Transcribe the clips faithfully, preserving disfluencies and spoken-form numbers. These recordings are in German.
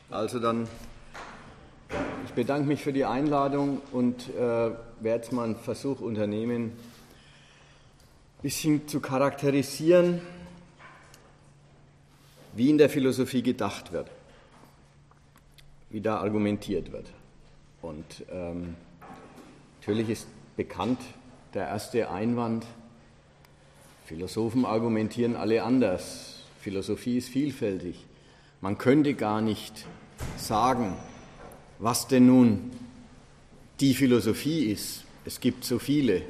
Also dann, ich bedanke mich für die Einladung und äh, werde jetzt mal einen Versuch unternehmen, ein bisschen zu charakterisieren, wie in der Philosophie gedacht wird, wie da argumentiert wird. Und ähm, natürlich ist bekannt der erste Einwand, Philosophen argumentieren alle anders, Philosophie ist vielfältig. Man könnte gar nicht sagen, was denn nun die Philosophie ist. Es gibt so viele.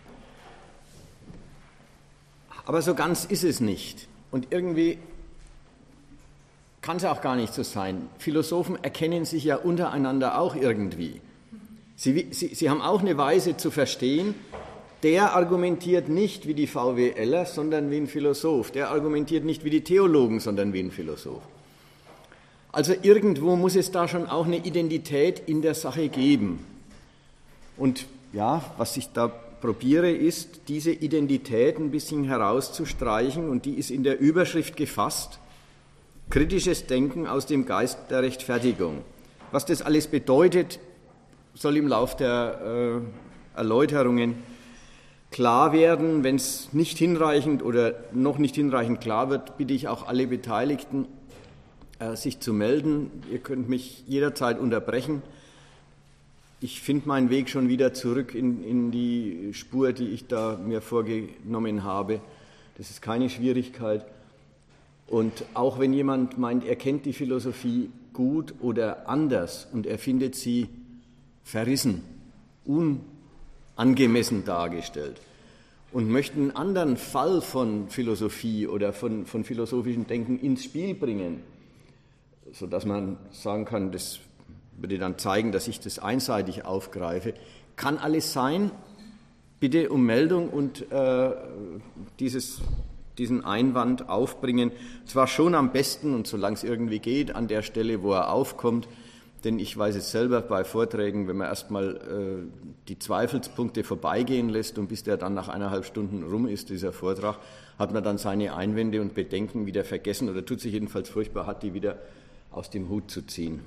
Aber so ganz ist es nicht. Und irgendwie kann es auch gar nicht so sein. Philosophen erkennen sich ja untereinander auch irgendwie. Sie, sie, sie haben auch eine Weise zu verstehen, der argumentiert nicht wie die VWLer, sondern wie ein Philosoph. Der argumentiert nicht wie die Theologen, sondern wie ein Philosoph. Also irgendwo muss es da schon auch eine Identität in der Sache geben. Und ja, was ich da probiere, ist, diese Identität ein bisschen herauszustreichen, und die ist in der Überschrift gefasst: Kritisches Denken aus dem Geist der Rechtfertigung. Was das alles bedeutet, soll im Lauf der äh, Erläuterungen klar werden. Wenn es nicht hinreichend oder noch nicht hinreichend klar wird, bitte ich auch alle Beteiligten, äh, sich zu melden. Ihr könnt mich jederzeit unterbrechen. Ich finde meinen Weg schon wieder zurück in, in die Spur, die ich da mir vorgenommen habe. Das ist keine Schwierigkeit. Und auch wenn jemand meint, er kennt die Philosophie gut oder anders und er findet sie verrissen, unangemessen dargestellt und möchte einen anderen Fall von Philosophie oder von, von philosophischem Denken ins Spiel bringen, sodass man sagen kann, das würde dann zeigen, dass ich das einseitig aufgreife, kann alles sein. Bitte um Meldung und äh, dieses diesen Einwand aufbringen, zwar schon am besten und solange es irgendwie geht, an der Stelle, wo er aufkommt, denn ich weiß es selber bei Vorträgen, wenn man erstmal äh, die Zweifelspunkte vorbeigehen lässt und bis der dann nach eineinhalb Stunden rum ist, dieser Vortrag, hat man dann seine Einwände und Bedenken wieder vergessen oder tut sich jedenfalls furchtbar hart, die wieder aus dem Hut zu ziehen.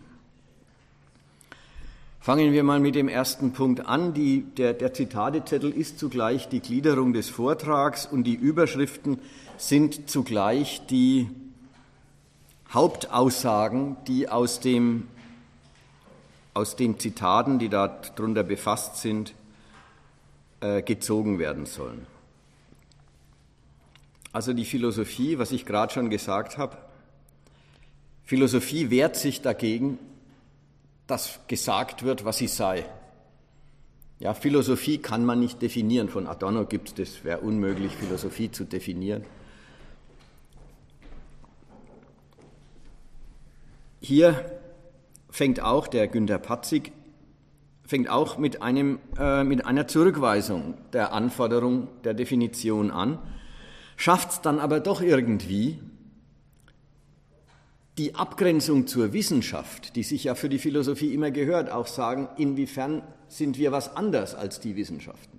Fangen wir mal mit dem ersten Punkt an. Die, der, der Zitatezettel ist zugleich die Gliederung des Vortrags und die Überschriften sind zugleich die Hauptaussagen, die aus, dem, aus den Zitaten, die darunter befasst sind, äh, gezogen werden sollen. Also die Philosophie, was ich gerade schon gesagt habe, Philosophie wehrt sich dagegen, dass gesagt wird, was sie sei. Ja, Philosophie kann man nicht definieren. Von Adorno gibt es, das wäre unmöglich, Philosophie zu definieren. Hier fängt auch der Günter Patzig fängt auch mit, einem, äh, mit einer Zurückweisung der Anforderung der Definition an, schafft es dann aber doch irgendwie, die Abgrenzung zur Wissenschaft, die sich ja für die Philosophie immer gehört, auch sagen, inwiefern sind wir was anders als die Wissenschaften.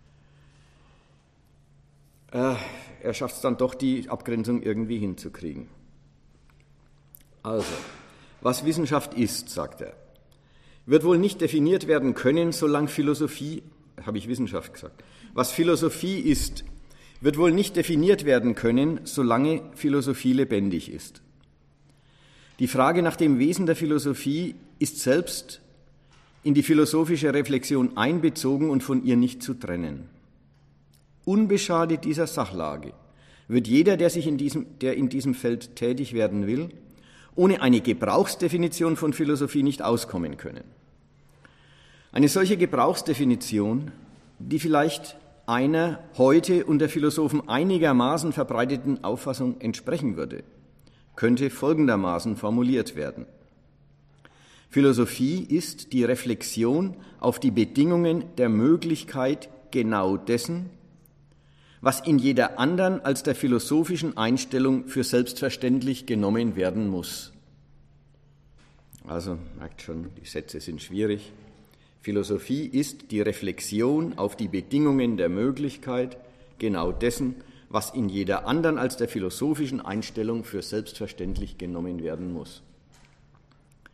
Äh, er schafft es dann doch, die Abgrenzung irgendwie hinzukriegen. Also, was Wissenschaft ist, sagt er, wird wohl nicht definiert werden können, solange Philosophie, habe ich Wissenschaft gesagt, was Philosophie ist, wird wohl nicht definiert werden können, solange Philosophie lebendig ist. Die Frage nach dem Wesen der Philosophie ist selbst in die philosophische Reflexion einbezogen und von ihr nicht zu trennen. Unbeschadet dieser Sachlage wird jeder, der sich in diesem, der in diesem Feld tätig werden will, ohne eine Gebrauchsdefinition von Philosophie nicht auskommen können. Eine solche Gebrauchsdefinition, die vielleicht einer heute unter Philosophen einigermaßen verbreiteten Auffassung entsprechen würde, könnte folgendermaßen formuliert werden. Philosophie ist die Reflexion auf die Bedingungen der Möglichkeit genau dessen, was in jeder anderen als der philosophischen Einstellung für selbstverständlich genommen werden muss. Also, merkt schon, die Sätze sind schwierig. Philosophie ist die Reflexion auf die Bedingungen der Möglichkeit genau dessen, was in jeder anderen als der philosophischen Einstellung für selbstverständlich genommen werden muss.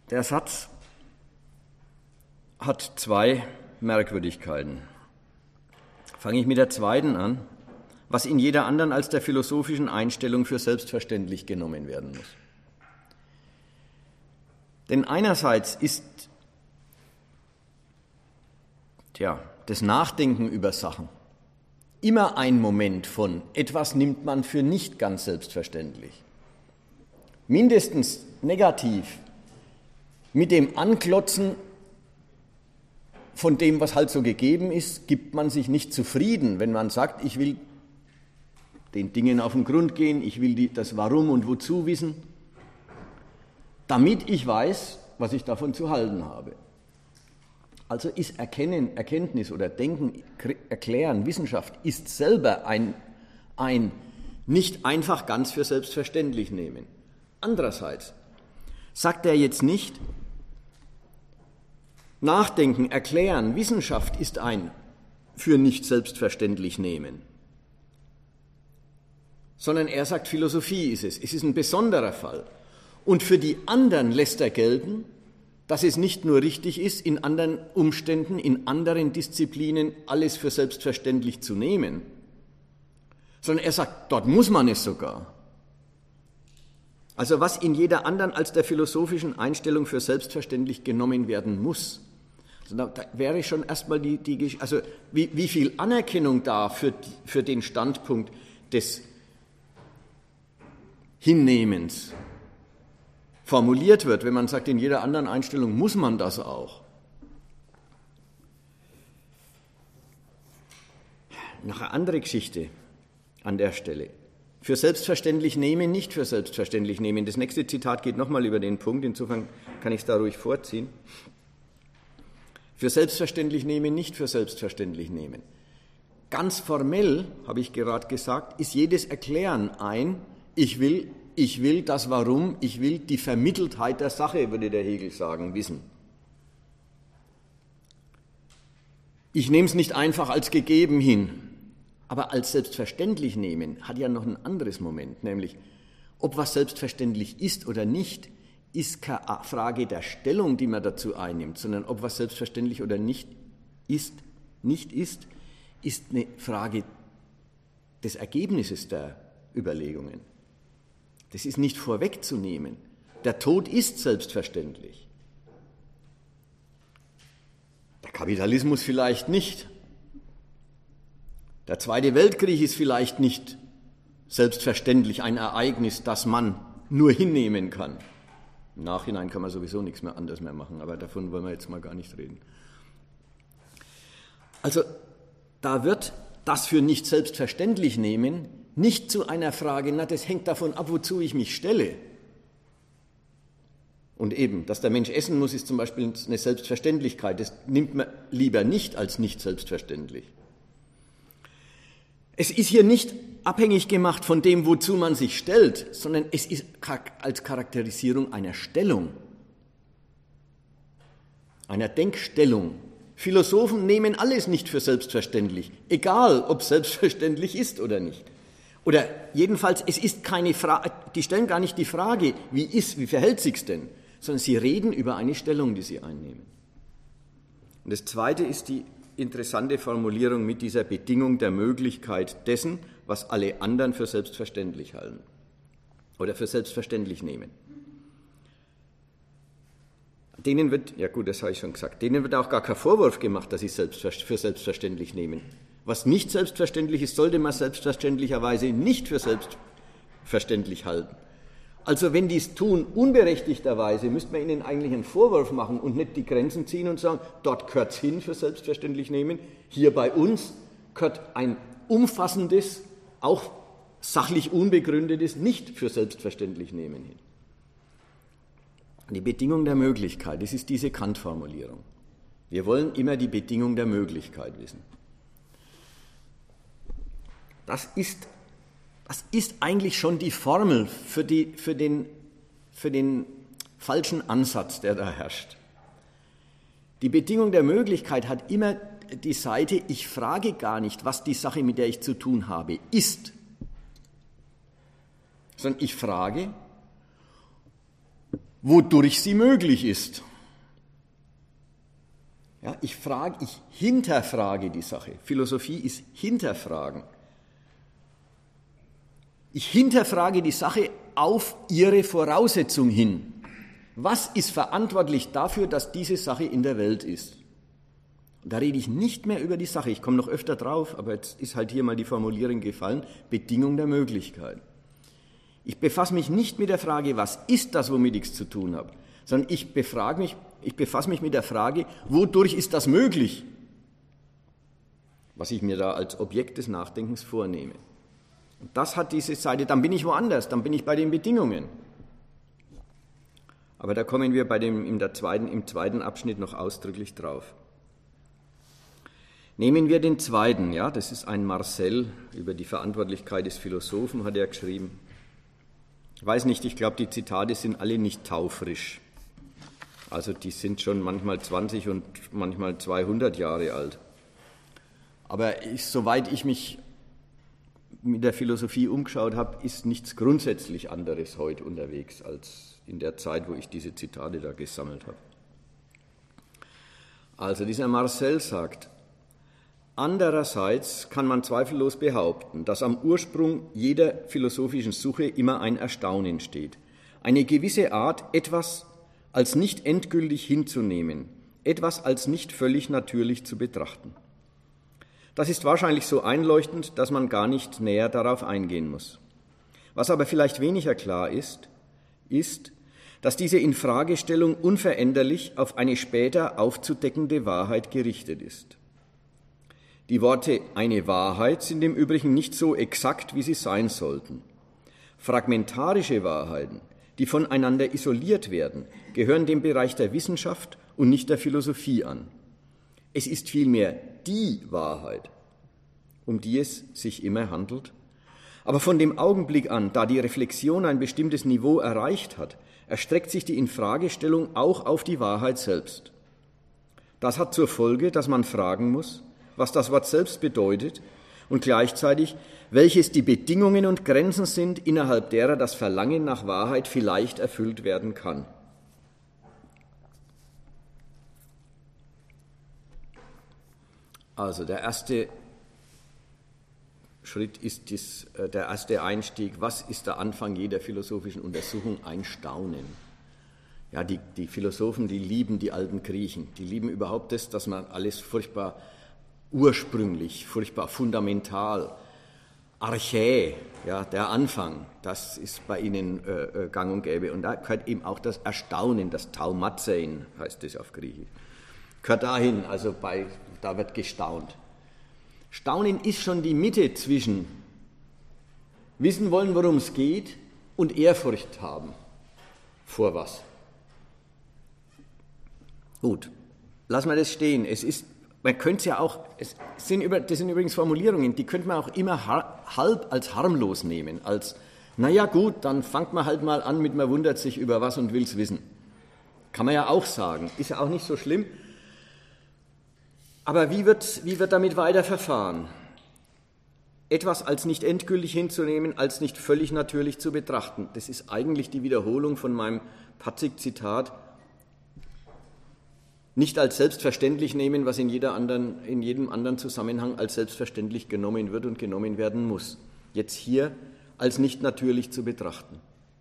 Der Satz hat zwei Merkwürdigkeiten. Fange ich mit der zweiten an, was in jeder anderen als der philosophischen Einstellung für selbstverständlich genommen werden muss. Denn einerseits ist tja, das Nachdenken über Sachen immer ein Moment von etwas nimmt man für nicht ganz selbstverständlich. Mindestens negativ mit dem Anklotzen von dem, was halt so gegeben ist, gibt man sich nicht zufrieden, wenn man sagt, ich will den Dingen auf den Grund gehen, ich will die, das Warum und Wozu wissen, damit ich weiß, was ich davon zu halten habe. Also ist Erkennen, Erkenntnis oder Denken, Erklären, Wissenschaft ist selber ein, ein nicht einfach ganz für selbstverständlich nehmen. Andererseits sagt er jetzt nicht, Nachdenken, Erklären, Wissenschaft ist ein für nicht selbstverständlich nehmen, sondern er sagt, Philosophie ist es. Es ist ein besonderer Fall. Und für die anderen lässt er gelten, dass es nicht nur richtig ist, in anderen Umständen, in anderen Disziplinen alles für selbstverständlich zu nehmen, sondern er sagt, dort muss man es sogar. Also was in jeder anderen als der philosophischen Einstellung für selbstverständlich genommen werden muss. Also da, da wäre schon erstmal die, die also wie, wie viel Anerkennung da für, für den Standpunkt des Hinnehmens formuliert wird, wenn man sagt, in jeder anderen Einstellung muss man das auch. Noch eine andere Geschichte an der Stelle. Für selbstverständlich nehmen, nicht für selbstverständlich nehmen. Das nächste Zitat geht nochmal über den Punkt, insofern kann ich es da ruhig vorziehen. Für selbstverständlich nehmen, nicht für selbstverständlich nehmen. Ganz formell, habe ich gerade gesagt, ist jedes Erklären ein, ich will, ich will das Warum, ich will die Vermitteltheit der Sache, würde der Hegel sagen, wissen. Ich nehme es nicht einfach als gegeben hin. Aber als selbstverständlich nehmen hat ja noch ein anderes Moment, nämlich ob was selbstverständlich ist oder nicht, ist keine Frage der Stellung, die man dazu einnimmt, sondern ob was selbstverständlich oder nicht ist, nicht ist, ist eine Frage des Ergebnisses der Überlegungen. Das ist nicht vorwegzunehmen. Der Tod ist selbstverständlich. Der Kapitalismus vielleicht nicht. Der Zweite Weltkrieg ist vielleicht nicht selbstverständlich ein Ereignis, das man nur hinnehmen kann. Im Nachhinein kann man sowieso nichts mehr anders mehr machen, aber davon wollen wir jetzt mal gar nicht reden. Also da wird das für nicht selbstverständlich nehmen nicht zu einer Frage, na, das hängt davon ab, wozu ich mich stelle. Und eben, dass der Mensch essen muss, ist zum Beispiel eine Selbstverständlichkeit. Das nimmt man lieber nicht als nicht selbstverständlich. Es ist hier nicht abhängig gemacht von dem, wozu man sich stellt, sondern es ist als Charakterisierung einer Stellung, einer Denkstellung. Philosophen nehmen alles nicht für selbstverständlich, egal ob es selbstverständlich ist oder nicht. Oder jedenfalls, es ist keine Frage, die stellen gar nicht die Frage, wie ist, wie verhält sich's denn, sondern sie reden über eine Stellung, die sie einnehmen. Und das Zweite ist die interessante Formulierung mit dieser Bedingung der Möglichkeit dessen, was alle anderen für selbstverständlich halten oder für selbstverständlich nehmen. Denen wird, ja gut, das habe ich schon gesagt, denen wird auch gar kein Vorwurf gemacht, dass sie es für selbstverständlich nehmen. Was nicht selbstverständlich ist, sollte man selbstverständlicherweise nicht für selbstverständlich halten. Also wenn die es tun, unberechtigterweise, müsste man ihnen eigentlich einen Vorwurf machen und nicht die Grenzen ziehen und sagen, dort gehört es hin für selbstverständlich nehmen, hier bei uns gehört ein umfassendes, auch sachlich unbegründetes nicht für selbstverständlich nehmen hin. Die Bedingung der Möglichkeit, das ist diese Kant-Formulierung. Wir wollen immer die Bedingung der Möglichkeit wissen. Das ist Das ist eigentlich schon die Formel für, die, für, den, für den falschen Ansatz, der da herrscht. Die Bedingung der Möglichkeit hat immer die Seite, ich frage gar nicht, was die Sache, mit der ich zu tun habe, ist, sondern ich frage, wodurch sie möglich ist. Ja, ich frage, ich hinterfrage die Sache. Philosophie ist hinterfragen. Ich hinterfrage die Sache auf ihre Voraussetzung hin. Was ist verantwortlich dafür, dass diese Sache in der Welt ist? Und da rede ich nicht mehr über die Sache, ich komme noch öfter drauf, aber jetzt ist halt hier mal die Formulierung gefallen, Bedingung der Möglichkeit. Ich befasse mich nicht mit der Frage, was ist das, womit ich es zu tun habe, sondern ich befrage mich, ich befasse mich mit der Frage, wodurch ist das möglich, was ich mir da als Objekt des Nachdenkens vornehme. Und das hat diese Seite, dann bin ich woanders, dann bin ich bei den Bedingungen. Aber da kommen wir bei dem, in der zweiten, im zweiten Abschnitt noch ausdrücklich drauf. Nehmen wir den zweiten, ja, das ist ein Marcel, über die Verantwortlichkeit des Philosophen hat er geschrieben. Ich weiß nicht, ich glaube, die Zitate sind alle nicht taufrisch. Also die sind schon manchmal zwanzig und manchmal zweihundert Jahre alt. Aber ich, soweit ich mich mit der Philosophie umgeschaut habe, ist nichts grundsätzlich anderes heute unterwegs als in der Zeit, wo ich diese Zitate da gesammelt habe. Also dieser Marcel sagt, andererseits kann man zweifellos behaupten, dass am Ursprung jeder philosophischen Suche immer ein Erstaunen steht. Eine gewisse Art, etwas als nicht endgültig hinzunehmen, etwas als nicht völlig natürlich zu betrachten. Das ist wahrscheinlich so einleuchtend, dass man gar nicht näher darauf eingehen muss. Was aber vielleicht weniger klar ist, ist, dass diese Infragestellung unveränderlich auf eine später aufzudeckende Wahrheit gerichtet ist. Die Worte eine Wahrheit sind im Übrigen nicht so exakt, wie sie sein sollten. Fragmentarische Wahrheiten, die voneinander isoliert werden, gehören dem Bereich der Wissenschaft und nicht der Philosophie an. Es ist vielmehr die Wahrheit, um die es sich immer handelt. Aber von dem Augenblick an, da die Reflexion ein bestimmtes Niveau erreicht hat, erstreckt sich die Infragestellung auch auf die Wahrheit selbst. Das hat zur Folge, dass man fragen muss, was das Wort selbst bedeutet und gleichzeitig, welches die Bedingungen und Grenzen sind, innerhalb derer das Verlangen nach Wahrheit vielleicht erfüllt werden kann. Also der erste Schritt ist dies, der erste Einstieg, was ist der Anfang jeder philosophischen Untersuchung? Ein Staunen. Ja, die, die Philosophen, die lieben die alten Griechen, die lieben überhaupt das, dass man alles furchtbar ursprünglich, furchtbar fundamental, Archä, ja, der Anfang, das ist bei ihnen äh, gang und gäbe. Und da gehört eben auch das Erstaunen, das Taumatzein heißt das auf Griechisch. Gehört dahin, also bei, da wird gestaunt. Staunen ist schon die Mitte zwischen wissen wollen, worum es geht, und Ehrfurcht haben. Vor was? Gut, lassen wir das stehen. Es ist, man könnte es ja auch, es sind über, das sind übrigens Formulierungen, die könnte man auch immer halb als harmlos nehmen, als, naja gut, dann fangt man halt mal an mit, man wundert sich über was und will es wissen. Kann man ja auch sagen, ist ja auch nicht so schlimm. Aber wie wird, wie wird damit weiter verfahren? Etwas als nicht endgültig hinzunehmen, als nicht völlig natürlich zu betrachten. Das ist eigentlich die Wiederholung von meinem Patzig-Zitat. Nicht als selbstverständlich nehmen, was in, jeder anderen, in jedem anderen Zusammenhang als selbstverständlich genommen wird und genommen werden muss. Jetzt hier als nicht natürlich zu betrachten.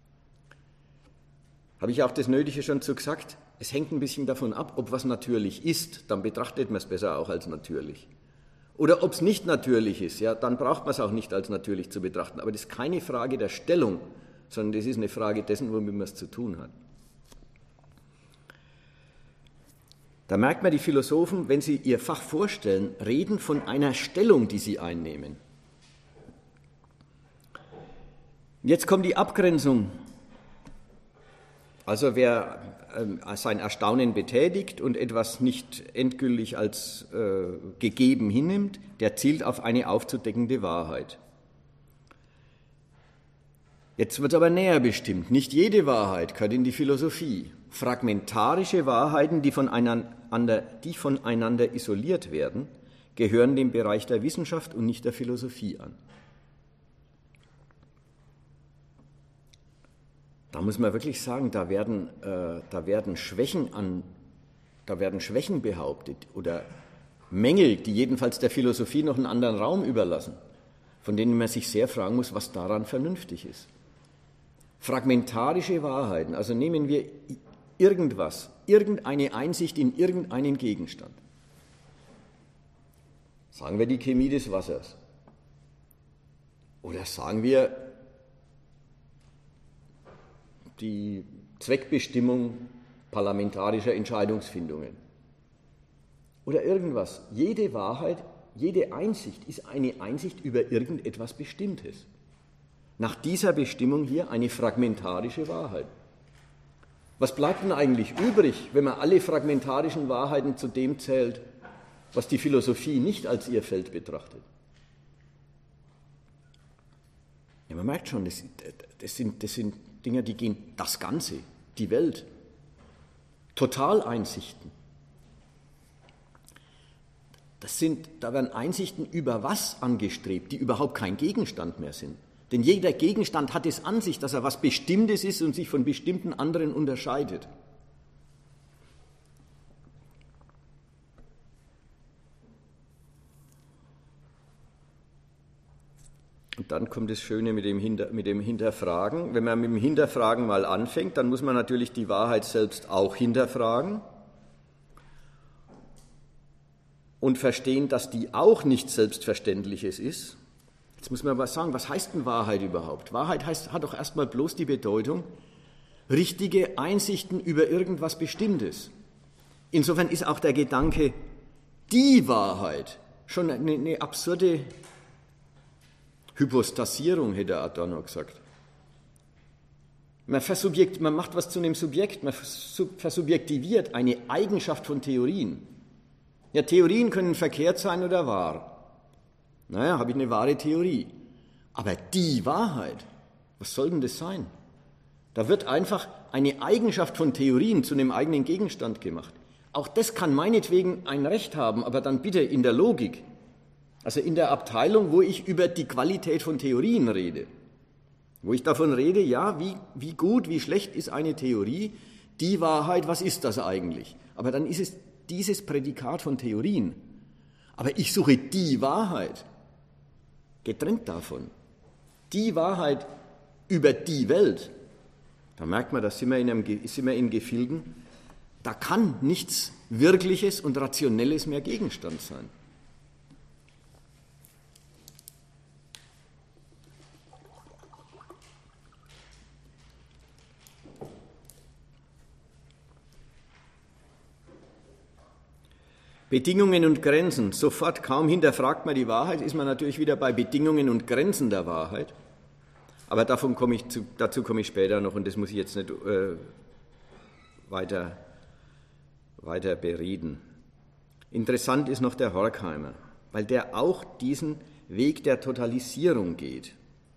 Habe ich auch das Nötige schon zu gesagt? Es hängt ein bisschen davon ab, ob was natürlich ist, dann betrachtet man es besser auch als natürlich. Oder ob es nicht natürlich ist, ja, dann braucht man es auch nicht als natürlich zu betrachten. Aber das ist keine Frage der Stellung, sondern das ist eine Frage dessen, womit man es zu tun hat. Da merkt man, die Philosophen, wenn sie ihr Fach vorstellen, reden von einer Stellung, die sie einnehmen. Jetzt kommt die Abgrenzung. Also wer äh, sein Erstaunen betätigt und etwas nicht endgültig als äh, gegeben hinnimmt, der zielt auf eine aufzudeckende Wahrheit. Jetzt wird es aber näher bestimmt. Nicht jede Wahrheit gehört in die Philosophie. Fragmentarische Wahrheiten, die voneinander, die voneinander isoliert werden, gehören dem Bereich der Wissenschaft und nicht der Philosophie an. da muss man wirklich sagen, da werden, äh, da werden Schwächen an, da werden Schwächen behauptet oder Mängel, die jedenfalls der Philosophie noch einen anderen Raum überlassen, von denen man sich sehr fragen muss, was daran vernünftig ist. Fragmentarische Wahrheiten, also nehmen wir irgendwas, irgendeine Einsicht in irgendeinen Gegenstand. Sagen wir die Chemie des Wassers. Oder sagen wir die Zweckbestimmung parlamentarischer Entscheidungsfindungen. Oder irgendwas. Jede Wahrheit, jede Einsicht ist eine Einsicht über irgendetwas Bestimmtes. Nach dieser Bestimmung hier eine fragmentarische Wahrheit. Was bleibt denn eigentlich übrig, wenn man alle fragmentarischen Wahrheiten zu dem zählt, was die Philosophie nicht als ihr Feld betrachtet? Ja, man merkt schon, das, das, sind, das sind Dinge, die gehen das Ganze, die Welt, Totaleinsichten. Das sind, da werden Einsichten über was angestrebt, die überhaupt kein Gegenstand mehr sind. Denn jeder Gegenstand hat es an sich, dass er was Bestimmtes ist und sich von bestimmten anderen unterscheidet. Und dann kommt das Schöne mit dem, Hinter, mit dem Hinterfragen. Wenn man mit dem Hinterfragen mal anfängt, dann muss man natürlich die Wahrheit selbst auch hinterfragen und verstehen, dass die auch nichts Selbstverständliches ist. Jetzt muss man aber sagen, was heißt denn Wahrheit überhaupt? Wahrheit heißt, hat doch erstmal bloß die Bedeutung, richtige Einsichten über irgendwas Bestimmtes. Insofern ist auch der Gedanke, die Wahrheit, schon eine, eine absurde Hypostasierung, hätte Adorno gesagt. Man, versubjekt, man macht was zu einem Subjekt, man versubjektiviert eine Eigenschaft von Theorien. Ja, Theorien können verkehrt sein oder wahr. Naja, habe ich eine wahre Theorie. Aber die Wahrheit, was soll denn das sein? Da wird einfach eine Eigenschaft von Theorien zu einem eigenen Gegenstand gemacht. Auch das kann meinetwegen ein Recht haben, aber dann bitte in der Logik. Also in der Abteilung, wo ich über die Qualität von Theorien rede. Wo ich davon rede, ja, wie, wie gut, wie schlecht ist eine Theorie, die Wahrheit, was ist das eigentlich? Aber dann ist es dieses Prädikat von Theorien. Aber ich suche die Wahrheit, getrennt davon. Die Wahrheit über die Welt. Da merkt man, da sind wir in, einem, sind wir in Gefilden, da kann nichts Wirkliches und Rationelles mehr Gegenstand sein. Bedingungen und Grenzen. Sofort, kaum hinterfragt man die Wahrheit, ist man natürlich wieder bei Bedingungen und Grenzen der Wahrheit. Aber davon komme ich zu, dazu komme ich später noch und das muss ich jetzt nicht äh, weiter, weiter bereden. Interessant ist noch der Horkheimer, weil der auch diesen Weg der Totalisierung geht.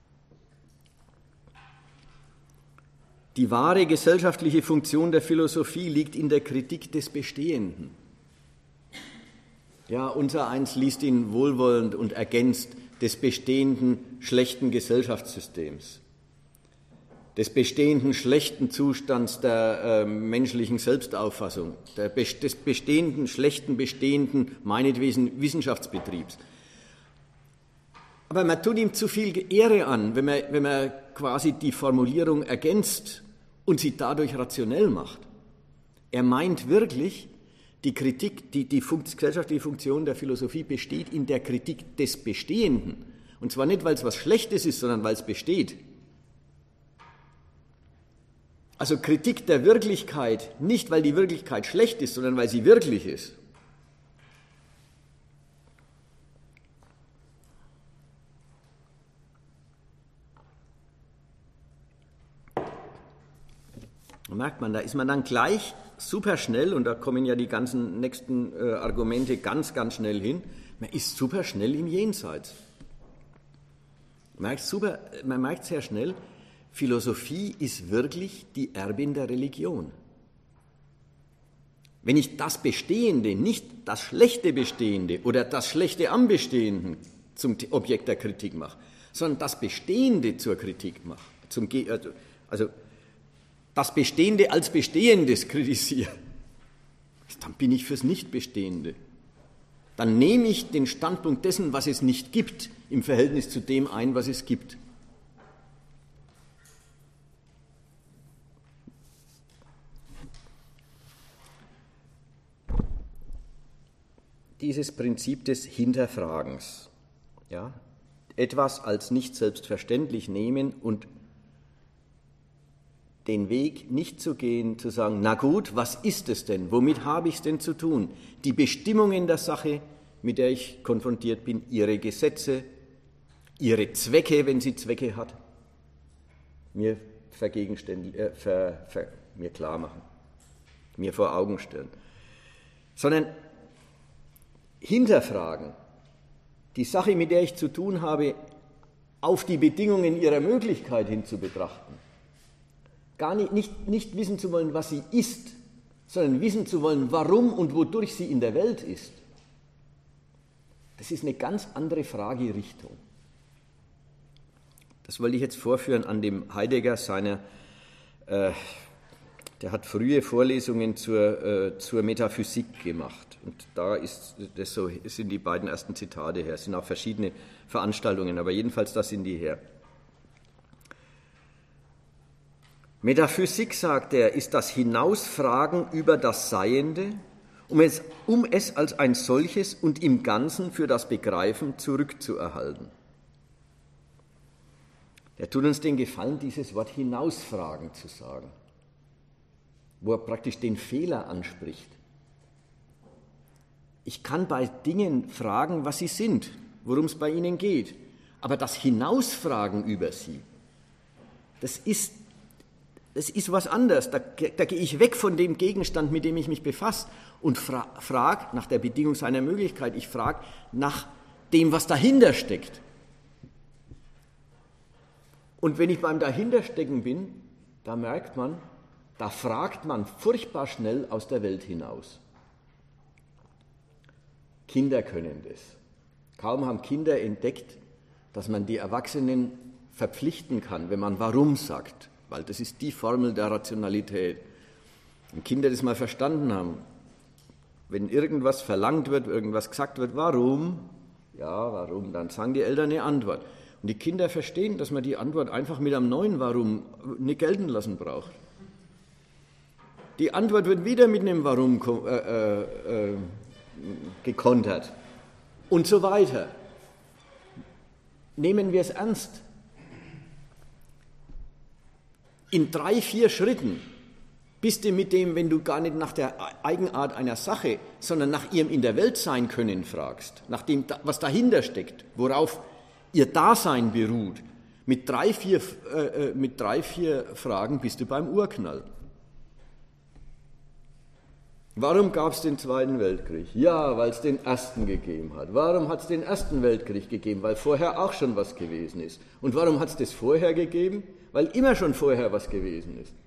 Die wahre gesellschaftliche Funktion der Philosophie liegt in der Kritik des Bestehenden. Ja, unser Eins liest ihn wohlwollend und ergänzt des bestehenden schlechten Gesellschaftssystems, des bestehenden schlechten Zustands der äh, menschlichen Selbstauffassung, der, des bestehenden schlechten, bestehenden, meinetwegen Wissenschaftsbetriebs. Aber man tut ihm zu viel Ehre an, wenn man, wenn man quasi die Formulierung ergänzt und sie dadurch rationell macht. Er meint wirklich, die Kritik, die, die Fun- gesellschaftliche Funktion der Philosophie besteht in der Kritik des Bestehenden. Und zwar nicht, weil es was Schlechtes ist, sondern weil es besteht. Also Kritik der Wirklichkeit, nicht weil die Wirklichkeit schlecht ist, sondern weil sie wirklich ist. Da merkt man, da ist man dann gleich super schnell, und da kommen ja die ganzen nächsten äh, Argumente ganz, ganz schnell hin, man ist super schnell im Jenseits. Man merkt, super, man merkt sehr schnell, Philosophie ist wirklich die Erbin der Religion. Wenn ich das Bestehende, nicht das schlechte Bestehende oder das Schlechte am Bestehenden zum Objekt der Kritik mache, sondern das Bestehende zur Kritik mache, zum, also das Bestehende als Bestehendes kritisiere, dann bin ich fürs Nichtbestehende. Dann nehme ich den Standpunkt dessen, was es nicht gibt, im Verhältnis zu dem ein, was es gibt. Dieses Prinzip des Hinterfragens, ja, etwas als nicht selbstverständlich nehmen und den Weg nicht zu gehen, zu sagen, na gut, was ist es denn? Womit habe ich es denn zu tun? Die Bestimmungen der Sache, mit der ich konfrontiert bin, ihre Gesetze, ihre Zwecke, wenn sie Zwecke hat, mir vergegenständigen, äh, ver, ver, mir klar machen, mir vor Augen stellen. Sondern hinterfragen, die Sache, mit der ich zu tun habe, auf die Bedingungen ihrer Möglichkeit hin zu betrachten. Gar nicht, nicht, nicht wissen zu wollen, was sie ist, sondern wissen zu wollen, warum und wodurch sie in der Welt ist. Das ist eine ganz andere Fragerichtung. Das wollte ich jetzt vorführen an dem Heidegger seiner, äh, der hat frühe Vorlesungen zur, äh, zur Metaphysik gemacht. Und da ist das so, sind die beiden ersten Zitate her. Es sind auch verschiedene Veranstaltungen, aber jedenfalls da sind die her. Metaphysik, sagt er, ist das Hinausfragen über das Seiende, um es, um es als ein solches und im Ganzen für das Begreifen zurückzuerhalten. Er tut uns den Gefallen, dieses Wort hinausfragen zu sagen, wo er praktisch den Fehler anspricht. Ich kann bei Dingen fragen, was sie sind, worum es bei ihnen geht, aber das Hinausfragen über sie, das ist Das ist was anderes. Da, da gehe ich weg von dem Gegenstand, mit dem ich mich befasse und fra- frage nach der Bedingung seiner Möglichkeit. Ich frage nach dem, was dahinter steckt. Und wenn ich beim Dahinterstecken bin, da merkt man, da fragt man furchtbar schnell aus der Welt hinaus. Kinder können das. Kaum haben Kinder entdeckt, dass man die Erwachsenen verpflichten kann, wenn man warum sagt. Weil das ist die Formel der Rationalität. Wenn Kinder das mal verstanden haben, wenn irgendwas verlangt wird, irgendwas gesagt wird, warum? Ja, warum? Dann sagen die Eltern eine Antwort. Und die Kinder verstehen, dass man die Antwort einfach mit einem neuen Warum nicht gelten lassen braucht. Die Antwort wird wieder mit einem Warum äh, äh, äh, gekontert und so weiter. Nehmen wir es ernst. In drei, vier Schritten bist du mit dem, wenn du gar nicht nach der Eigenart einer Sache, sondern nach ihrem in der Welt sein können fragst, nach dem, was dahinter steckt, worauf ihr Dasein beruht, mit drei, vier, äh, mit drei, vier Fragen bist du beim Urknall. Warum gab es den Zweiten Weltkrieg? Ja, weil es den Ersten gegeben hat. Warum hat es den Ersten Weltkrieg gegeben? Weil vorher auch schon was gewesen ist. Und warum hat es das vorher gegeben? Weil immer schon vorher was gewesen ist.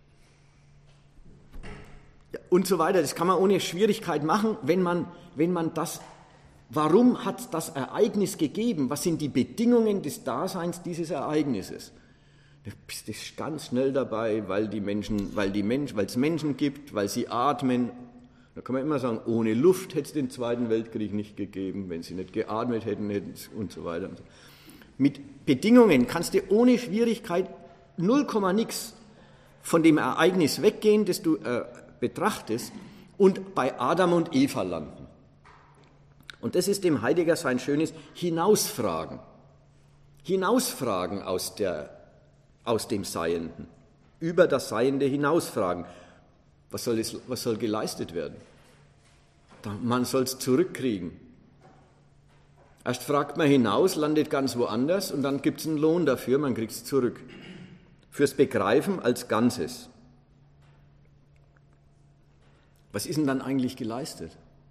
Ja, und so weiter. Das kann man ohne Schwierigkeit machen, wenn man, wenn man das, warum hat es das Ereignis gegeben? Was sind die Bedingungen des Daseins dieses Ereignisses? Du bist ganz schnell dabei, weil die Menschen, weil die Menschen, weil es Menschen gibt, weil sie atmen. Da kann man immer sagen, ohne Luft hätte es den Zweiten Weltkrieg nicht gegeben, wenn sie nicht geatmet hätten, hätten und so weiter. Und so. Mit Bedingungen kannst du ohne Schwierigkeit null Komma nix von dem Ereignis weggehen, das du äh, betrachtest, und bei Adam und Eva landen. Und das ist dem Heidegger sein schönes Hinausfragen. Hinausfragen aus der aus dem Seienden, über das Seiende hinausfragen. Was soll, das, was soll geleistet werden? Man soll es zurückkriegen. Erst fragt man hinaus, landet ganz woanders und dann gibt es einen Lohn dafür, man kriegt es zurück. Fürs Begreifen als Ganzes. Was ist denn dann eigentlich geleistet?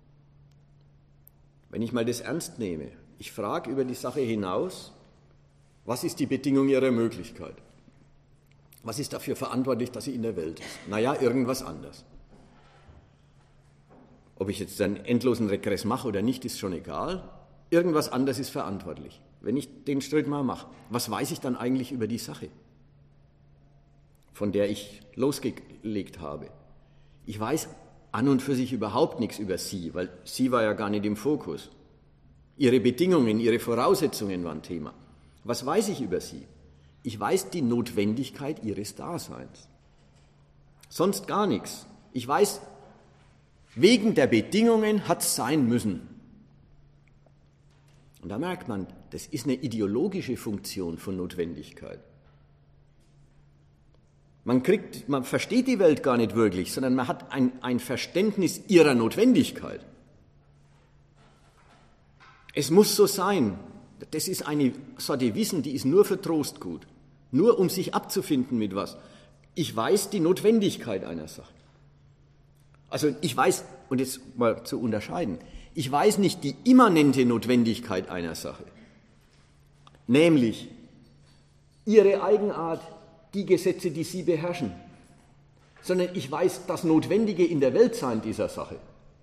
Wenn ich mal das ernst nehme, ich frage über die Sache hinaus, was ist die Bedingung ihrer Möglichkeit? Was ist dafür verantwortlich, dass sie in der Welt ist? Naja, irgendwas anderes. Ob ich jetzt einen endlosen Regress mache oder nicht, ist schon egal. Irgendwas anderes ist verantwortlich. Wenn ich den Schritt mal mache, was weiß ich dann eigentlich über die Sache? von der ich losgelegt habe. Ich weiß an und für sich überhaupt nichts über sie, weil sie war ja gar nicht im Fokus. Ihre Bedingungen, ihre Voraussetzungen waren Thema. Was weiß ich über sie? Ich weiß die Notwendigkeit ihres Daseins. Sonst gar nichts. Ich weiß, wegen der Bedingungen hat es sein müssen. Und da merkt man, das ist eine ideologische Funktion von Notwendigkeit. Man kriegt, man versteht die Welt gar nicht wirklich, sondern man hat ein, ein Verständnis ihrer Notwendigkeit. Es muss so sein. Das ist eine Sorte Wissen, die ist nur für Trost gut. Nur um sich abzufinden mit was. Ich weiß die Notwendigkeit einer Sache. Also ich weiß, und jetzt mal zu unterscheiden, ich weiß nicht die immanente Notwendigkeit einer Sache, nämlich ihre Eigenart, die Gesetze, die sie beherrschen, sondern ich weiß das Notwendige in der Weltsein dieser Sache.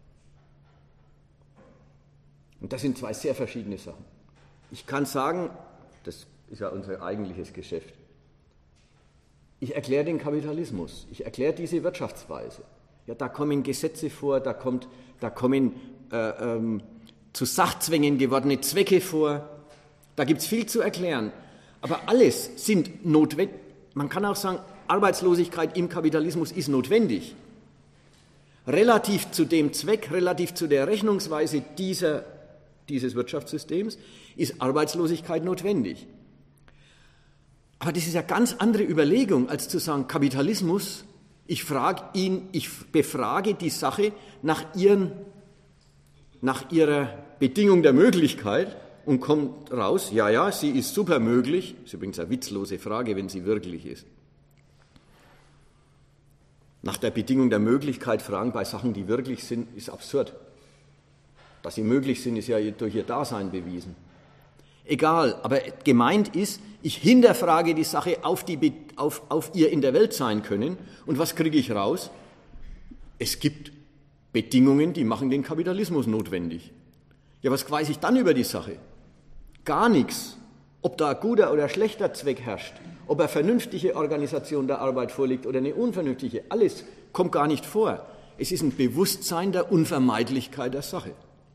Und das sind zwei sehr verschiedene Sachen. Ich kann sagen, das ist ja unser eigentliches Geschäft, ich erkläre den Kapitalismus, ich erkläre diese Wirtschaftsweise. Ja, da kommen Gesetze vor, da, kommt, da kommen äh, ähm, zu Sachzwängen gewordene Zwecke vor, da gibt es viel zu erklären. Aber alles sind notwendig. Man kann auch sagen, Arbeitslosigkeit im Kapitalismus ist notwendig. Relativ zu dem Zweck, relativ zu der Rechnungsweise dieser, dieses Wirtschaftssystems ist Arbeitslosigkeit notwendig. Aber das ist eine ganz andere Überlegung, als zu sagen, Kapitalismus, ich frage ihn, ich befrage die Sache nach, ihren, nach ihrer Bedingung der Möglichkeit und kommt raus, ja, ja, sie ist super möglich. Das ist übrigens eine witzlose Frage, wenn sie wirklich ist. Nach der Bedingung der Möglichkeit fragen bei Sachen, die wirklich sind, ist absurd. Dass sie möglich sind, ist ja durch ihr Dasein bewiesen. Egal, aber gemeint ist, ich hinterfrage die Sache auf, die, auf, auf ihr in der Welt sein können. Und was kriege ich raus? Es gibt Bedingungen, die machen den Kapitalismus notwendig. Ja, was weiß ich dann über die Sache? Gar nichts. Ob da ein guter oder schlechter Zweck herrscht, ob eine vernünftige Organisation der Arbeit vorliegt oder eine unvernünftige, alles kommt gar nicht vor. Es ist ein Bewusstsein der Unvermeidlichkeit der Sache.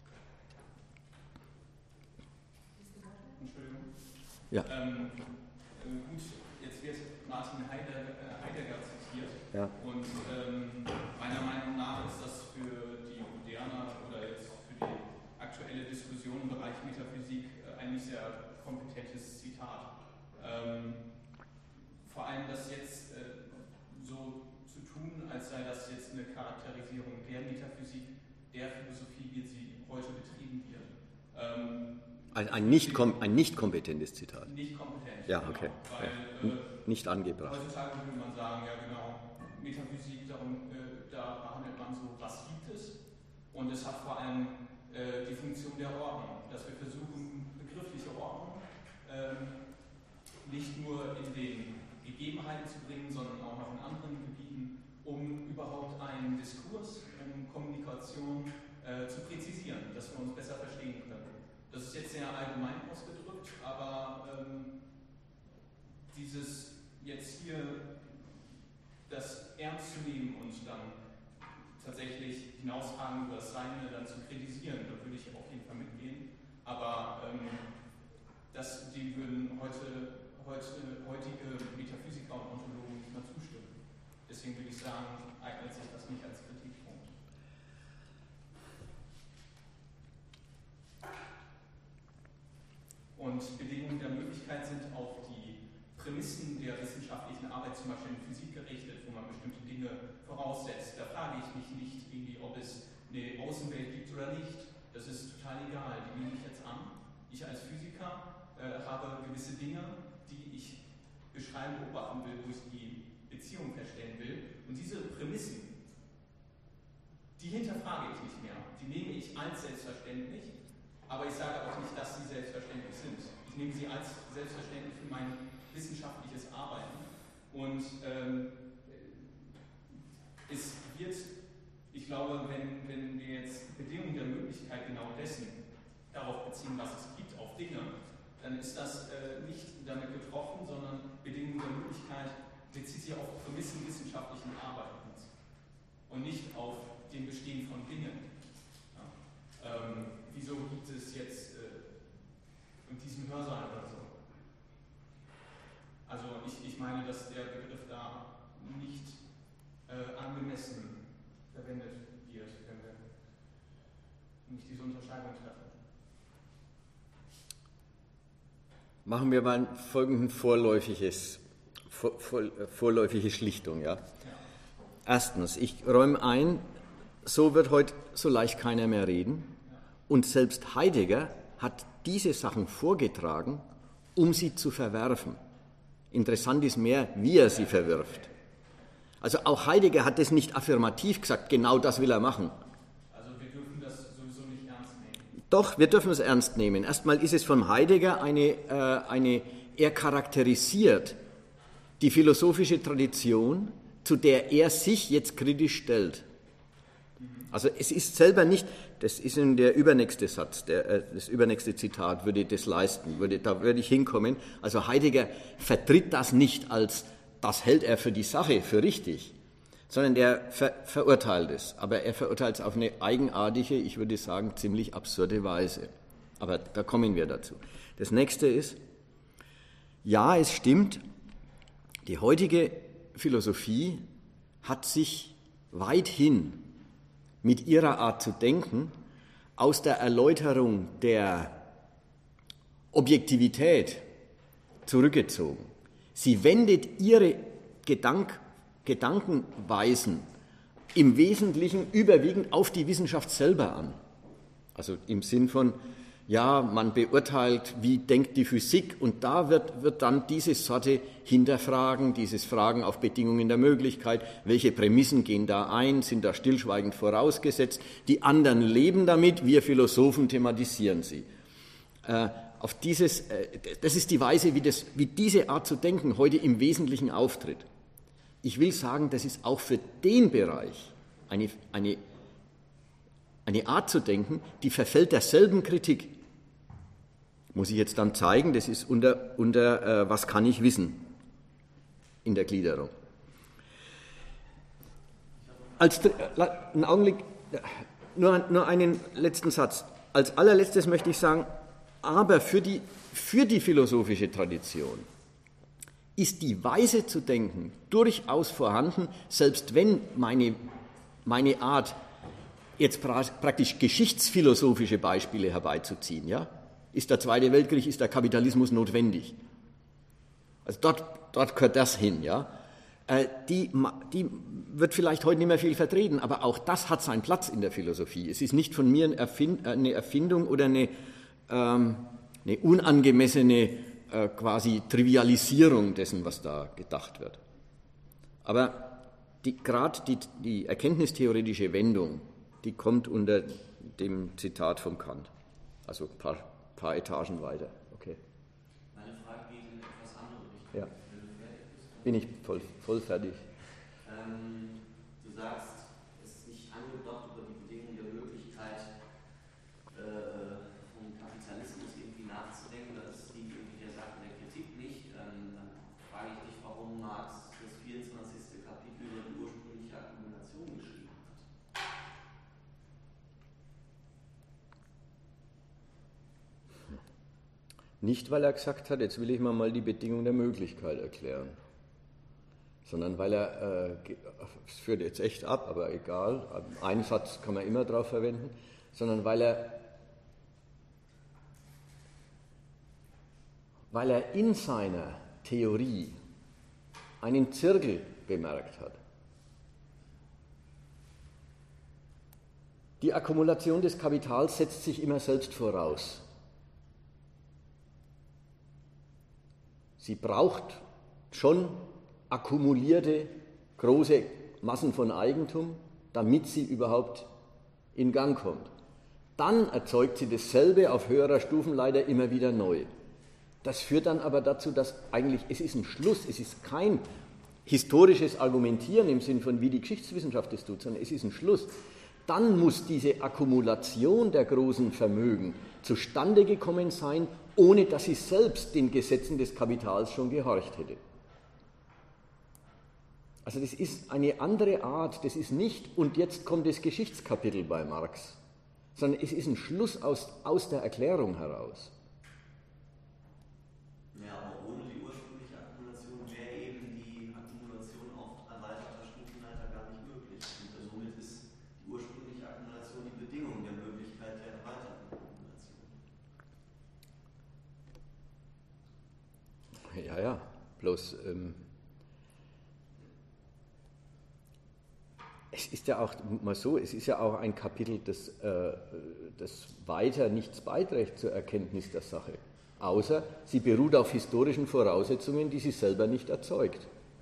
Ja. Ähm, gut, jetzt wird Martin Heidegger, Heidegger zitiert. Ja. Und ähm, meiner Meinung nach ist das für die moderne oder jetzt für die aktuelle Diskussion im Bereich Metaphysik äh, ein nicht sehr kompetentes Zitat. Ähm, vor allem das jetzt äh, so zu tun, als sei das jetzt eine Charakterisierung der Metaphysik, der Philosophie, wie sie heute betrieben wird. Ähm, Ein, ein, nicht kom, ein nicht kompetentes Zitat. Nicht kompetent. Ja, okay. Genau, weil, ja. äh, nicht angebracht. Heutzutage würde man sagen, ja genau, Metaphysik, darum, äh, da behandelt man so, was gibt es? Und es hat vor allem äh, die Funktion der Ordnung, dass wir versuchen, begriffliche Ordnung ähm, nicht nur in den Gegebenheiten zu bringen, sondern auch noch in anderen Gebieten, um überhaupt einen Diskurs, um Kommunikation äh, zu präzisieren, dass wir uns besser verstehen können. Das ist jetzt sehr allgemein ausgedrückt, aber ähm, dieses jetzt hier das ernst zu nehmen und dann tatsächlich hinausfragen über das Seine dann zu kritisieren, da würde ich auf jeden Fall mitgehen. Aber ähm, das, dem würden heute, heute, heutige Metaphysiker und Ontologen nicht mehr zustimmen. Deswegen würde ich sagen, eignet sich das nicht als Kritikpunkt. Und Bedingungen der Möglichkeit sind auf die Prämissen der wissenschaftlichen Arbeit, zum Beispiel in Physik, gerichtet, wo man bestimmte Dinge voraussetzt. Da frage ich mich nicht, irgendwie, ob es eine Außenwelt gibt oder nicht. Das ist total egal. Die nehme ich jetzt an. Ich als Physiker äh, habe gewisse Dinge, die ich beschreiben, beobachten will, wo ich die Beziehung feststellen will. Und diese Prämissen, die hinterfrage ich nicht mehr. Die nehme ich als selbstverständlich. Aber ich sage auch nicht, dass sie selbstverständlich sind. Ich nehme sie als selbstverständlich für mein wissenschaftliches Arbeiten. Und ähm, es wird, ich glaube, wenn, wenn wir jetzt Bedingungen der Möglichkeit genau dessen darauf beziehen, was es gibt, auf Dinge, dann ist das äh, nicht damit getroffen, sondern Bedingungen der Möglichkeit bezieht sich auf Prämissen wissenschaftlichen Arbeitens und nicht auf dem Bestehen von Dingen. Ja? Ähm, wieso gibt es jetzt äh, in diesem Hörsaal oder so? Also ich, ich meine, dass der Begriff da nicht äh, angemessen verwendet wird, wenn wir nicht diese Unterscheidung treffen. Machen wir mal folgenden vorläufiges, vor, vor, vorläufige Schlichtung. Ja? Ja. Erstens, ich räume ein, so wird heute so leicht keiner mehr reden. Ja. Und selbst Heidegger hat diese Sachen vorgetragen, um sie zu verwerfen. Interessant ist mehr, wie er sie verwirft. Also auch Heidegger hat das nicht affirmativ gesagt, genau das will er machen. Also wir dürfen das sowieso nicht ernst nehmen. Doch, wir dürfen es ernst nehmen. Erstmal ist es von Heidegger eine, äh, eine, er charakterisiert die philosophische Tradition, zu der er sich jetzt kritisch stellt. Also es ist selber nicht, das ist in der übernächste Satz, der, äh, das übernächste Zitat würde das leisten, würde, da würde ich hinkommen. Also Heidegger vertritt das nicht als, das hält er für die Sache, für richtig, sondern er ver, verurteilt es. Aber er verurteilt es auf eine eigenartige, ich würde sagen, ziemlich absurde Weise. Aber da kommen wir dazu. Das nächste ist, ja, es stimmt, die heutige Philosophie hat sich weithin mit ihrer Art zu denken aus der Erläuterung der Objektivität zurückgezogen. Sie wendet ihre Gedank- Gedankenweisen im Wesentlichen überwiegend auf die Wissenschaft selber an. Also im Sinn von, ja, man beurteilt, wie denkt die Physik, und da wird, wird dann diese Sorte hinterfragen, dieses Fragen auf Bedingungen der Möglichkeit, welche Prämissen gehen da ein, sind da stillschweigend vorausgesetzt, die anderen leben damit, wir Philosophen thematisieren sie. Äh, auf dieses, äh, das ist die Weise, wie, das, wie diese Art zu denken heute im Wesentlichen auftritt. Ich will sagen, das ist auch für den Bereich eine, eine Eine Art zu denken, die verfällt derselben Kritik. Muss ich jetzt dann zeigen, das ist unter, unter äh, was kann ich wissen in der Gliederung. Als, äh, einen Augenblick, nur, nur einen letzten Satz. Als allerletztes möchte ich sagen, aber für die, für die philosophische Tradition ist die Weise zu denken durchaus vorhanden, selbst wenn meine, meine Art, jetzt praktisch geschichtsphilosophische Beispiele herbeizuziehen. Ja? Ist der Zweite Weltkrieg, ist der Kapitalismus notwendig? Also dort, dort gehört das hin. Ja? Äh, die, die wird vielleicht heute nicht mehr viel vertreten, aber auch das hat seinen Platz in der Philosophie. Es ist nicht von mir eine, Erfind, eine Erfindung oder eine, ähm, eine unangemessene äh, quasi Trivialisierung dessen, was da gedacht wird. Aber gerade die, die erkenntnistheoretische Wendung, die kommt unter dem Zitat vom Kant, also ein paar, paar Etagen weiter. Okay. Meine Frage geht in etwas andere Richtung. Ja. Bin ich voll, voll fertig. Ähm, du sagst, es ist nicht angebracht, über die Bedingungen der Möglichkeit äh, vom Kapitalismus irgendwie nachzudenken. Das liegt irgendwie der Sache der Kritik nicht. Ähm, dann frage ich dich, warum Marx das vierundzwanzigste Kapitel über die ursprüngliche Akkumulation geschrieben hat. Nicht, weil er gesagt hat, jetzt will ich mal, mal die Bedingung der Möglichkeit erklären, sondern weil er, äh, es führt jetzt echt ab, aber egal, einen Satz kann man immer drauf verwenden, sondern weil er, weil er in seiner Theorie einen Zirkel bemerkt hat. Die Akkumulation des Kapitals setzt sich immer selbst voraus. Sie braucht schon akkumulierte große Massen von Eigentum, damit sie überhaupt in Gang kommt. Dann erzeugt sie dasselbe auf höherer Stufenleiter immer wieder neu. Das führt dann aber dazu, dass eigentlich, es ist ein Schluss, es ist kein historisches Argumentieren im Sinn von, wie die Geschichtswissenschaft es tut, sondern es ist ein Schluss. Dann muss diese Akkumulation der großen Vermögen zustande gekommen sein, ohne dass sie selbst den Gesetzen des Kapitals schon gehorcht hätte. Also das ist eine andere Art, das ist nicht, und jetzt kommt das Geschichtskapitel bei Marx, sondern es ist ein Schluss aus, aus der Erklärung heraus. Ja, aber ohne die ursprüngliche Akkumulation wäre eben die Akkumulation auf erweiterter Stufenleiter gar nicht möglich. Und somit ist die ursprüngliche Akkumulation die Bedingung der Möglichkeit der erweiterten Akkumulation. Ja, ja, bloß ähm, es ist ja auch mal so, es ist ja auch ein Kapitel, das, äh, das weiter nichts beiträgt zur Erkenntnis der Sache, außer sie beruht auf historischen Voraussetzungen, die sie selber nicht erzeugt.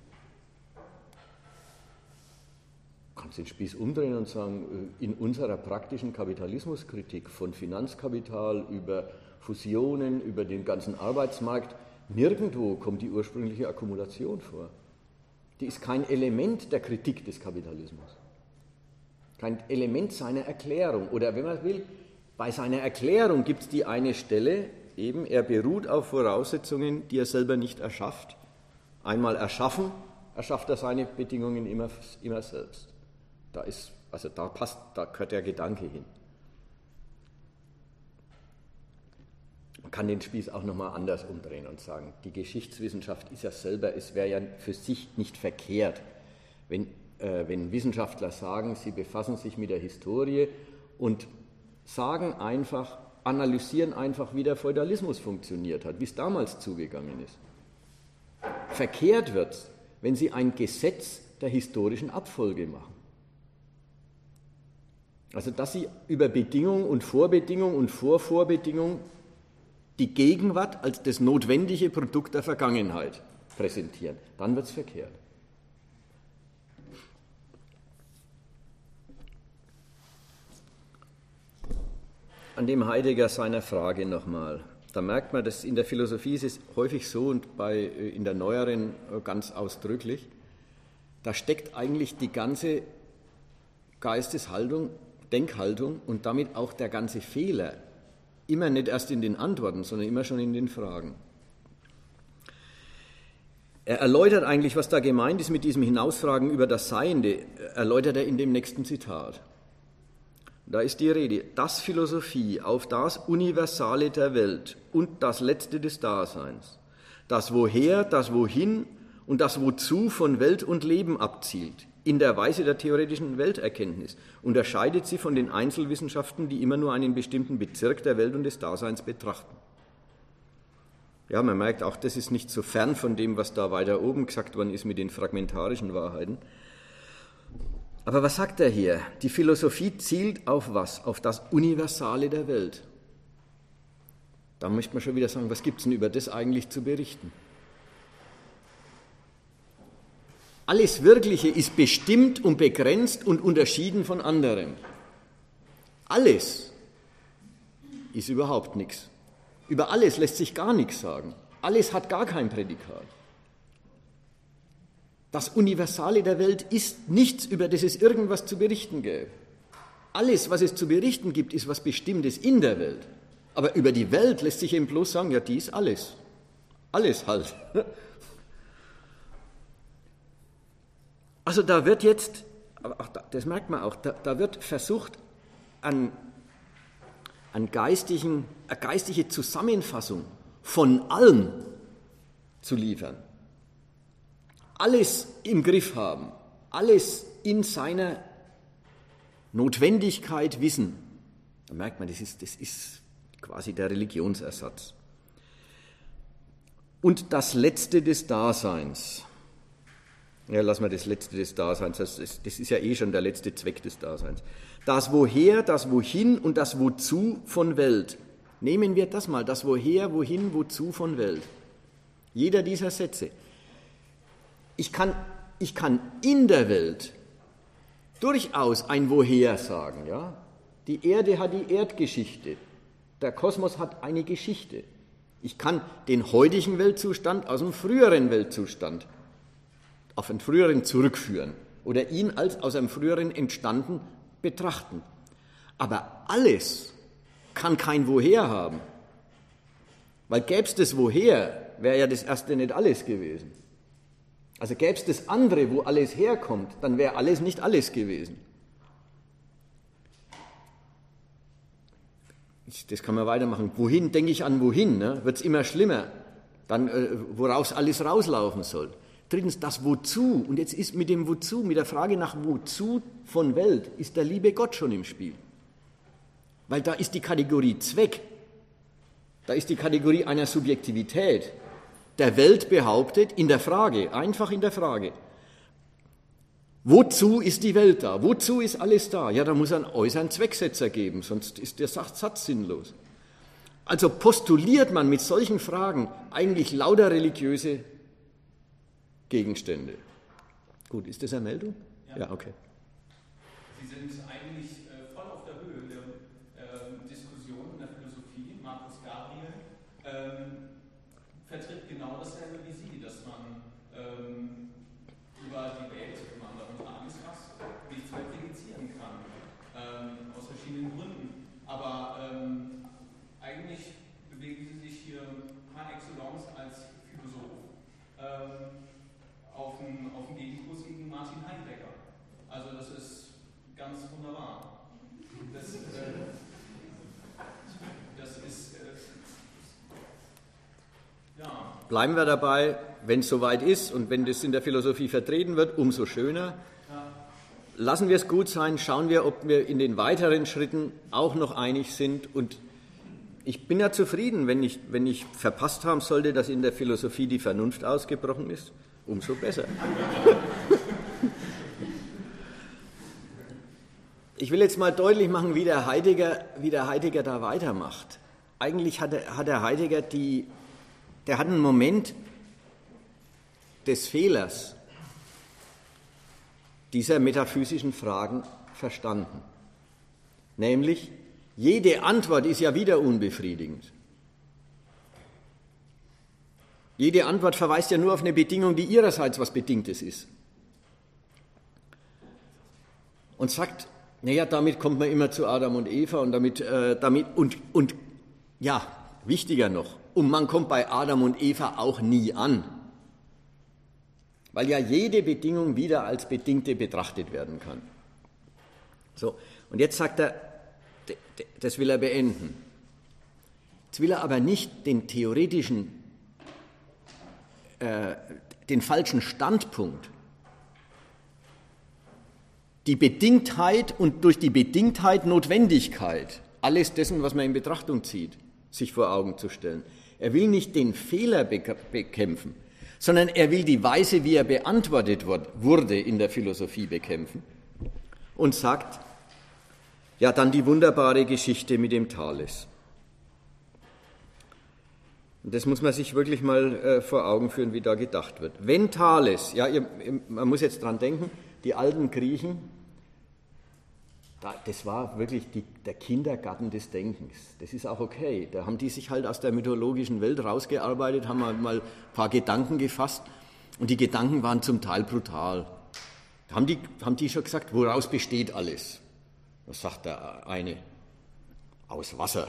Man kann den Spieß umdrehen und sagen, in unserer praktischen Kapitalismuskritik von Finanzkapital über Fusionen, über den ganzen Arbeitsmarkt, nirgendwo kommt die ursprüngliche Akkumulation vor. Die ist kein Element der Kritik des Kapitalismus, kein Element seiner Erklärung. Oder wenn man will, bei seiner Erklärung gibt es die eine Stelle, eben, er beruht auf Voraussetzungen, die er selber nicht erschafft. Einmal erschaffen, erschafft er seine Bedingungen immer, immer selbst. Da ist, also da passt, da gehört der Gedanke hin. Man kann den Spieß auch nochmal anders umdrehen und sagen, die Geschichtswissenschaft ist ja selber, es wäre ja für sich nicht verkehrt, wenn, äh, wenn Wissenschaftler sagen, sie befassen sich mit der Historie und sagen einfach, analysieren einfach, wie der Feudalismus funktioniert hat, wie es damals zugegangen ist. Verkehrt wird es, wenn sie ein Gesetz der historischen Abfolge machen. Also dass sie über Bedingung und Vorbedingung und Vorvorbedingung die Gegenwart als das notwendige Produkt der Vergangenheit präsentieren. Dann wird es verkehrt. An dem Heidegger seiner Frage nochmal. Da merkt man, dass in der Philosophie ist es häufig so und bei, in der neueren ganz ausdrücklich, da steckt eigentlich die ganze Geisteshaltung, Denkhaltung und damit auch der ganze Fehler immer nicht erst in den Antworten, sondern immer schon in den Fragen. Er erläutert eigentlich, was da gemeint ist mit diesem Hinausfragen über das Seiende, erläutert er in dem nächsten Zitat. Da ist die Rede, dass Philosophie auf das Universale der Welt und das Letzte des Daseins, das Woher, das Wohin und das Wozu von Welt und Leben abzielt, in der Weise der theoretischen Welterkenntnis, unterscheidet sie von den Einzelwissenschaften, die immer nur einen bestimmten Bezirk der Welt und des Daseins betrachten. Ja, man merkt auch, das ist nicht so fern von dem, was da weiter oben gesagt worden ist mit den fragmentarischen Wahrheiten. Aber was sagt er hier? Die Philosophie zielt auf was? Auf das Universale der Welt. Da möchte man schon wieder sagen, was gibt es denn über das eigentlich zu berichten? Alles Wirkliche ist bestimmt und begrenzt und unterschieden von anderem. Alles ist überhaupt nichts. Über alles lässt sich gar nichts sagen. Alles hat gar kein Prädikat. Das Universale der Welt ist nichts, über das es irgendwas zu berichten gäbe. Alles, was es zu berichten gibt, ist was Bestimmtes in der Welt. Aber über die Welt lässt sich eben bloß sagen, ja, die ist alles. Alles halt. Also da wird jetzt, das merkt man auch, da, da wird versucht, an, an geistigen, eine geistige Zusammenfassung von allem zu liefern. Alles im Griff haben, alles in seiner Notwendigkeit wissen. Da merkt man, das ist, das ist quasi der Religionsersatz. Und das Letzte des Daseins. Ja, lassen wir das Letzte des Daseins, das ist, das ist ja eh schon der letzte Zweck des Daseins. Das Woher, das Wohin und das Wozu von Welt. Nehmen wir das mal, das Woher, Wohin, Wozu von Welt. Jeder dieser Sätze. Ich kann, ich kann in der Welt durchaus ein Woher sagen. Ja? Die Erde hat die Erdgeschichte, der Kosmos hat eine Geschichte. Ich kann den heutigen Weltzustand aus dem früheren Weltzustand auf einen früheren zurückführen oder ihn als aus einem früheren entstanden betrachten. Aber alles kann kein Woher haben, weil gäbe es das Woher, wäre ja das erste nicht alles gewesen. Also gäbe es das andere, wo alles herkommt, dann wäre alles nicht alles gewesen. Das kann man weitermachen. Wohin, denke ich an wohin, ne? Wird es immer schlimmer, dann äh, woraus alles rauslaufen soll. Drittens, das Wozu. Und jetzt ist mit dem Wozu, mit der Frage nach Wozu von Welt, ist der liebe Gott schon im Spiel. Weil da ist die Kategorie Zweck, da ist die Kategorie einer Subjektivität der Welt behauptet in der Frage, einfach in der Frage. Wozu ist die Welt da? Wozu ist alles da? Ja, da muss es einen äußeren Zwecksetzer geben, sonst ist der Satz sinnlos. Also postuliert man mit solchen Fragen eigentlich lauter religiöse Gegenstände. Gut, ist das eine Meldung? Ja, ja, okay. Sie sind eigentlich äh, voll auf der Höhe der äh, Diskussion in der Philosophie. Markus Gabriel ähm, vertritt genau dasselbe wie Sie, dass man ähm, über die Welt, wenn man darunter Angst hat, nichts mehr predizieren kann, ähm, aus verschiedenen Gründen. Aber ähm, eigentlich bewegen Sie sich hier par excellence als Philosoph ähm, auf den, auf den Gegenkurs gegen Martin Heidegger. Also das ist ganz wunderbar. Das, äh, das ist, äh, ja. Bleiben wir dabei, wenn es soweit ist und wenn das in der Philosophie vertreten wird, umso schöner. Ja. Lassen wir es gut sein, schauen wir, ob wir in den weiteren Schritten auch noch einig sind. Und ich bin ja zufrieden, wenn ich, wenn ich verpasst haben sollte, dass in der Philosophie die Vernunft ausgebrochen ist, umso besser. Ich will jetzt mal deutlich machen, wie der Heidegger, wie der Heidegger da weitermacht. Eigentlich hat der, hat der Heidegger die, der hat einen Moment des Fehlers dieser metaphysischen Fragen verstanden. Nämlich, jede Antwort ist ja wieder unbefriedigend. Jede Antwort verweist ja nur auf eine Bedingung, die ihrerseits was Bedingtes ist. Und sagt, naja, damit kommt man immer zu Adam und Eva und damit, äh, damit und, und ja, wichtiger noch, und man kommt bei Adam und Eva auch nie an. Weil ja jede Bedingung wieder als Bedingte betrachtet werden kann. So, und jetzt sagt er, das will er beenden. Jetzt will er aber nicht den theoretischen, äh, den falschen Standpunkt, die Bedingtheit und durch die Bedingtheit Notwendigkeit, alles dessen, was man in Betrachtung zieht, sich vor Augen zu stellen. Er will nicht den Fehler bekämpfen, sondern er will die Weise, wie er beantwortet wurde in der Philosophie, bekämpfen und sagt, ja, dann die wunderbare Geschichte mit dem Thales. Und das muss man sich wirklich mal äh, vor Augen führen, wie da gedacht wird. Wenn Thales, ja, ihr, man muss jetzt dran denken, die alten Griechen, da, das war wirklich die, der Kindergarten des Denkens. Das ist auch okay. Da haben die sich halt aus der mythologischen Welt rausgearbeitet, haben mal, mal ein paar Gedanken gefasst und die Gedanken waren zum Teil brutal. Da haben die, haben die schon gesagt, woraus besteht alles? Was sagt der eine? Aus Wasser.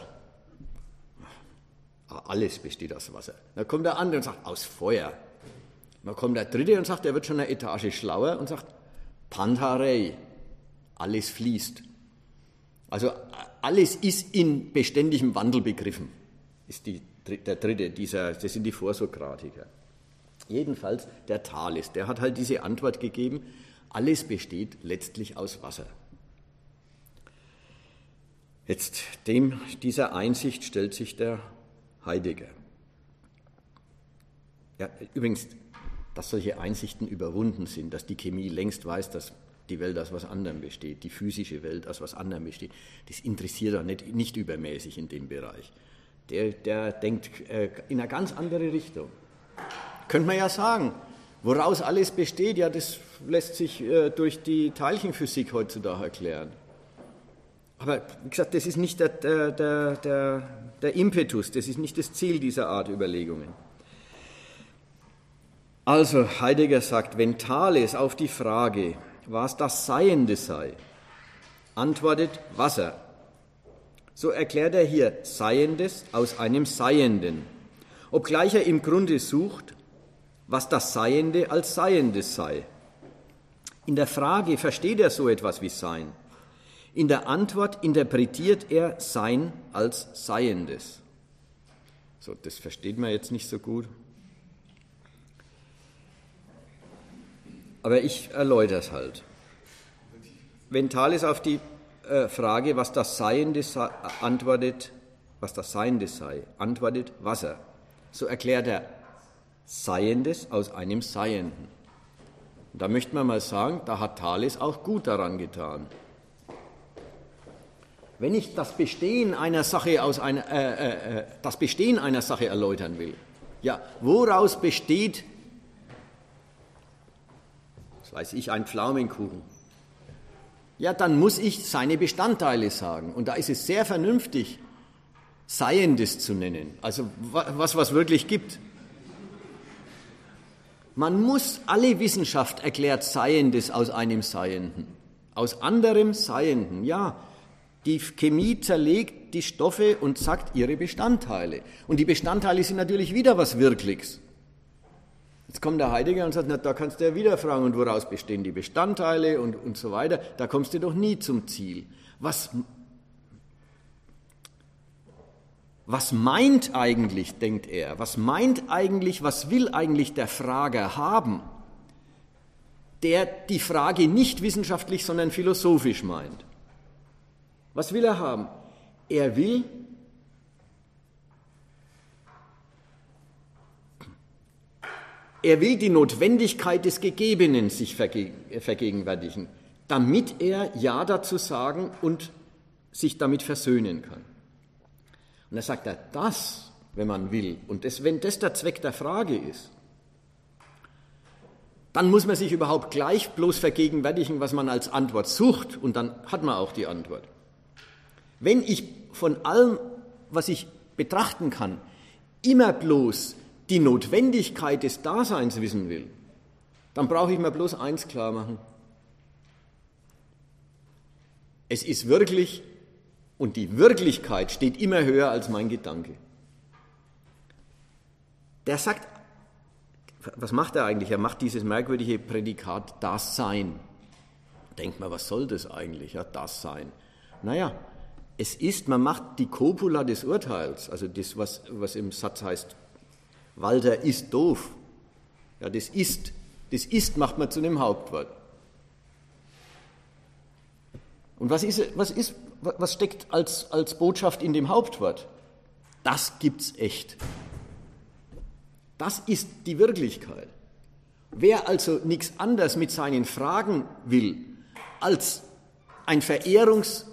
Alles besteht aus Wasser. Dann kommt der andere und sagt, aus Feuer. Dann kommt der dritte und sagt, er wird schon eine Etage schlauer und sagt, Pantharei. Alles fließt. Also alles ist in beständigem Wandel begriffen, ist die, der dritte dieser, das sind die Vorsokratiker. Jedenfalls der Thales, der hat halt diese Antwort gegeben, alles besteht letztlich aus Wasser. Jetzt dem, dieser Einsicht stellt sich der Heidegger. Ja, übrigens, dass solche Einsichten überwunden sind, dass die Chemie längst weiß, dass die Welt aus was anderem besteht, die physische Welt aus was anderem besteht, das interessiert er nicht, nicht übermäßig in dem Bereich. Der, der denkt äh, in eine ganz andere Richtung. Könnte man ja sagen, woraus alles besteht, ja, das lässt sich äh, durch die Teilchenphysik heutzutage erklären. Aber wie gesagt, das ist nicht der, der, der, der, der Impetus, das ist nicht das Ziel dieser Art Überlegungen. Also Heidegger sagt, wenn Thales auf die Frage, was das Seiende sei, antwortet Wasser. So erklärt er hier Seiendes aus einem Seienden, obgleich er im Grunde sucht, was das Seiende als Seiendes sei. In der Frage versteht er so etwas wie Sein. In der Antwort interpretiert er Sein als Seiendes. So, das versteht man jetzt nicht so gut. Aber ich erläutere es halt. Wenn Thales auf die äh, Frage, was das Seiende sei, antwortet, was das Seiende sei, antwortet Wasser, so erklärt er Seiendes aus einem Seienden. Und da möchte man mal sagen, da hat Thales auch gut daran getan. Wenn ich das Bestehen einer Sache aus einer, äh, äh, das Bestehen einer Sache erläutern will, ja, woraus besteht, was weiß ich, ein Pflaumenkuchen? Ja, dann muss ich seine Bestandteile sagen. Und da ist es sehr vernünftig, Seiendes zu nennen, also was, was wirklich gibt. Man muss, alle Wissenschaft erklärt Seiendes aus einem Seienden, aus anderem Seienden, ja. Die Chemie zerlegt die Stoffe und sagt ihre Bestandteile. Und die Bestandteile sind natürlich wieder was Wirkliches. Jetzt kommt der Heidegger und sagt, na, da kannst du ja wieder fragen, und woraus bestehen die Bestandteile und, und so weiter. Da kommst du doch nie zum Ziel. Was, was meint eigentlich, denkt er, was meint eigentlich, was will eigentlich der Frager haben, der die Frage nicht wissenschaftlich, sondern philosophisch meint? Was will er haben? Er will Er will die Notwendigkeit des Gegebenen sich vergegenwärtigen, damit er Ja dazu sagen und sich damit versöhnen kann. Und da sagt er, das, wenn man will, und das, wenn das der Zweck der Frage ist, dann muss man sich überhaupt gleich bloß vergegenwärtigen, was man als Antwort sucht, und dann hat man auch die Antwort. Wenn ich von allem, was ich betrachten kann, immer bloß die Notwendigkeit des Daseins wissen will, dann brauche ich mir bloß eins klar machen. Es ist wirklich, und die Wirklichkeit steht immer höher als mein Gedanke. Der sagt, was macht er eigentlich? Er macht dieses merkwürdige Prädikat das Sein. Denkt man, was soll das eigentlich? Ja, das Sein. Naja, es ist, man macht die Copula des Urteils, also das, was, was im Satz heißt, Walter ist doof. Ja, das ist, das ist macht man zu einem Hauptwort. Und was ist, was ist, was steckt als, als Botschaft in dem Hauptwort? Das gibt's echt. Das ist die Wirklichkeit. Wer also nichts anderes mit seinen Fragen will, als ein Verehrungs,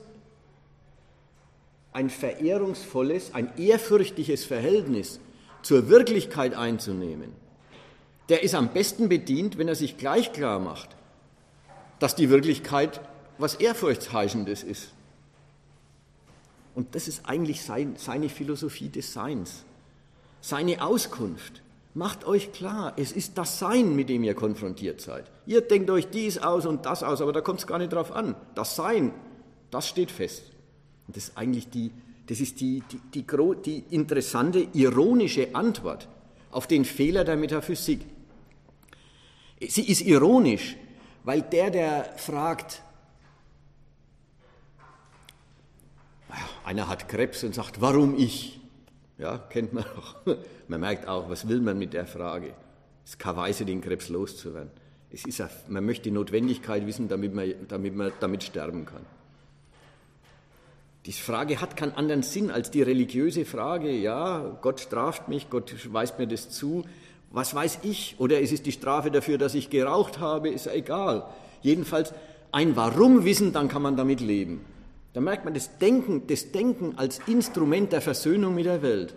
ein verehrungsvolles, ein ehrfürchtiges Verhältnis zur Wirklichkeit einzunehmen, der ist am besten bedient, wenn er sich gleich klar macht, dass die Wirklichkeit was Ehrfurchtsheischendes ist. Und das ist eigentlich sein, seine Philosophie des Seins, seine Auskunft. Macht euch klar, es ist das Sein, mit dem ihr konfrontiert seid. Ihr denkt euch dies aus und das aus, aber da kommt es gar nicht drauf an. Das Sein, das steht fest. Und das ist eigentlich die, das ist die, die, die, die interessante, ironische Antwort auf den Fehler der Metaphysik. Sie ist ironisch, weil der, der fragt, einer hat Krebs und sagt, warum ich? Ja, kennt man doch. Man merkt auch, was will man mit der Frage? Es ist keine Weise, den Krebs loszuwerden. Es ist, man möchte die Notwendigkeit wissen, damit man, damit man damit sterben kann. Die Frage hat keinen anderen Sinn als die religiöse Frage, ja, Gott straft mich, Gott weist mir das zu, was weiß ich? Oder es ist die Strafe dafür, dass ich geraucht habe, ist ja egal. Jedenfalls ein Warum wissen, dann kann man damit leben. Da merkt man das Denken, das Denken als Instrument der Versöhnung mit der Welt.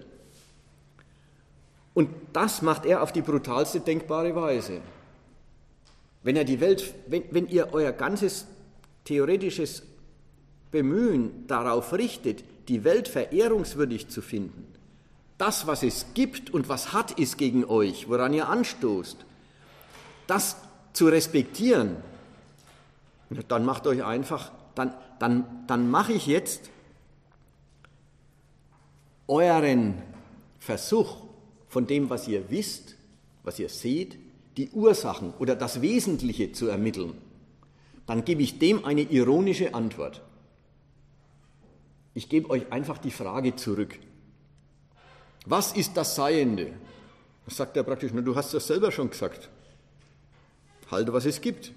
Und das macht er auf die brutalste denkbare Weise. Wenn er die Welt, wenn, wenn ihr euer ganzes theoretisches Bemühen darauf richtet, die Welt verehrungswürdig zu finden, das, was es gibt und was hat, ist gegen euch, woran ihr anstoßt, das zu respektieren, dann macht euch einfach, dann, dann, dann mache ich jetzt euren Versuch von dem, was ihr wisst, was ihr seht, die Ursachen oder das Wesentliche zu ermitteln, dann gebe ich dem eine ironische Antwort. Ich gebe euch einfach die Frage zurück. Was ist das Seiende? Das sagt er praktisch, na, du hast das selber schon gesagt. Halte, was es gibt.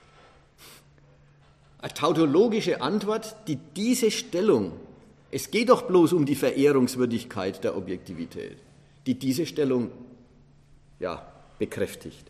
Eine tautologische Antwort, die diese Stellung, es geht doch bloß um die Verehrungswürdigkeit der Objektivität, die diese Stellung ja, bekräftigt.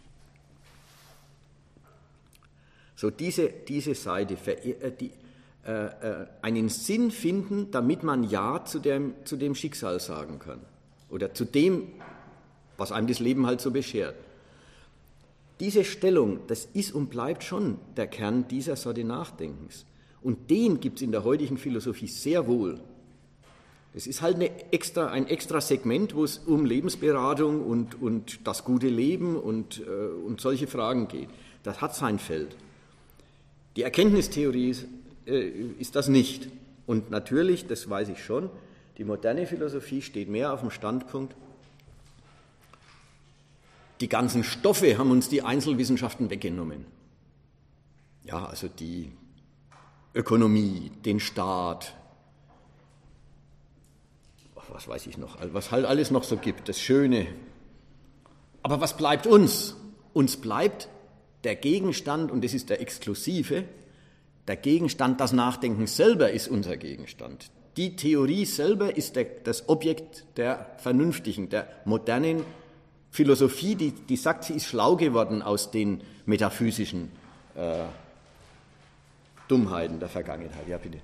So diese, diese Seite, die, äh, äh, einen Sinn finden, damit man Ja zu dem, zu dem Schicksal sagen kann oder zu dem, was einem das Leben halt so beschert. Diese Stellung, das ist und bleibt schon der Kern dieser Sorte Nachdenkens. Und den gibt es in der heutigen Philosophie sehr wohl. Es ist halt eine extra, ein extra Segment, wo es um Lebensberatung und, und das gute Leben und, äh, und solche Fragen geht. Das hat sein Feld. Die Erkenntnistheorie ist, äh, ist das nicht. Und natürlich, das weiß ich schon, die moderne Philosophie steht mehr auf dem Standpunkt, die ganzen Stoffe haben uns die Einzelwissenschaften weggenommen. Ja, also die Ökonomie, den Staat, was weiß ich noch, was halt alles noch so gibt, das Schöne. Aber was bleibt uns? Uns bleibt der Gegenstand, und das ist der Exklusive, der Gegenstand, das Nachdenken selber ist unser Gegenstand. Die Theorie selber ist der, das Objekt der vernünftigen, der modernen Philosophie, die, die sagt, sie ist schlau geworden aus den metaphysischen äh, Dummheiten der Vergangenheit. Ja, bitte.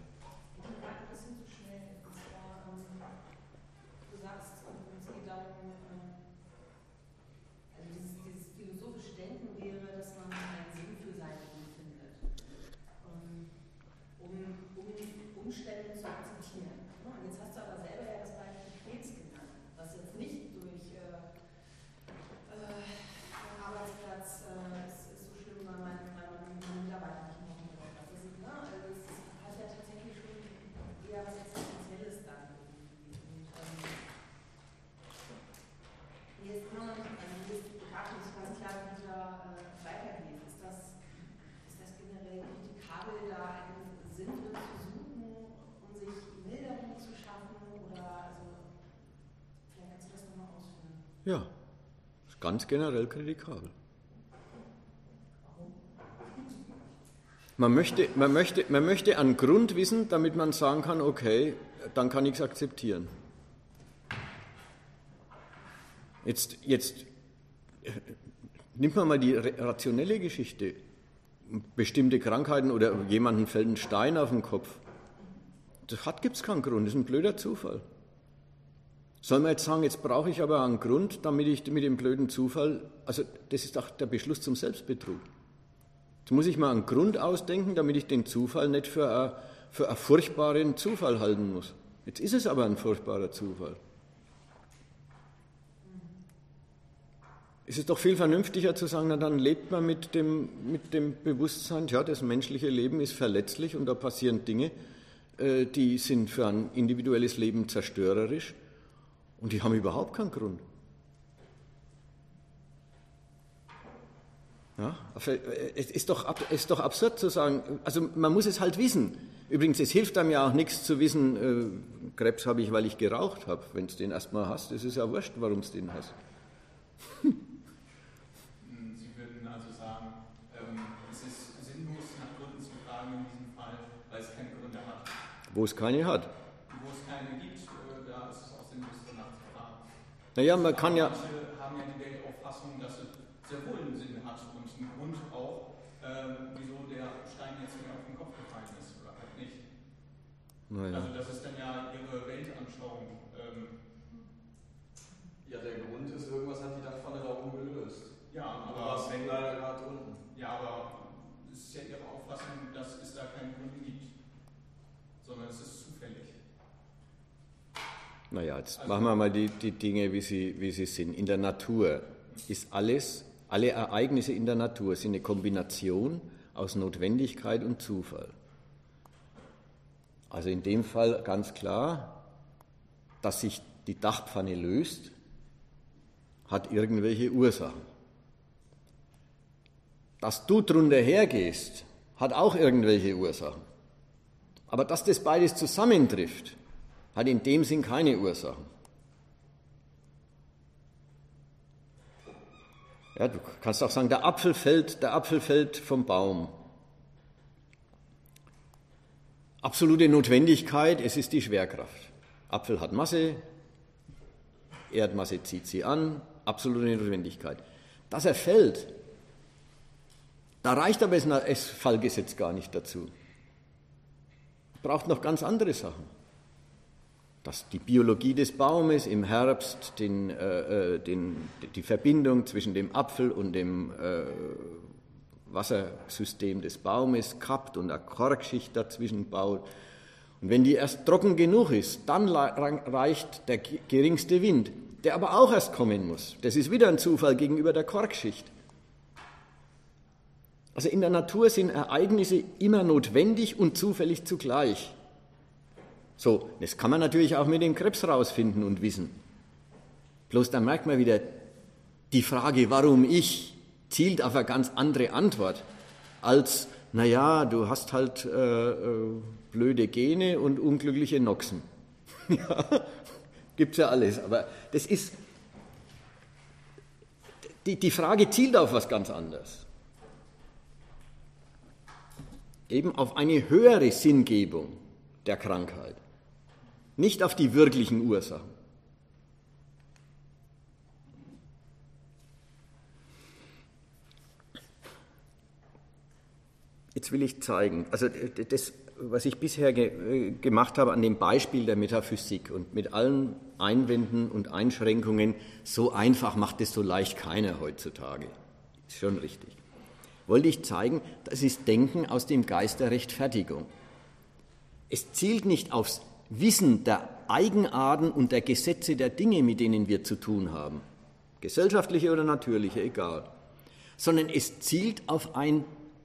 Ja, ist ganz generell kritikabel. Man möchte, man, möchte, man möchte einen Grund wissen, damit man sagen kann, okay, dann kann ich es akzeptieren. Jetzt, jetzt nimmt man mal die rationelle Geschichte. Bestimmte Krankheiten oder jemandem fällt ein Stein auf den Kopf. Das gibt es keinen Grund, das ist ein blöder Zufall. Soll man jetzt sagen, jetzt brauche ich aber einen Grund, damit ich mit dem blöden Zufall, also das ist auch der Beschluss zum Selbstbetrug. Jetzt muss ich mal einen Grund ausdenken, damit ich den Zufall nicht für, ein, für einen furchtbaren Zufall halten muss. Jetzt ist es aber ein furchtbarer Zufall. Es ist doch viel vernünftiger zu sagen, na dann lebt man mit dem, mit dem Bewusstsein, ja, das menschliche Leben ist verletzlich und da passieren Dinge, äh, die sind für ein individuelles Leben zerstörerisch. Und die haben überhaupt keinen Grund. Ja, es ist doch, es ist doch absurd zu sagen, also man muss es halt wissen. Übrigens, es hilft einem ja auch nichts zu wissen, äh, Krebs habe ich, weil ich geraucht habe. Wenn du den erstmal hast, ist es ja wurscht, warum du den hast. Sie würden also sagen, ähm, es ist sinnlos, nach Gründen zu fragen in diesem Fall, weil es keine Gründe hat. Wo es keine hat. Wo es keine gibt, äh, da ist es auch sinnlos. Naja, man kann ja. Manche haben ja die Weltauffassung, dass es sehr wohl einen Sinn hat und einen Grund auch, äh, wieso der Stein jetzt mir auf den Kopf gefallen ist oder halt nicht. Naja. Also das ist dann ja ihre Weltanschauung. Ähm, ja, der Grund ist, irgendwas hat die Dachpfanne da oben gelöst. Ja, aber was hängt leider gerade unten. Ja, aber es ist ja ihre Auffassung, dass es da keinen Grund gibt, sondern es ist zufällig. Naja, jetzt also, machen wir mal die, die Dinge, wie sie, wie sie sind. In der Natur ist alles, alle Ereignisse in der Natur sind eine Kombination aus Notwendigkeit und Zufall. Also in dem Fall ganz klar, dass sich die Dachpfanne löst, hat irgendwelche Ursachen. Dass du drunter hergehst, hat auch irgendwelche Ursachen. Aber dass das beides zusammentrifft, hat in dem Sinn keine Ursachen. Ja, du kannst auch sagen, der Apfel fällt, der Apfel fällt vom Baum. Absolute Notwendigkeit, es ist die Schwerkraft. Apfel hat Masse, Erdmasse zieht sie an, absolute Notwendigkeit. Dass er fällt, da reicht aber das Fallgesetz gar nicht dazu. Braucht noch ganz andere Sachen. Dass die Biologie des Baumes im Herbst den, äh, den, die Verbindung zwischen dem Apfel und dem äh, Wassersystem des Baumes kappt und eine Korkschicht dazwischen baut. Und wenn die erst trocken genug ist, dann reicht der geringste Wind, der aber auch erst kommen muss. Das ist wieder ein Zufall gegenüber der Korkschicht. Also in der Natur sind Ereignisse immer notwendig und zufällig zugleich. So, das kann man natürlich auch mit dem Krebs rausfinden und wissen. Bloß dann merkt man wieder, die Frage, warum ich, zielt auf eine ganz andere Antwort, als, naja, du hast halt äh, äh, blöde Gene und unglückliche Noxen. Ja, gibt's ja alles, aber das ist, die, die Frage zielt auf was ganz anderes. Eben auf eine höhere Sinngebung der Krankheit, nicht auf die wirklichen Ursachen. Jetzt will ich zeigen, also das, was ich bisher ge- gemacht habe an dem Beispiel der Metaphysik und mit allen Einwänden und Einschränkungen, so einfach macht es so leicht keiner heutzutage. Ist schon richtig. Wollte ich zeigen, das ist Denken aus dem Geist der Rechtfertigung. Es zielt nicht aufs Wissen der Eigenarten und der Gesetze der Dinge, mit denen wir zu tun haben, gesellschaftliche oder natürliche, egal, sondern es zielt auf ein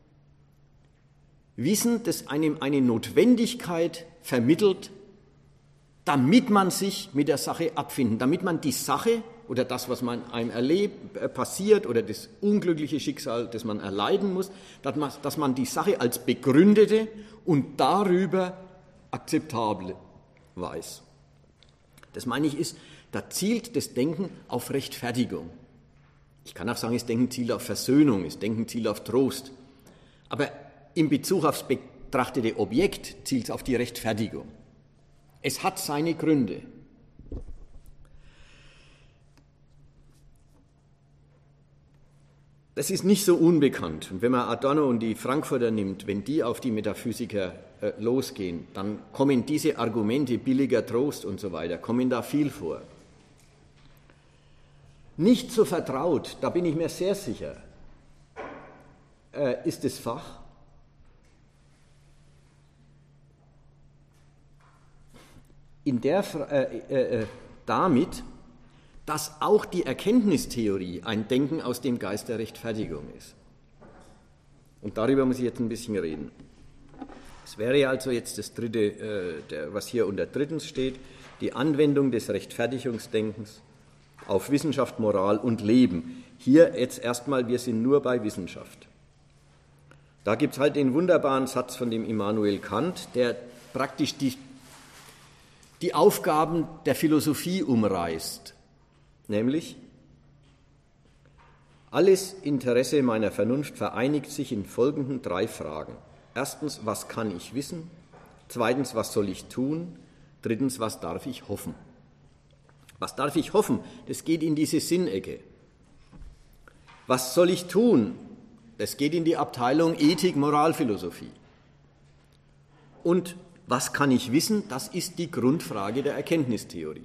Wissen, das einem eine Notwendigkeit vermittelt, damit man sich mit der Sache abfinden, damit man die Sache oder das, was man einem erlebt, äh, passiert oder das unglückliche Schicksal, das man erleiden muss, dass man, dass man die Sache als begründete und darüber akzeptable weiß. Das meine ich ist, da zielt das Denken auf Rechtfertigung. Ich kann auch sagen, das Denken zielt auf Versöhnung, das Denken zielt auf Trost. Aber in Bezug aufs betrachtete Objekt zielt es auf die Rechtfertigung. Es hat seine Gründe. Das ist nicht so unbekannt. Und wenn man Adorno und die Frankfurter nimmt, wenn die auf die Metaphysiker äh, losgehen, dann kommen diese Argumente, billiger Trost und so weiter, kommen da viel vor. Nicht so vertraut, da bin ich mir sehr sicher, äh, ist das Fach. In der, äh, äh, damit, dass auch die Erkenntnistheorie ein Denken aus dem Geist der Rechtfertigung ist. Und darüber muss ich jetzt ein bisschen reden. Es wäre also jetzt das dritte, äh, der, was hier unter drittens steht, die Anwendung des Rechtfertigungsdenkens auf Wissenschaft, Moral und Leben. Hier jetzt erstmal, wir sind nur bei Wissenschaft. Da gibt es halt den wunderbaren Satz von dem Immanuel Kant, der praktisch die, die Aufgaben der Philosophie umreißt. Nämlich, alles Interesse meiner Vernunft vereinigt sich in folgenden drei Fragen. Erstens, was kann ich wissen? Zweitens, was soll ich tun? Drittens, was darf ich hoffen? Was darf ich hoffen? Das geht in diese Sinnecke. Was soll ich tun? Das geht in die Abteilung Ethik, Moralphilosophie. Und was kann ich wissen? Das ist die Grundfrage der Erkenntnistheorie.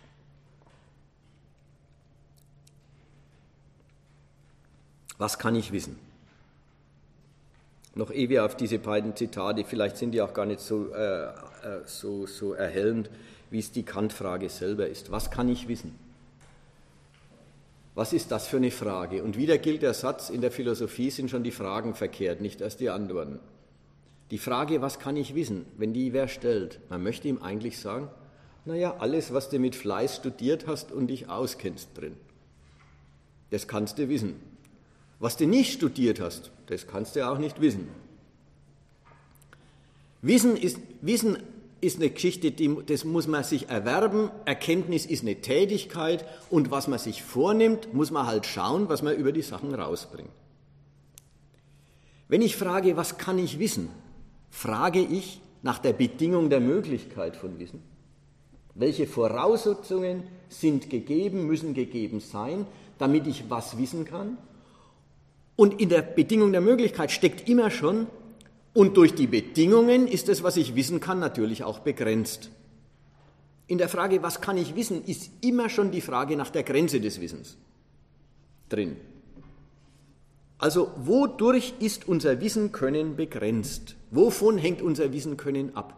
Was kann ich wissen? Noch ehe wir auf diese beiden Zitate, vielleicht sind die auch gar nicht so, äh, so, so erhellend, wie es die Kant-Frage selber ist. Was kann ich wissen? Was ist das für eine Frage? Und wieder gilt der Satz, in der Philosophie sind schon die Fragen verkehrt, nicht erst die Antworten. Die Frage, was kann ich wissen, wenn die wer stellt, man möchte ihm eigentlich sagen, naja, alles, was du mit Fleiß studiert hast und dich auskennst drin. Das kannst du wissen. Was du nicht studiert hast, das kannst du auch nicht wissen. Wissen ist, Wissen ist eine Geschichte, die, das muss man sich erwerben. Erkenntnis ist eine Tätigkeit und was man sich vornimmt, muss man halt schauen, was man über die Sachen rausbringt. Wenn ich frage, was kann ich wissen, frage ich nach der Bedingung der Möglichkeit von Wissen. Welche Voraussetzungen sind gegeben, müssen gegeben sein, damit ich was wissen kann? Und in der Bedingung der Möglichkeit steckt immer schon, und durch die Bedingungen ist das, was ich wissen kann, natürlich auch begrenzt. In der Frage, was kann ich wissen, ist immer schon die Frage nach der Grenze des Wissens drin. Also, wodurch ist unser Wissen können begrenzt? Wovon hängt unser Wissen können ab?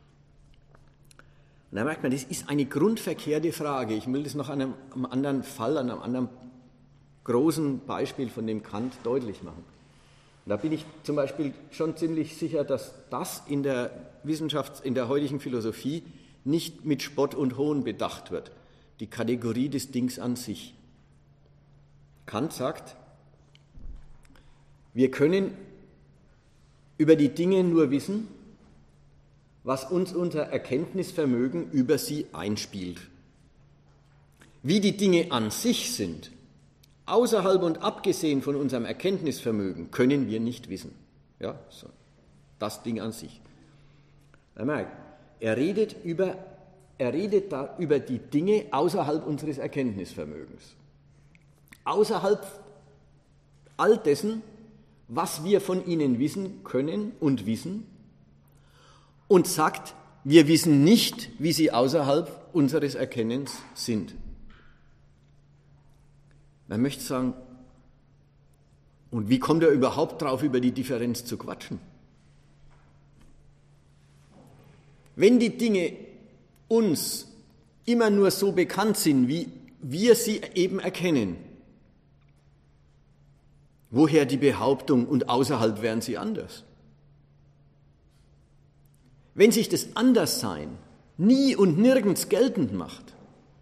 Und da merkt man, das ist eine grundverkehrte Frage. Ich will das noch an einem, einem anderen Fall, an einem anderen großen Beispiel von dem Kant deutlich machen. Und da bin ich zum Beispiel schon ziemlich sicher, dass das in der Wissenschaft, in der heutigen Philosophie nicht mit Spott und Hohn bedacht wird. Die Kategorie des Dings an sich. Kant sagt, wir können über die Dinge nur wissen, was uns unser Erkenntnisvermögen über sie einspielt. Wie die Dinge an sich sind, außerhalb und abgesehen von unserem Erkenntnisvermögen, können wir nicht wissen. Ja, so. Das Ding an sich. Er merkt, er redet über, er redet da über die Dinge außerhalb unseres Erkenntnisvermögens. Außerhalb all dessen, was wir von ihnen wissen können und wissen, und sagt, wir wissen nicht, wie sie außerhalb unseres Erkennens sind. Man möchte sagen, und wie kommt er überhaupt drauf, über die Differenz zu quatschen? Wenn die Dinge uns immer nur so bekannt sind, wie wir sie eben erkennen, woher die Behauptung, und außerhalb wären sie anders? Wenn sich das Anderssein nie und nirgends geltend macht,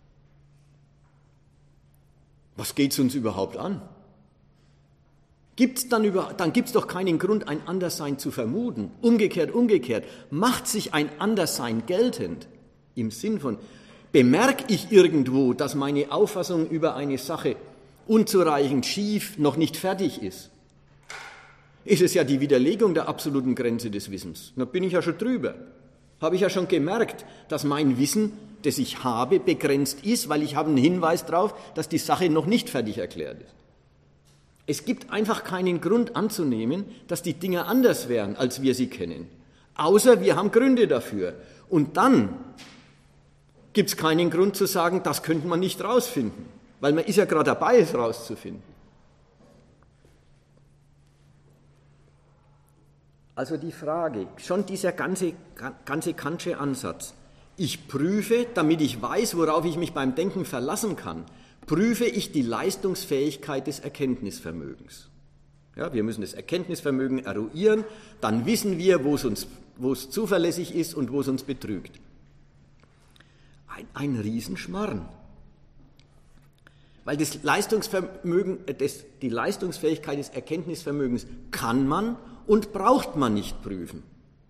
was geht es uns überhaupt an? Gibt's dann über, dann gibt es doch keinen Grund, ein Anderssein zu vermuten. Umgekehrt, umgekehrt, macht sich ein Anderssein geltend im Sinn von, bemerke ich irgendwo, dass meine Auffassung über eine Sache unzureichend, schief, noch nicht fertig ist, ist es ja die Widerlegung der absoluten Grenze des Wissens. Da bin ich ja schon drüber. Habe ich ja schon gemerkt, dass mein Wissen, das ich habe, begrenzt ist, weil ich habe einen Hinweis darauf, dass die Sache noch nicht fertig erklärt ist. Es gibt einfach keinen Grund anzunehmen, dass die Dinge anders wären, als wir sie kennen. Außer wir haben Gründe dafür. Und dann gibt es keinen Grund zu sagen, das könnte man nicht rausfinden, weil man ist ja gerade dabei, es rauszufinden. Also die Frage, schon dieser ganze, ganze Kantsche Ansatz, ich prüfe, damit ich weiß, worauf ich mich beim Denken verlassen kann, prüfe ich die Leistungsfähigkeit des Erkenntnisvermögens. Ja, wir müssen das Erkenntnisvermögen eruieren, dann wissen wir, wo es uns, wo es zuverlässig ist und wo es uns betrügt. Ein, ein Riesenschmarrn. Weil das Leistungsvermögen, das, die Leistungsfähigkeit des Erkenntnisvermögens kann man und braucht man nicht prüfen.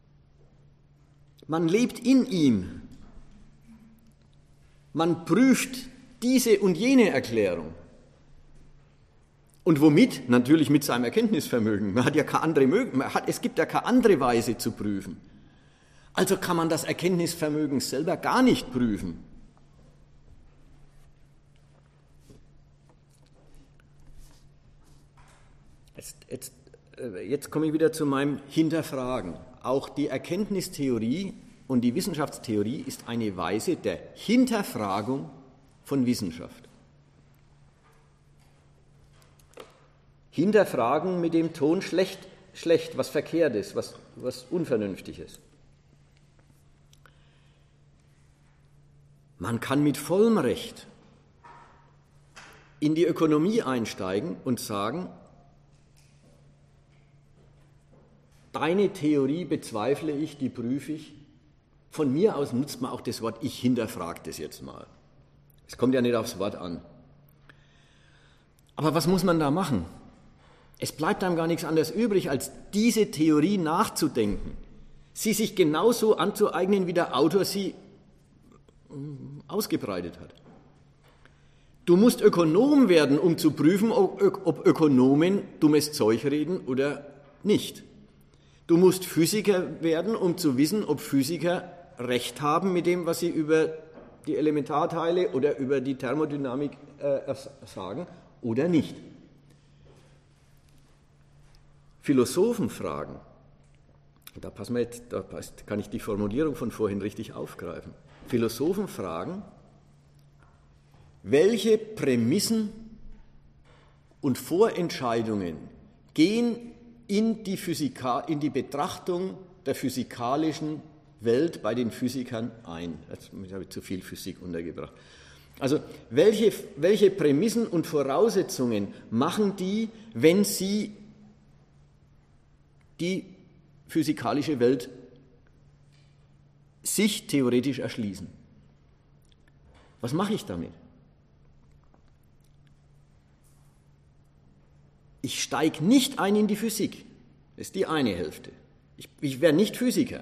Man lebt in ihm. Man prüft diese und jene Erklärung. Und womit? Natürlich mit seinem Erkenntnisvermögen. Man hat ja keine andere Möglichkeit, es gibt ja keine andere Weise zu prüfen. Also kann man das Erkenntnisvermögen selber gar nicht prüfen. Jetzt, jetzt, jetzt komme ich wieder zu meinem Hinterfragen. Auch die Erkenntnistheorie und die Wissenschaftstheorie ist eine Weise der Hinterfragung von Wissenschaft. Hinterfragen mit dem Ton schlecht, schlecht, was verkehrt ist, was, was unvernünftig ist. Man kann mit vollem Recht in die Ökonomie einsteigen und sagen, deine Theorie bezweifle ich, die prüfe ich. Von mir aus nutzt man auch das Wort, ich hinterfrage das jetzt mal. Es kommt ja nicht aufs Wort an. Aber was muss man da machen? Es bleibt einem gar nichts anderes übrig, als diese Theorie nachzudenken, sie sich genauso anzueignen, wie der Autor sie ausgebreitet hat. Du musst Ökonom werden, um zu prüfen, ob Ökonomen dummes Zeug reden oder nicht. Du musst Physiker werden, um zu wissen, ob Physiker Recht haben mit dem, was sie über die Elementarteile oder über die Thermodynamik äh, sagen oder nicht. Philosophen fragen, da, passen wir jetzt, da kann ich die Formulierung von vorhin richtig aufgreifen. Philosophen fragen, welche Prämissen und Vorentscheidungen gehen in die, Physika, in die Betrachtung der physikalischen Welt bei den Physikern ein. Jetzt habe ich zu viel Physik untergebracht. Also welche, welche Prämissen und Voraussetzungen machen die, wenn sie die physikalische Welt sich theoretisch erschließen? Was mache ich damit? Ich steige nicht ein in die Physik. Das ist die eine Hälfte. Ich, ich wäre nicht Physiker.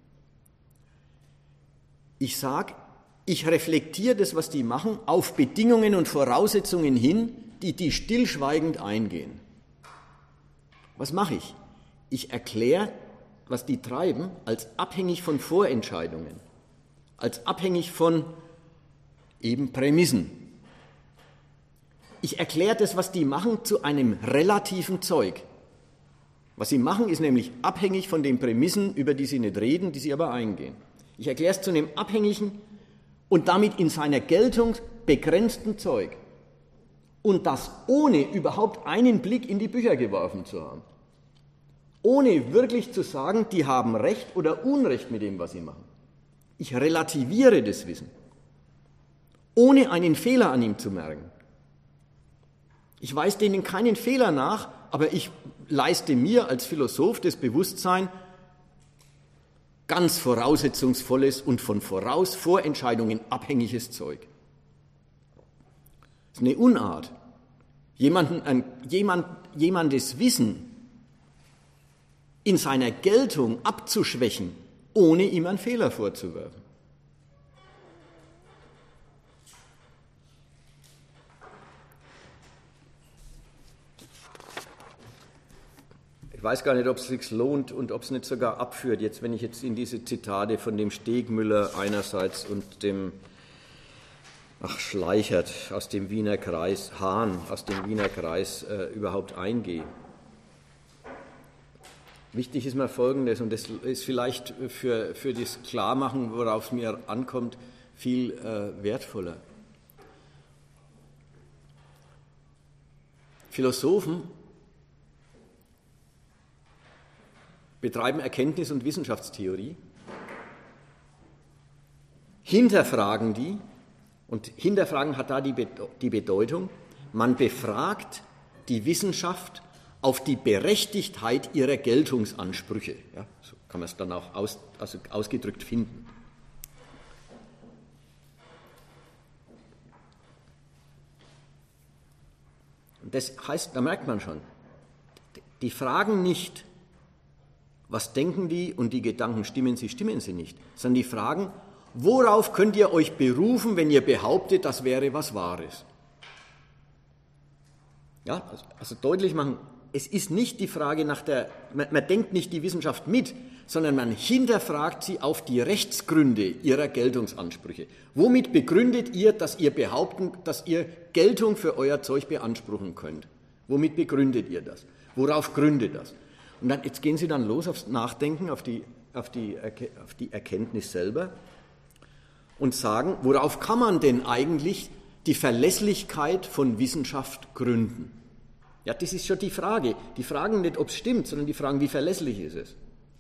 Ich sage, ich reflektiere das, was die machen, auf Bedingungen und Voraussetzungen hin, die die stillschweigend eingehen. Was mache ich? Ich erkläre, was die treiben, als abhängig von Vorentscheidungen, als abhängig von eben Prämissen. Ich erkläre das, was die machen, zu einem relativen Zeug. Was sie machen, ist nämlich abhängig von den Prämissen, über die sie nicht reden, die sie aber eingehen. Ich erkläre es zu einem abhängigen und damit in seiner Geltung begrenzten Zeug. Und das ohne überhaupt einen Blick in die Bücher geworfen zu haben. Ohne wirklich zu sagen, die haben Recht oder Unrecht mit dem, was sie machen. Ich relativiere das Wissen, ohne einen Fehler an ihm zu merken. Ich weise denen keinen Fehler nach, aber ich leiste mir als Philosoph das Bewusstsein, ganz voraussetzungsvolles und von Voraus Vorentscheidungen abhängiges Zeug. Das ist eine Unart. Jemanden, ein, jemand, jemandes Wissen in seiner Geltung abzuschwächen, ohne ihm einen Fehler vorzuwerfen. Ich weiß gar nicht, ob es sich lohnt und ob es nicht sogar abführt, jetzt, wenn ich jetzt in diese Zitate von dem Stegmüller einerseits und dem ach, Schleichert aus dem Wiener Kreis, Hahn aus dem Wiener Kreis äh, überhaupt eingehe. Wichtig ist mir Folgendes, und das ist vielleicht für, für das Klarmachen, worauf es mir ankommt, viel äh, wertvoller. Philosophen betreiben Erkenntnis- und Wissenschaftstheorie, hinterfragen die, und hinterfragen hat da die Bedeutung, man befragt die Wissenschaft auf die Berechtigtheit ihrer Geltungsansprüche. Ja, so kann man es dann auch aus, also ausgedrückt finden. Und das heißt, da merkt man schon, die fragen nicht, was denken die und die Gedanken, stimmen sie, stimmen sie nicht, sondern die fragen, worauf könnt ihr euch berufen, wenn ihr behauptet, das wäre was Wahres? Ja, also, also deutlich machen, es ist nicht die Frage nach der, man, man denkt nicht die Wissenschaft mit, sondern man hinterfragt sie auf die Rechtsgründe ihrer Geltungsansprüche. Womit begründet ihr, dass ihr behaupten, dass ihr Geltung für euer Zeug beanspruchen könnt? Womit begründet ihr das? Worauf gründet das? Und dann, jetzt gehen Sie dann los aufs Nachdenken, auf die, auf die, auf die Erkenntnis selber und sagen, worauf kann man denn eigentlich die Verlässlichkeit von Wissenschaft gründen? Ja, das ist schon die Frage. Die fragen nicht, ob es stimmt, sondern die fragen, wie verlässlich ist es?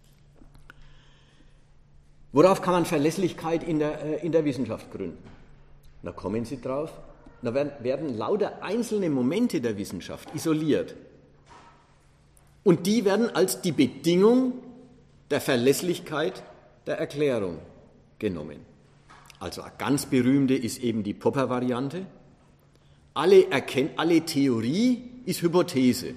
Worauf kann man Verlässlichkeit in der, in der Wissenschaft gründen? Da kommen Sie drauf, da werden, werden lauter einzelne Momente der Wissenschaft isoliert. Und die werden als die Bedingung der Verlässlichkeit der Erklärung genommen. Also eine ganz berühmte ist eben die Popper-Variante. alle, Erken- alle Theorie ist Hypothese.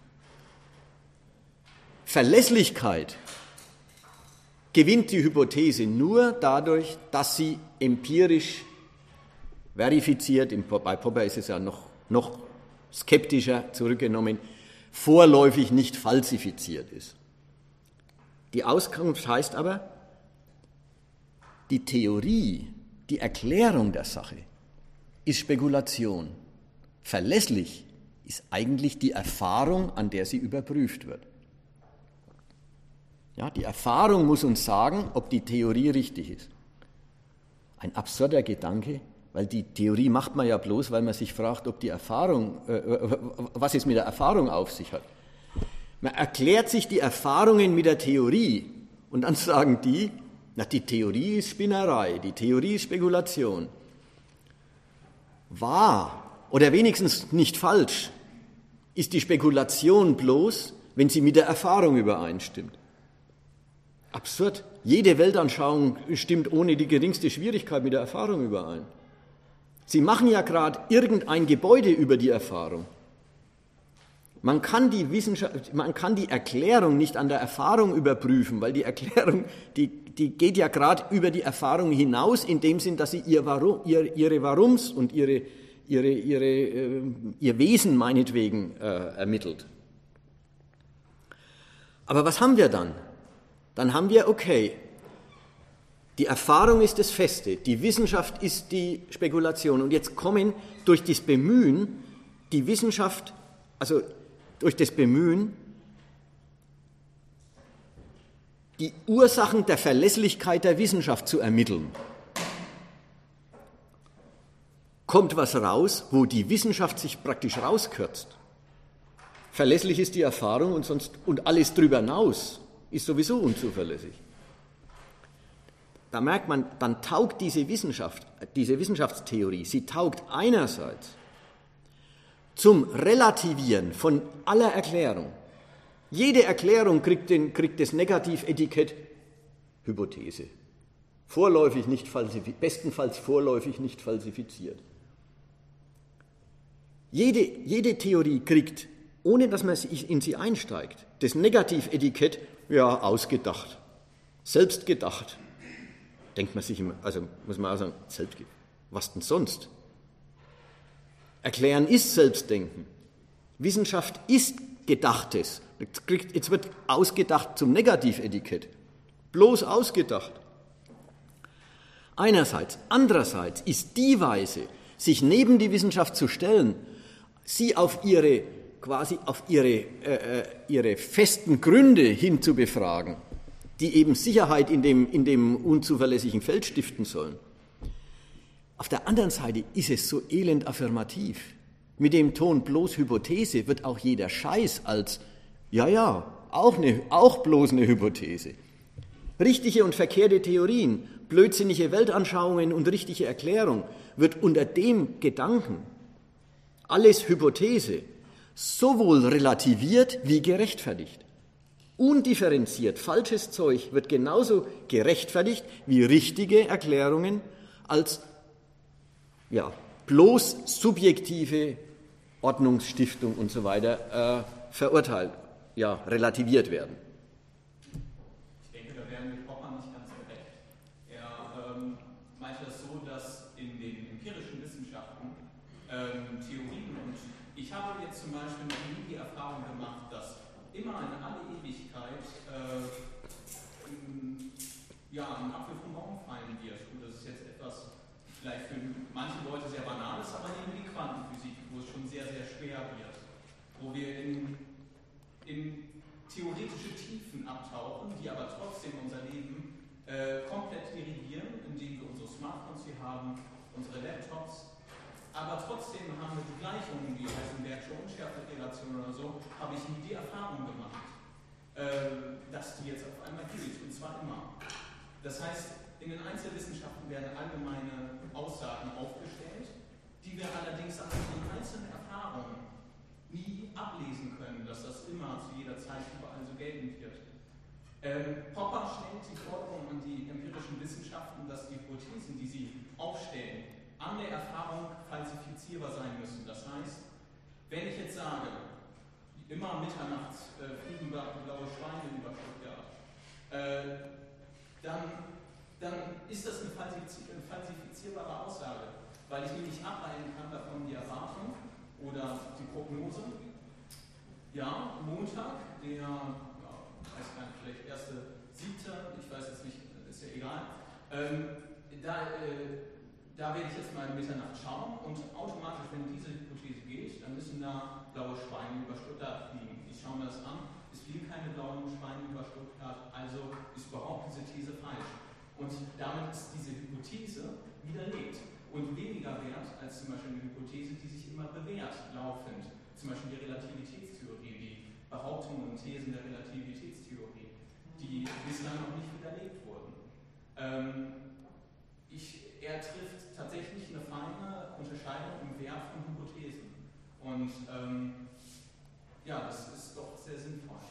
Verlässlichkeit gewinnt die Hypothese nur dadurch, dass sie empirisch verifiziert, bei Popper ist es ja noch, noch skeptischer zurückgenommen, vorläufig nicht falsifiziert ist. Die Auskunft heißt aber, die Theorie, die Erklärung der Sache ist Spekulation. Verlässlich ist eigentlich die Erfahrung, an der sie überprüft wird. Ja, die Erfahrung muss uns sagen, ob die Theorie richtig ist. Ein absurder Gedanke, weil die Theorie macht man ja bloß, weil man sich fragt, ob die Erfahrung, äh, was es mit der Erfahrung auf sich hat. Man erklärt sich die Erfahrungen mit der Theorie und dann sagen die, na, die Theorie ist Spinnerei, die Theorie ist Spekulation. Wahr oder wenigstens nicht falsch ist die Spekulation bloß, wenn sie mit der Erfahrung übereinstimmt. Absurd. Jede Weltanschauung stimmt ohne die geringste Schwierigkeit mit der Erfahrung überein. Sie machen ja gerade irgendein Gebäude über die Erfahrung. Man kann die Wissenschaft, man kann die Erklärung nicht an der Erfahrung überprüfen, weil die Erklärung, die, die geht ja gerade über die Erfahrung hinaus, in dem Sinn, dass sie ihr Warum, ihr, ihre Warums und ihre, ihre, ihre, äh, ihr Wesen meinetwegen äh, ermittelt. Aber was haben wir dann? Dann haben wir, okay, die Erfahrung ist das Feste, die Wissenschaft ist die Spekulation. Und jetzt kommen durch das Bemühen die Wissenschaft, also durch das Bemühen, die Ursachen der Verlässlichkeit der Wissenschaft zu ermitteln. Kommt was raus, wo die Wissenschaft sich praktisch rauskürzt. Verlässlich ist die Erfahrung und, sonst, und alles drüber hinaus ist sowieso unzuverlässig. Da merkt man, dann taugt diese Wissenschaft, diese Wissenschaftstheorie, sie taugt einerseits zum Relativieren von aller Erklärung. Jede Erklärung kriegt, den, kriegt das Negativetikett Hypothese. Vorläufig nicht falsifiziert, bestenfalls vorläufig nicht falsifiziert. Jede, jede Theorie kriegt, ohne dass man in sie einsteigt, das Negativetikett, ja, ausgedacht, selbst gedacht. Denkt man sich immer, also muss man auch sagen, selbst, was denn sonst? Erklären ist Selbstdenken. Wissenschaft ist Gedachtes. Jetzt wird ausgedacht zum Negativetikett. Bloß ausgedacht. Einerseits. Andererseits ist die Weise, sich neben die Wissenschaft zu stellen, sie auf ihre, quasi auf ihre, äh, ihre festen Gründe hin zu befragen, die eben Sicherheit in dem, in dem unzuverlässigen Feld stiften sollen. Auf der anderen Seite ist es so elend affirmativ. Mit dem Ton bloß Hypothese wird auch jeder Scheiß als, ja, ja, auch, eine, auch bloß eine Hypothese. Richtige und verkehrte Theorien, blödsinnige Weltanschauungen und richtige Erklärung wird unter dem Gedanken, alles Hypothese, sowohl relativiert wie gerechtfertigt. Undifferenziert, falsches Zeug wird genauso gerechtfertigt wie richtige Erklärungen als ja, bloß subjektive Ordnungsstiftung und so weiter äh, verurteilt, ja, relativiert werden. Ich denke, da wären wir Popper nicht ganz gerecht. Er ähm, meinte das so, dass in den empirischen Wissenschaften ähm, Theorien, und ich habe jetzt zum Beispiel noch nie die Erfahrung gemacht, dass immer in alle Ewigkeit äh, in, ja, ein Apfel vom Baum fallen wird. Und das ist jetzt etwas vielleicht für manche Leute sehr banal ist, aber nehmen wir die Quantenphysik, wo es schon sehr, sehr schwer wird, wo wir in, in theoretische Tiefen abtauchen, die aber trotzdem unser Leben äh, komplett dirigieren, indem wir unsere Smartphones hier haben, unsere Laptops, aber trotzdem haben wir die Gleichungen, wie Heisenbergsche Unschärferelation oder so, habe ich nie die Erfahrung gemacht, äh, dass die jetzt auf einmal gilt, und zwar immer. Das heißt, in den Einzelwissenschaften werden allgemeine Aussagen aufgestellt, die wir allerdings an den einzelnen Erfahrungen nie ablesen können, dass das immer zu jeder Zeit überall so gelten wird. Ähm, Popper stellt die Forderung an die empirischen Wissenschaften, dass die Hypothesen, die sie aufstellen, an der Erfahrung falsifizierbar sein müssen. Das heißt, wenn ich jetzt sage, immer Mitternacht äh, fliegen blaue Schweine über Stuttgart, äh, dann, dann ist das eine falsifizierbare Aussage, weil ich nämlich ableiten kann davon die Erwartung oder die Prognose. Ja, Montag, der, ja, weiß gar nicht, vielleicht erste Siebte, ich weiß jetzt nicht, ist ja egal, ähm, da, äh, da werde ich jetzt mal Mitternacht schauen und automatisch, wenn diese Hypothese gilt, dann müssen da blaue Schweine über Stuttgart fliegen. Ich schaue mir das an, es fliegen keine blauen Schweine über Stuttgart, also ist überhaupt diese These falsch. Und damit ist diese Hypothese widerlegt und weniger wert als zum Beispiel eine Hypothese, die sich immer bewährt, laufend. Zum Beispiel die Relativitätstheorie, die Behauptungen und Thesen der Relativitätstheorie, die bislang noch nicht widerlegt wurden. Ähm, ich, er trifft tatsächlich eine feine Unterscheidung im Wert von Hypothesen. Und ähm, ja, das ist doch sehr sinnvoll.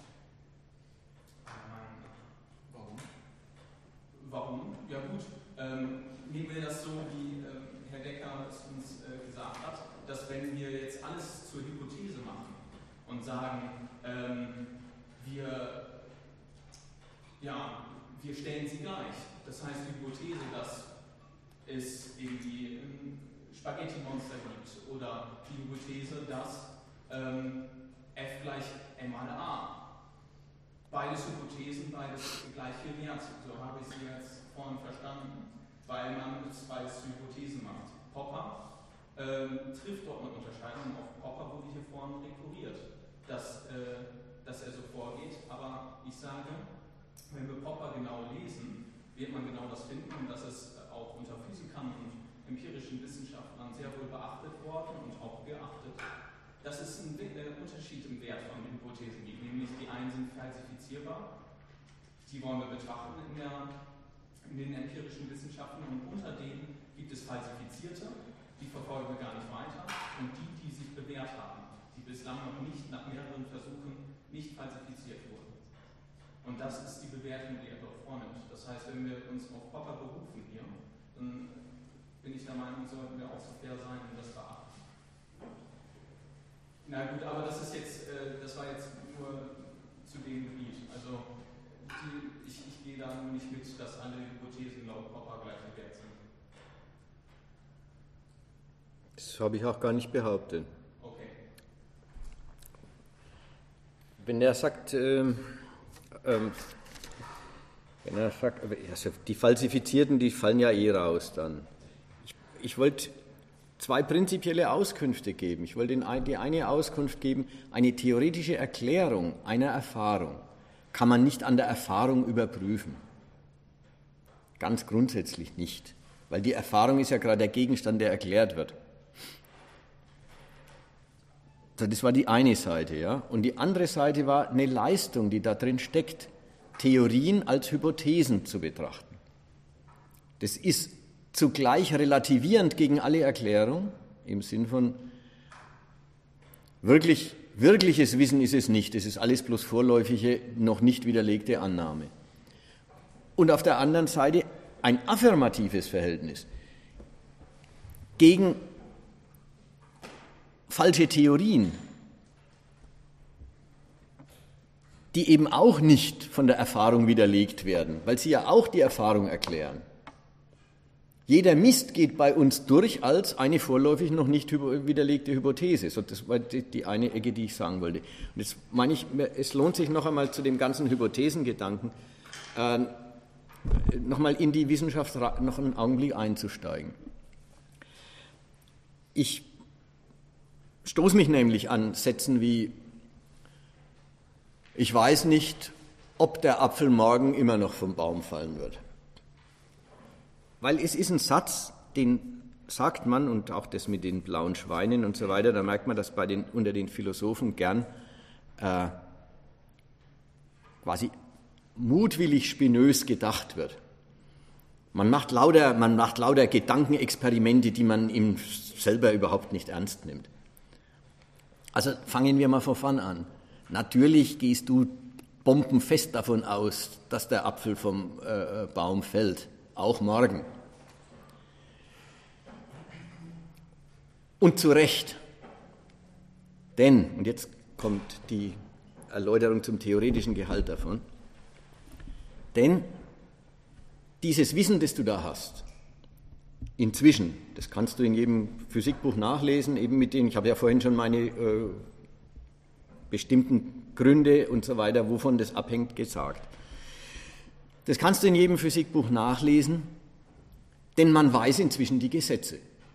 Ähm, warum? Warum? Ja gut, ähm, nehmen wir das so, wie ähm, Herr Decker es uns äh, gesagt hat, dass wenn wir jetzt alles zur Hypothese machen und sagen, ähm, wir, ja, wir stellen sie gleich. Das heißt, die Hypothese, dass es irgendwie ein Spaghetti-Monster gibt oder die Hypothese, dass ähm, f gleich m mal a. Beides Hypothesen, beides gleich viel wert. So habe ich sie jetzt vorhin verstanden, weil man es beides zu Hypothesen macht. Popper ähm, trifft dort eine Unterscheidung. Auf Popper wurde hier vorhin rekurriert, dass, äh, dass er so vorgeht. Aber ich sage, wenn wir Popper genau lesen, wird man genau das finden, und das ist auch unter Physikern und empirischen Wissenschaftlern sehr wohl beachtet worden und auch geachtet, dass es einen Unterschied im Wert von Hypothesen gibt, nämlich die einen sind falsifizierbar, die wollen wir betrachten in, der, in den empirischen Wissenschaften, und unter denen gibt es falsifizierte, die verfolgen wir gar nicht weiter, und die, die sich bewährt haben, die bislang noch nicht nach mehreren Versuchen nicht falsifiziert wurden. Und das ist die Bewertung, die er dort vornimmt. Das heißt, wenn wir uns auf Popper berufen hier, dann bin ich der Meinung, sollten wir auch so fair sein und das beachten. Na gut, aber das ist jetzt, äh, das war jetzt nur zu dem Gebiet. Also die, ich, ich gehe da nur nicht mit, dass alle Hypothesen laut Popper gleich wert sind. Das habe ich auch gar nicht behauptet. Okay. Wenn er sagt, ähm, ähm, wenn er sagt, also die Falsifizierten, die fallen ja eh raus dann. Ich, ich wollte zwei prinzipielle Auskünfte geben. Ich wollte die eine Auskunft geben, eine theoretische Erklärung einer Erfahrung kann man nicht an der Erfahrung überprüfen. Ganz grundsätzlich nicht, weil die Erfahrung ist ja gerade der Gegenstand, der erklärt wird. Das war die eine Seite, ja. Und die andere Seite war eine Leistung, die da drin steckt, Theorien als Hypothesen zu betrachten. Das ist zugleich relativierend gegen alle Erklärung, im Sinn von wirklich, wirkliches Wissen ist es nicht, es ist alles bloß vorläufige, noch nicht widerlegte Annahme. Und auf der anderen Seite ein affirmatives Verhältnis gegen falsche Theorien, die eben auch nicht von der Erfahrung widerlegt werden, weil sie ja auch die Erfahrung erklären. Jeder Mist geht bei uns durch als eine vorläufig noch nicht widerlegte Hypothese. So, das war die eine Ecke, die ich sagen wollte. Und jetzt meine ich, es lohnt sich noch einmal zu dem ganzen Hypothesengedanken, äh, noch mal in die Wissenschaft noch einen Augenblick einzusteigen. Ich stoße mich nämlich an Sätzen wie: Ich weiß nicht, ob der Apfel morgen immer noch vom Baum fallen wird. Weil es ist ein Satz, den sagt man, und auch das mit den blauen Schweinen und so weiter, da merkt man, dass bei den, unter den Philosophen gern äh, quasi mutwillig spinös gedacht wird. Man macht lauter, man macht lauter Gedankenexperimente, die man ihm selber überhaupt nicht ernst nimmt. Also fangen wir mal von vorn an. Natürlich gehst du bombenfest davon aus, dass der Apfel vom äh, Baum fällt, auch morgen. Und zu Recht. Denn, und jetzt kommt die Erläuterung zum theoretischen Gehalt davon, denn dieses Wissen, das du da hast, inzwischen, das kannst du in jedem Physikbuch nachlesen, eben mit denen, ich habe ja vorhin schon meine äh, bestimmten Gründe und so weiter, wovon das abhängt, gesagt. Das kannst du in jedem Physikbuch nachlesen, denn man weiß inzwischen die Gesetze.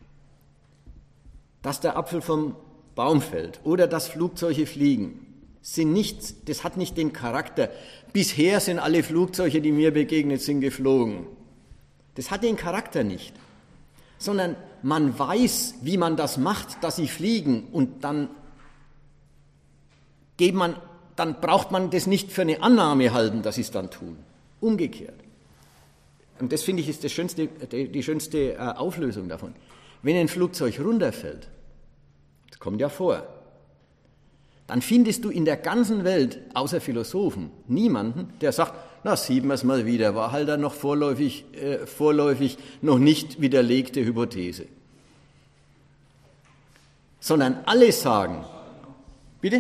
Dass der Apfel vom Baum fällt oder dass Flugzeuge fliegen, sind nichts, das hat nicht den Charakter, bisher sind alle Flugzeuge, die mir begegnet sind, geflogen. Das hat den Charakter nicht, sondern man weiß, wie man das macht, dass sie fliegen und dann, geht man, dann braucht man das nicht für eine Annahme halten, dass sie es dann tun. Umgekehrt. Und das finde ich ist das schönste, die schönste Auflösung davon. Wenn ein Flugzeug runterfällt, das kommt ja vor, dann findest du in der ganzen Welt, außer Philosophen, niemanden, der sagt, na, sieht man es mal wieder, war halt dann noch vorläufig, äh, vorläufig noch nicht widerlegte Hypothese. Sondern alle sagen, bitte?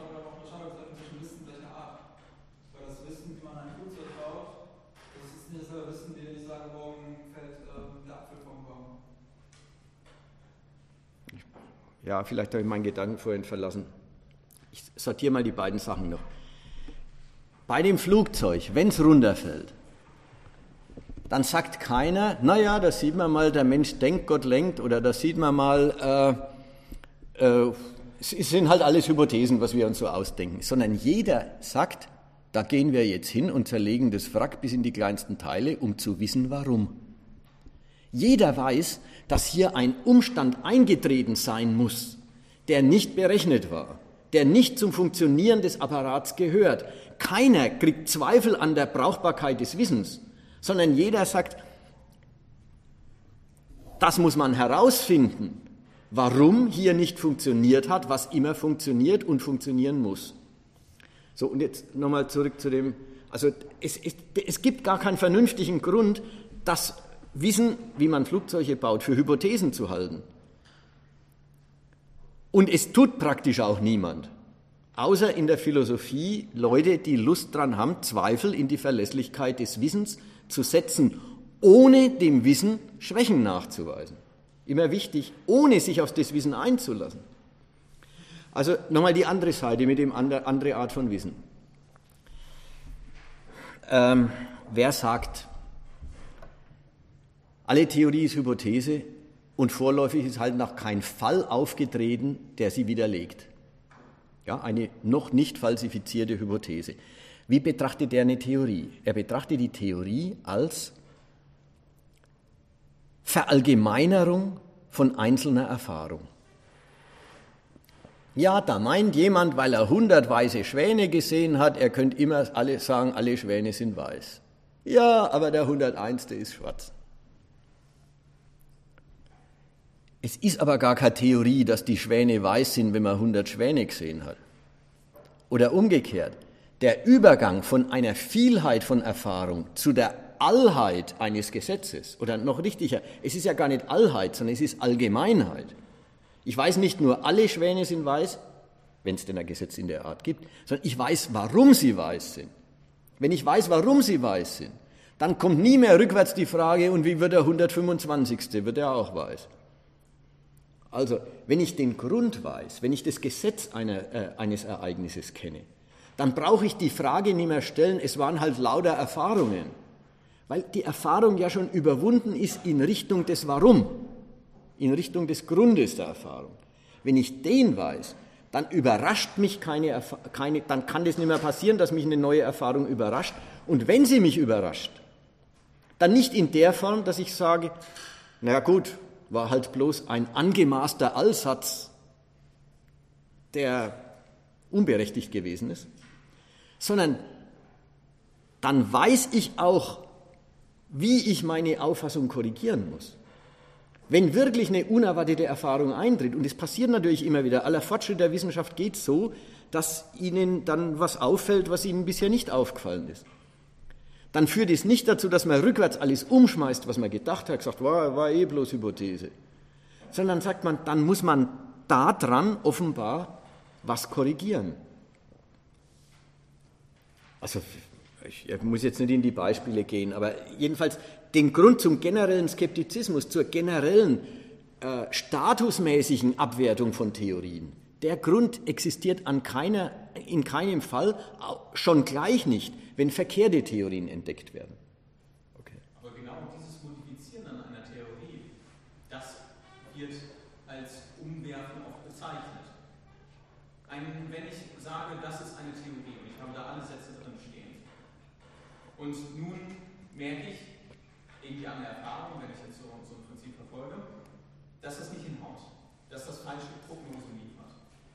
Ja, vielleicht habe ich meinen Gedanken vorhin verlassen. Ich sortiere mal die beiden Sachen noch. Bei dem Flugzeug, wenn es runterfällt, dann sagt keiner, naja, da sieht man mal, der Mensch denkt, Gott lenkt, oder da sieht man mal, äh, äh, es sind halt alles Hypothesen, was wir uns so ausdenken, sondern jeder sagt, da gehen wir jetzt hin und zerlegen das Wrack bis in die kleinsten Teile, um zu wissen, warum. Jeder weiß, dass hier ein Umstand eingetreten sein muss, der nicht berechnet war, der nicht zum Funktionieren des Apparats gehört. Keiner kriegt Zweifel an der Brauchbarkeit des Wissens, sondern jeder sagt, das muss man herausfinden, warum hier nicht funktioniert hat, was immer funktioniert und funktionieren muss. So, und jetzt nochmal zurück zu dem, also es, es, es gibt gar keinen vernünftigen Grund, das Wissen, wie man Flugzeuge baut, für Hypothesen zu halten. Und es tut praktisch auch niemand, außer in der Philosophie Leute, die Lust dran haben, Zweifel in die Verlässlichkeit des Wissens zu setzen, ohne dem Wissen Schwächen nachzuweisen. Immer wichtig, ohne sich auf das Wissen einzulassen. Also nochmal die andere Seite mit dem andre, andere Art von Wissen. Ähm, wer sagt, alle Theorie ist Hypothese und vorläufig ist halt noch kein Fall aufgetreten, der sie widerlegt. Ja, eine noch nicht falsifizierte Hypothese. Wie betrachtet er eine Theorie? Er betrachtet die Theorie als Verallgemeinerung von einzelner Erfahrung. Ja, da meint jemand, weil er hundert weiße Schwäne gesehen hat, er könnte immer alle sagen, alle Schwäne sind weiß. Ja, aber der hunderteinste ist schwarz. Es ist aber gar keine Theorie, dass die Schwäne weiß sind, wenn man hundert Schwäne gesehen hat. Oder umgekehrt, der Übergang von einer Vielheit von Erfahrung zu der Allheit eines Gesetzes, oder noch richtiger, es ist ja gar nicht Allheit, sondern es ist Allgemeinheit. Ich weiß nicht nur, alle Schwäne sind weiß, wenn es denn ein Gesetz in der Art gibt, sondern ich weiß, warum sie weiß sind. Wenn ich weiß, warum sie weiß sind, dann kommt nie mehr rückwärts die Frage, und wie wird der hundertfünfundzwanzigste, wird er auch weiß? Also, wenn ich den Grund weiß, wenn ich das Gesetz einer, äh, eines Ereignisses kenne, dann brauche ich die Frage nicht mehr stellen, es waren halt lauter Erfahrungen, weil die Erfahrung ja schon überwunden ist in Richtung des Warum, in Richtung des Grundes der Erfahrung. Wenn ich den weiß, dann überrascht mich keine, keine, dann kann das nicht mehr passieren, dass mich eine neue Erfahrung überrascht. Und wenn sie mich überrascht, dann nicht in der Form, dass ich sage, na gut, war halt bloß ein angemaßter Allsatz, der unberechtigt gewesen ist, sondern dann weiß ich auch, wie ich meine Auffassung korrigieren muss. Wenn wirklich eine unerwartete Erfahrung eintritt, und es passiert natürlich immer wieder, aller Fortschritt der Wissenschaft geht so, dass Ihnen dann was auffällt, was Ihnen bisher nicht aufgefallen ist. Dann führt es nicht dazu, dass man rückwärts alles umschmeißt, was man gedacht hat, gesagt, war, war eh bloß Hypothese. sondern sagt man, dann muss man daran offenbar was korrigieren. Also ich muss jetzt nicht in die Beispiele gehen, aber jedenfalls den Grund zum generellen Skeptizismus, zur generellen äh, statusmäßigen Abwertung von Theorien, der Grund existiert an keiner, in keinem Fall, schon gleich nicht, wenn verkehrte Theorien entdeckt werden. Okay. Aber genau dieses Modifizieren an einer Theorie, das wird als Umwerfen auch bezeichnet. Ein, wenn ich sage, das ist eine Theorie und ich habe da alle Sätze drin stehen und nun merke ich, irgendwie an der Erfahrung, wenn ich jetzt so, so ein Prinzip verfolge, dass das nicht hinhaut, dass das falsche Prognosen liefert.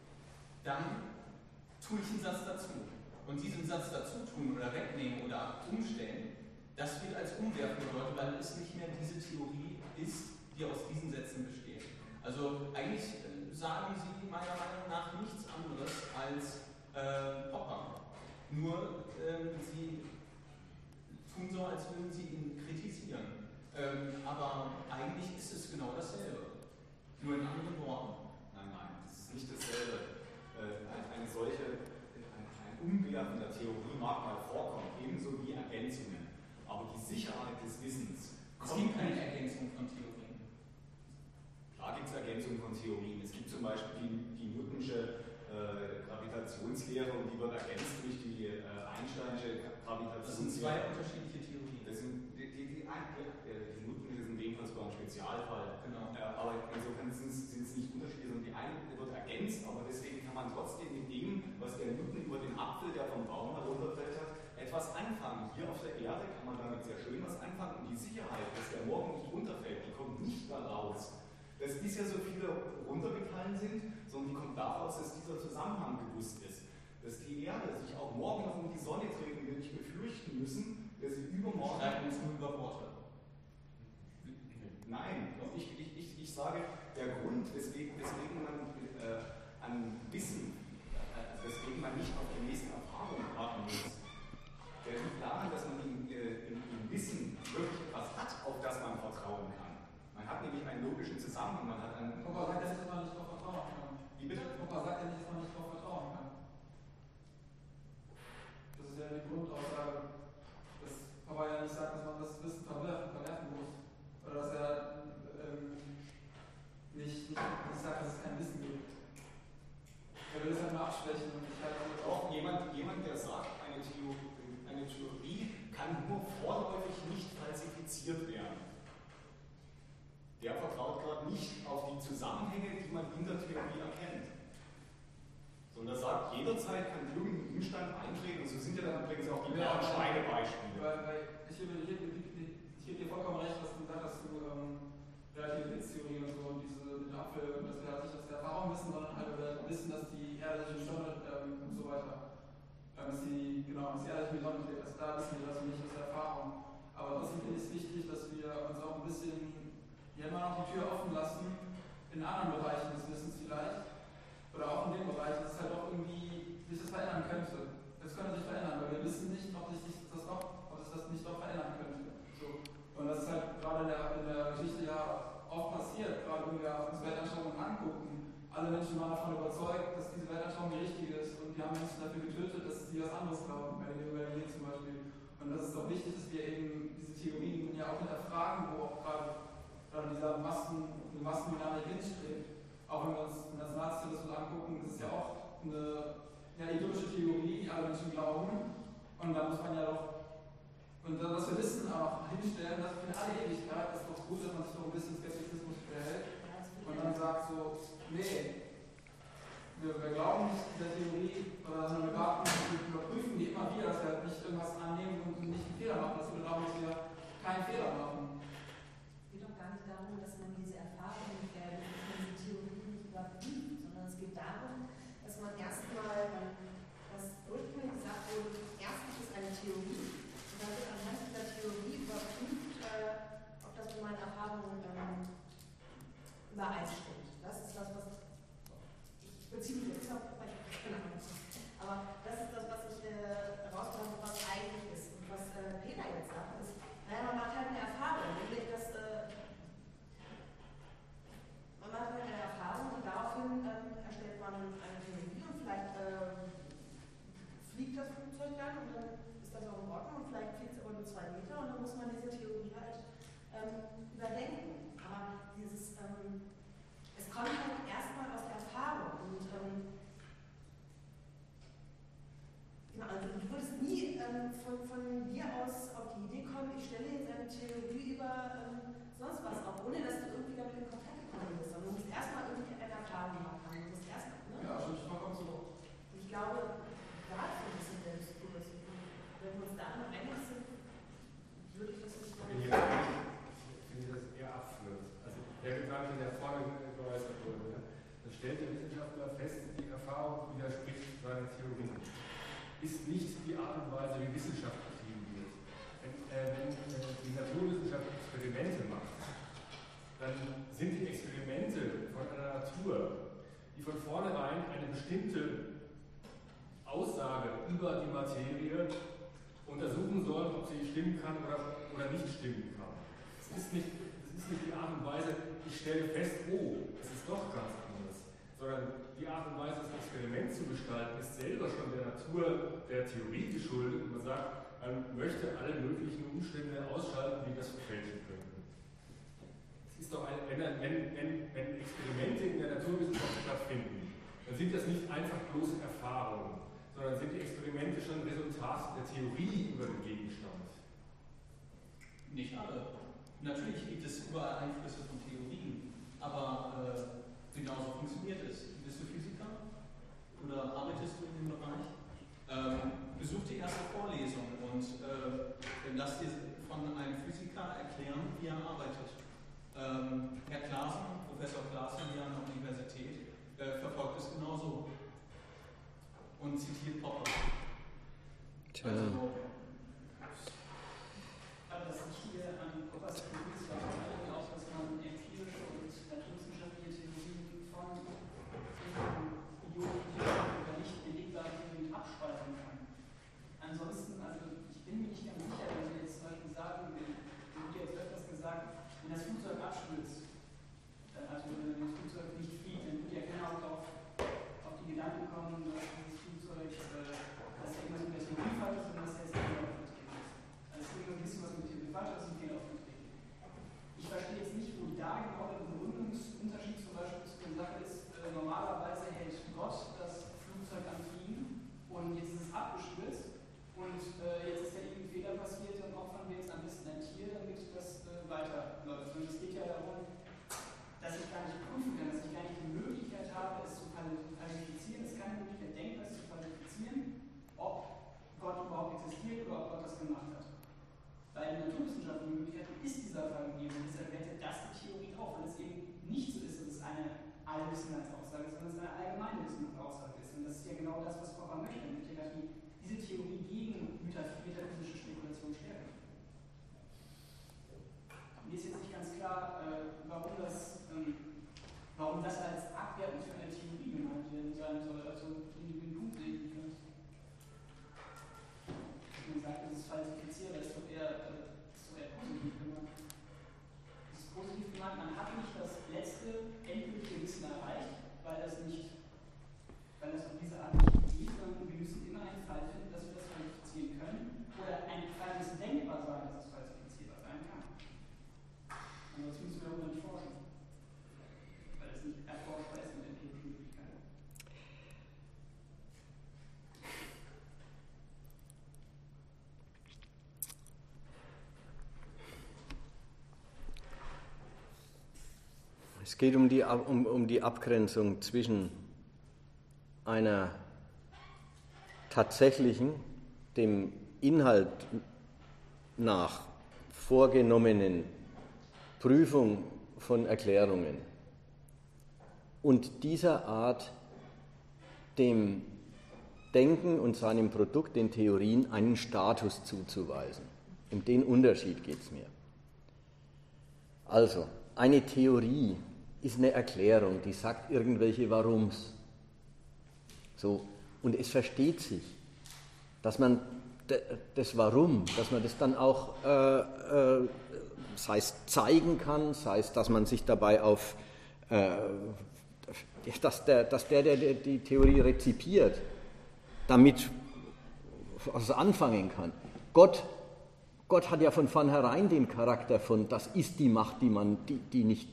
Dann tue ich einen Satz dazu. Und diesen Satz dazu tun oder wegnehmen oder umstellen, das wird als Umwerfen bedeutet, weil es nicht mehr diese Theorie ist, die aus diesen Sätzen besteht. Also eigentlich sagen Sie meiner Meinung nach nichts anderes als äh, Popper. Nur äh, Sie tun so, als würden Sie ihn kritisieren. Ähm, aber eigentlich ist es genau dasselbe. Nur in anderen Worten. Nein, nein, das ist nicht dasselbe. Äh, eine, eine solche, ein, ein Umwerfen der Theorie mag mal vorkommen, ebenso wie Ergänzungen. Aber die Sicherheit des Wissens. Es gibt keine Ergänzung von Theorien. Klar gibt es Ergänzungen von Theorien. Es gibt zum Beispiel die, die Newtonsche äh, Gravitationslehre und die wird ergänzt durch die äh, Einsteinsche Gravitationslehre. Das sind zwei unterschiedliche Theorien. Das sind die, die, die, die, die Newtonsche ist in dem Fall sogar ein Spezialfall. Genau. Äh, aber insofern sind es nicht unterschiedlich, sondern die eine wird ergänzt, aber deswegen kann man trotzdem mit dem, was der Newton über den Apfel, der vom Baum herunterfällt hat, etwas anfangen. Hier auf der Erde kann man damit sehr schön was anfangen und die Sicherheit, dass der morgen nicht runterfällt, die kommt nicht daraus, dass bisher so viele runtergefallen sind, sondern die kommt daraus, dass dieser Zusammenhang bewusst ist. Dass die Erde sich auch morgen noch um die Sonne dreht und wir nicht befürchten müssen, dass sie übermorgen... Streiten uns nur über Worte. Nein, ich, ich, ich, ich sage, der Grund, weswegen, weswegen man äh, an Wissen, äh, weswegen man nicht auf die nächsten Erfahrungen warten muss, der liegt daran, dass man im, äh, im, im Wissen wirklich etwas hat, auf das man vertrauen kann. Man hat nämlich einen logischen Zusammenhang, man hat einen... Papa sagt ja nicht, dass man nicht darauf vertrauen kann. Wie bitte? Papa sagt ja nicht, dass man nicht darauf vertrauen kann. Das ist ja die Grundaussage, dass Papa ja nicht sagt, dass man das Wissen verwerfen, verwerfen muss. Oder dass er ähm, nicht, nicht, nicht sagt, dass es kein Wissen gibt. Er will es halt nur abschwächen und ich halt auch jemand, jemand, der sagt, eine Theorie, eine Theorie kann nur vorläufig nicht falsifiziert werden. Der vertraut gerade nicht auf die Zusammenhänge, die man in der Theorie erkennt. Sondern sagt, jederzeit kann irgendein Umstand eintreten, und so sind ja dann übrigens auch die Braunschweige-Beispiele. Weil, weil ich gebe dir vollkommen recht, was du gesagt hast, zu ähm, Relativitätstheorie und so, und diese mit Apfel, und dass wir halt nicht aus der Erfahrung wissen, sondern halt wir wissen, dass die Erde sich um Sonne ähm, und so weiter, ähm, dass die, genau, dass die Erde sich um die Sonne dreht, also da wissen wir das nicht aus der Erfahrung. Aber trotzdem finde ich es wichtig, dass wir uns auch ein bisschen ja immer noch die Tür offen lassen, in anderen Bereichen des Wissens vielleicht, oder auch in dem Bereich, dass es halt auch irgendwie sich das verändern könnte. Es könnte sich verändern, weil wir wissen nicht, ob sich das doch, ob es das nicht doch verändern könnte. So. Und das ist halt gerade in der, in der Geschichte ja oft passiert, gerade wenn wir uns Weltanschauungen angucken. Alle Menschen waren davon überzeugt, dass diese Weltanschauung die richtige ist und die haben Menschen dafür getötet, dass sie was anderes glauben, bei der Religion zum Beispiel. Und das ist doch wichtig, dass wir eben diese Theorien ja auch hinterfragen, wo auch gerade dieser Massen, eine Massendynamik hinstrebt. Auch wenn wir uns das Nationalismus angucken, das ist ja auch eine ja, idyllische Theorie, die alle Menschen glauben. Und da muss man ja doch, und das wir wissen, auch hinstellen, dass für alle Ewigkeit ist doch gut, dass man sich doch ein bisschen Skeptizismus behält und dann sagt so, nee, wir, wir glauben nicht dieser Theorie, sondern wir warten, wir überprüfen die immer wieder, dass wir halt nicht irgendwas annehmen und nicht einen Fehler machen, dass wir glauben, dass wir keinen Fehler machen. Es geht doch gar nicht darum, dass man diese Erfahrungen gefährdet, dass man diese Theorien nicht überprüft, sondern es geht darum, dass man erstmal, was ursprünglich gesagt wurde, erstens ist eine Theorie und dann wird anhand dieser Theorie überprüft, äh, ob das mit meinen Erfahrungen ähm, übereinstimmt. Das ist das, was ich beziehe mich jetzt auf, keine Ahnung. Aber das Flugzeug dann und dann ist das auch in Ordnung und vielleicht fliegt es aber nur zwei Meter und dann muss man diese Theorie halt ähm, überdenken. Aber dieses, ähm, es kommt halt erstmal aus der Erfahrung und ähm, genau, also du würdest nie ähm, von, von dir aus auf die Idee kommen, ich stelle jetzt eine Theorie über ähm, sonst was auf, ohne dass du irgendwie damit in Kontakt gekommen bist. Und du musst erstmal irgendwie eine Erfahrung gehabt haben. Du musst erstmal, ne? Ja, schon vollkommen so. Ich glaube, da ist ein bisschen der Diskurs. Wenn wir uns da noch einig sind, würde ich das nicht Ich finde das eher abführend. Also der Gedanke, der vorne geäußert wurde, ne? Dann stellt der Wissenschaftler fest, die Erfahrung widerspricht seiner Theorie. Ist nicht die Art und Weise, wie Wissenschaft betrieben wird. Wenn, äh, wenn äh, die Naturwissenschaft Experimente macht, dann sind die Experimente von einer Natur, die von vornherein eine bestimmte Aussage über die Materie untersuchen soll, ob sie stimmen kann oder, oder nicht stimmen kann. Es ist nicht, es ist nicht die Art und Weise, ich stelle fest, oh, es ist doch ganz anders, sondern die Art und Weise, das Experiment zu gestalten, ist selber schon der Natur der Theorie geschuldet und man sagt, man möchte alle möglichen Umstände ausschalten, die das verfälschen könnten. Es ist doch ein, wenn, wenn, wenn, wenn Experimente in der Naturwissenschaft stattfinden, dann sind das nicht einfach bloße Erfahrungen, sondern sind die Experimente schon Resultat der Theorie über den Gegenstand. Nicht alle. Natürlich gibt es überall Einflüsse von Theorien, aber äh, genauso funktioniert es. Bist du Physiker? Oder arbeitest du in dem Bereich? Ähm, besuch die erste Vorlesung und äh, lass dir von einem Physiker erklären, wie er arbeitet. Ähm, Herr Claassen, Professor Claassen hier an der Universität, äh, verfolgt es genauso und zitiert Popper. Tja. Also, Aber das Wichtige an Poppers Theorie ist ja auch, dass man empirische und naturwissenschaftliche Theorien von Ionen oder nicht belegbaren Theorien abspalten kann. Ansonsten, also ich bin mir nicht ganz sicher, wenn wir jetzt zum Beispiel sagen, wir haben jetzt öfters gesagt, wenn das Flugzeug abstürzt, also wenn das Flugzeug nicht fliegt, dann wird ja keiner auf, auf die Gedanken kommen, dass dieses Flugzeug, äh, dass da irgendwas mit der Theorie falsch ist, sondern dass da jetzt ein Fehler aufgetreten ist. Also es ist irgendwas ein bisschen was mit der Theorie falsch ist, ein Fehler aufgetreten. Ich verstehe jetzt nicht, wo da genau der Begründungsunterschied zum Beispiel zu der Sache ist, äh, normalerweise hält Gott das Flugzeug am Fliegen und jetzt ist es abgestürzt und äh, jetzt ist da irgendwie ein Fehler passiert und opfern wir jetzt am besten ein Tier, damit das äh, weiterläuft. Und es geht ja darum, dass ich gar nicht prüfen kann, dass ich gar nicht die Möglichkeit habe, es zu qualifizieren, es ist keine Möglichkeit denkbar, es zu qualifizieren, ob Gott überhaupt existiert oder ob Gott das gemacht hat. Bei den naturwissenschaftlichen Möglichkeiten ist dieser Fall gegeben und deshalb wertet das die Theorie auf, weil es eben nicht so ist, dass es eine Allwissenheitsaussage ist, sondern es eine allgemeine Wissenheitsaussage ist. Und das ist ja genau das, was Popper möchte. Er möchte ja die, diese Theorie gegen metaphysische Spekulation stärken. Mir ist jetzt nicht ganz klar, äh, warum, das, ähm, warum das als abwertend für eine Theorie gemeint werden sein soll. Also den, den Punkt sehe ich nicht ganz. Man sagt, es ist falsifizierbar, ist doch eher, äh, ist doch eher positiv gemeint. Es ist positiv gemeint, man hat nicht das letzte endgültige Wissen erreicht, weil das nicht, weil das auf diese Art nicht geht, sondern wir müssen immer einen Fall finden, dass wir das qualifizieren können. Oder ein Fall muss denkbar sein, dass es falsifizierbar sein kann. Ansonsten müssen wir darüber nicht forschen. Weil es nicht erforschbar ist mit empirischen Möglichkeiten. Es geht um die, um, um die Abgrenzung zwischen einer tatsächlichen, dem Inhalt nach vorgenommenen Prüfung von Erklärungen und dieser Art, dem Denken und seinem Produkt, den Theorien, einen Status zuzuweisen. Um den Unterschied geht es mir. Also, eine Theorie ist eine Erklärung, die sagt irgendwelche Warums. So, und es versteht sich, dass man das Warum, dass man das dann auch, äh, äh, sei es zeigen kann, sei es, dass man sich dabei auf, äh, dass der, dass der, der die Theorie rezipiert, damit was anfangen kann. Gott, Gott hat ja von vornherein den Charakter von, das ist die Macht, die, man, die, die, nicht,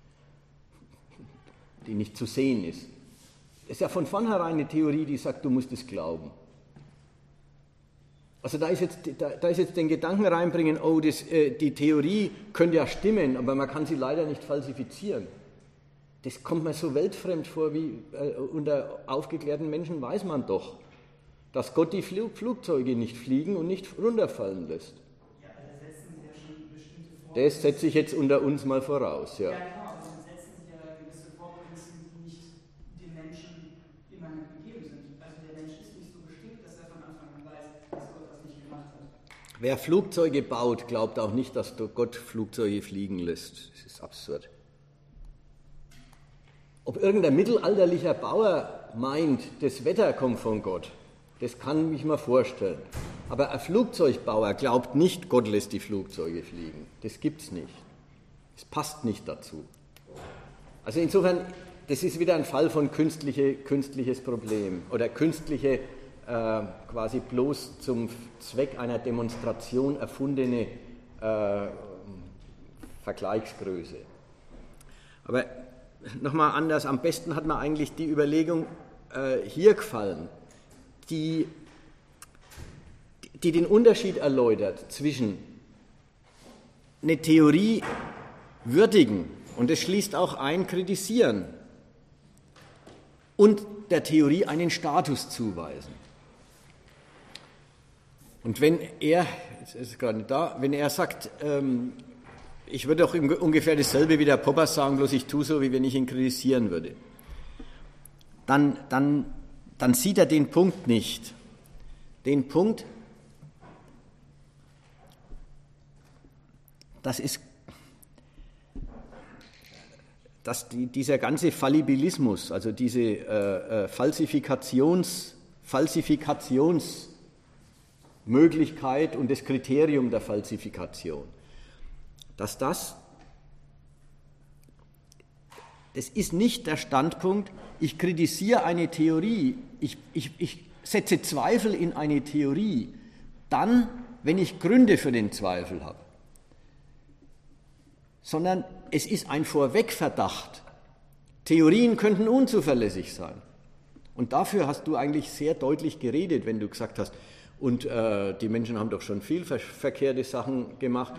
die nicht zu sehen ist. Es ist ja von vornherein eine Theorie, die sagt, du musst es glauben. Also da ist jetzt, da, da ist jetzt den Gedanken reinbringen, oh, das, äh, die Theorie könnte ja stimmen, aber man kann sie leider nicht falsifizieren. Das kommt mir so weltfremd vor, wie äh, unter aufgeklärten Menschen weiß man doch, dass Gott die Flug, Flugzeuge nicht fliegen und nicht runterfallen lässt. Ja, aber da setzen Sie ja schon bestimmte Voraussetzungen. Das setze ich jetzt unter uns mal voraus, ja. Ja, genau, aber Sie setzen sich ja gewisse Voraussetzungen, die nicht den Menschen immanent gegeben sind. Also der Mensch ist nicht so bestimmt, dass er von Anfang an weiß, dass Gott das nicht gemacht hat. Wer Flugzeuge baut, glaubt auch nicht, dass Gott Flugzeuge fliegen lässt. Das ist absurd. Ob irgendein mittelalterlicher Bauer meint, das Wetter kommt von Gott, das kann ich mir vorstellen. Aber ein Flugzeugbauer glaubt nicht, Gott lässt die Flugzeuge fliegen. Das gibt es nicht. Das passt nicht dazu. Also insofern, das ist wieder ein Fall von künstliche, künstliches Problem oder künstliche, äh, quasi bloß zum Zweck einer Demonstration erfundene äh, Vergleichsgröße. Aber nochmal anders, am besten hat mir eigentlich die Überlegung äh, hier gefallen, die, die den Unterschied erläutert zwischen eine Theorie würdigen, und es schließt auch ein, kritisieren, und der Theorie einen Status zuweisen. Und wenn er, jetzt ist es gerade nicht da, wenn er sagt, ähm, ich würde auch ungefähr dasselbe wie der Popper sagen, bloß ich tue so, wie wenn ich ihn kritisieren würde, dann, dann, dann sieht er den Punkt nicht. Den Punkt, das ist, dass die, dieser ganze Fallibilismus, also diese äh, äh, Falsifikations, Falsifikationsmöglichkeit und das Kriterium der Falsifikation, dass das, das ist nicht der Standpunkt, ich kritisiere eine Theorie, ich, ich, ich setze Zweifel in eine Theorie, dann, wenn ich Gründe für den Zweifel habe, sondern es ist ein Vorwegverdacht. Theorien könnten unzuverlässig sein. Und dafür hast du eigentlich sehr deutlich geredet, wenn du gesagt hast, und äh, die Menschen haben doch schon viel ver- verkehrte Sachen gemacht.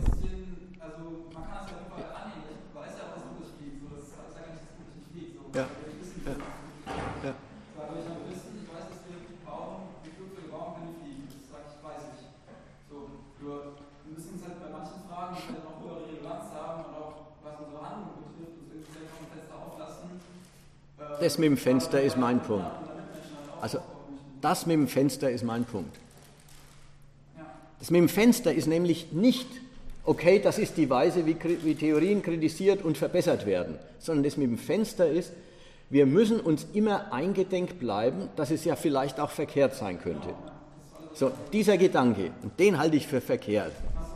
Ja. Ja. Ja. Dadurch haben wir wissen, ich weiß, dass wir brauchen, die Flugzeuge brauchen, wenn die fliegen. Das sage ich, weiß ich. So, nur, wir müssen uns halt bei manchen Fragen, die halt noch höhere Relevanz haben und auch was unsere Handlung betrifft, uns irgendwie selbst vom Fenster auflassen. Äh, das mit dem Fenster ist mein Punkt. Also, das mit dem Fenster ist mein Punkt. Das mit dem Fenster ist nämlich nicht, okay, das ist die Weise, wie, wie Theorien kritisiert und verbessert werden, sondern das mit dem Fenster ist, wir müssen uns immer eingedenk bleiben, dass es ja vielleicht auch verkehrt sein könnte. So, dieser Gedanke, und den halte ich für verkehrt.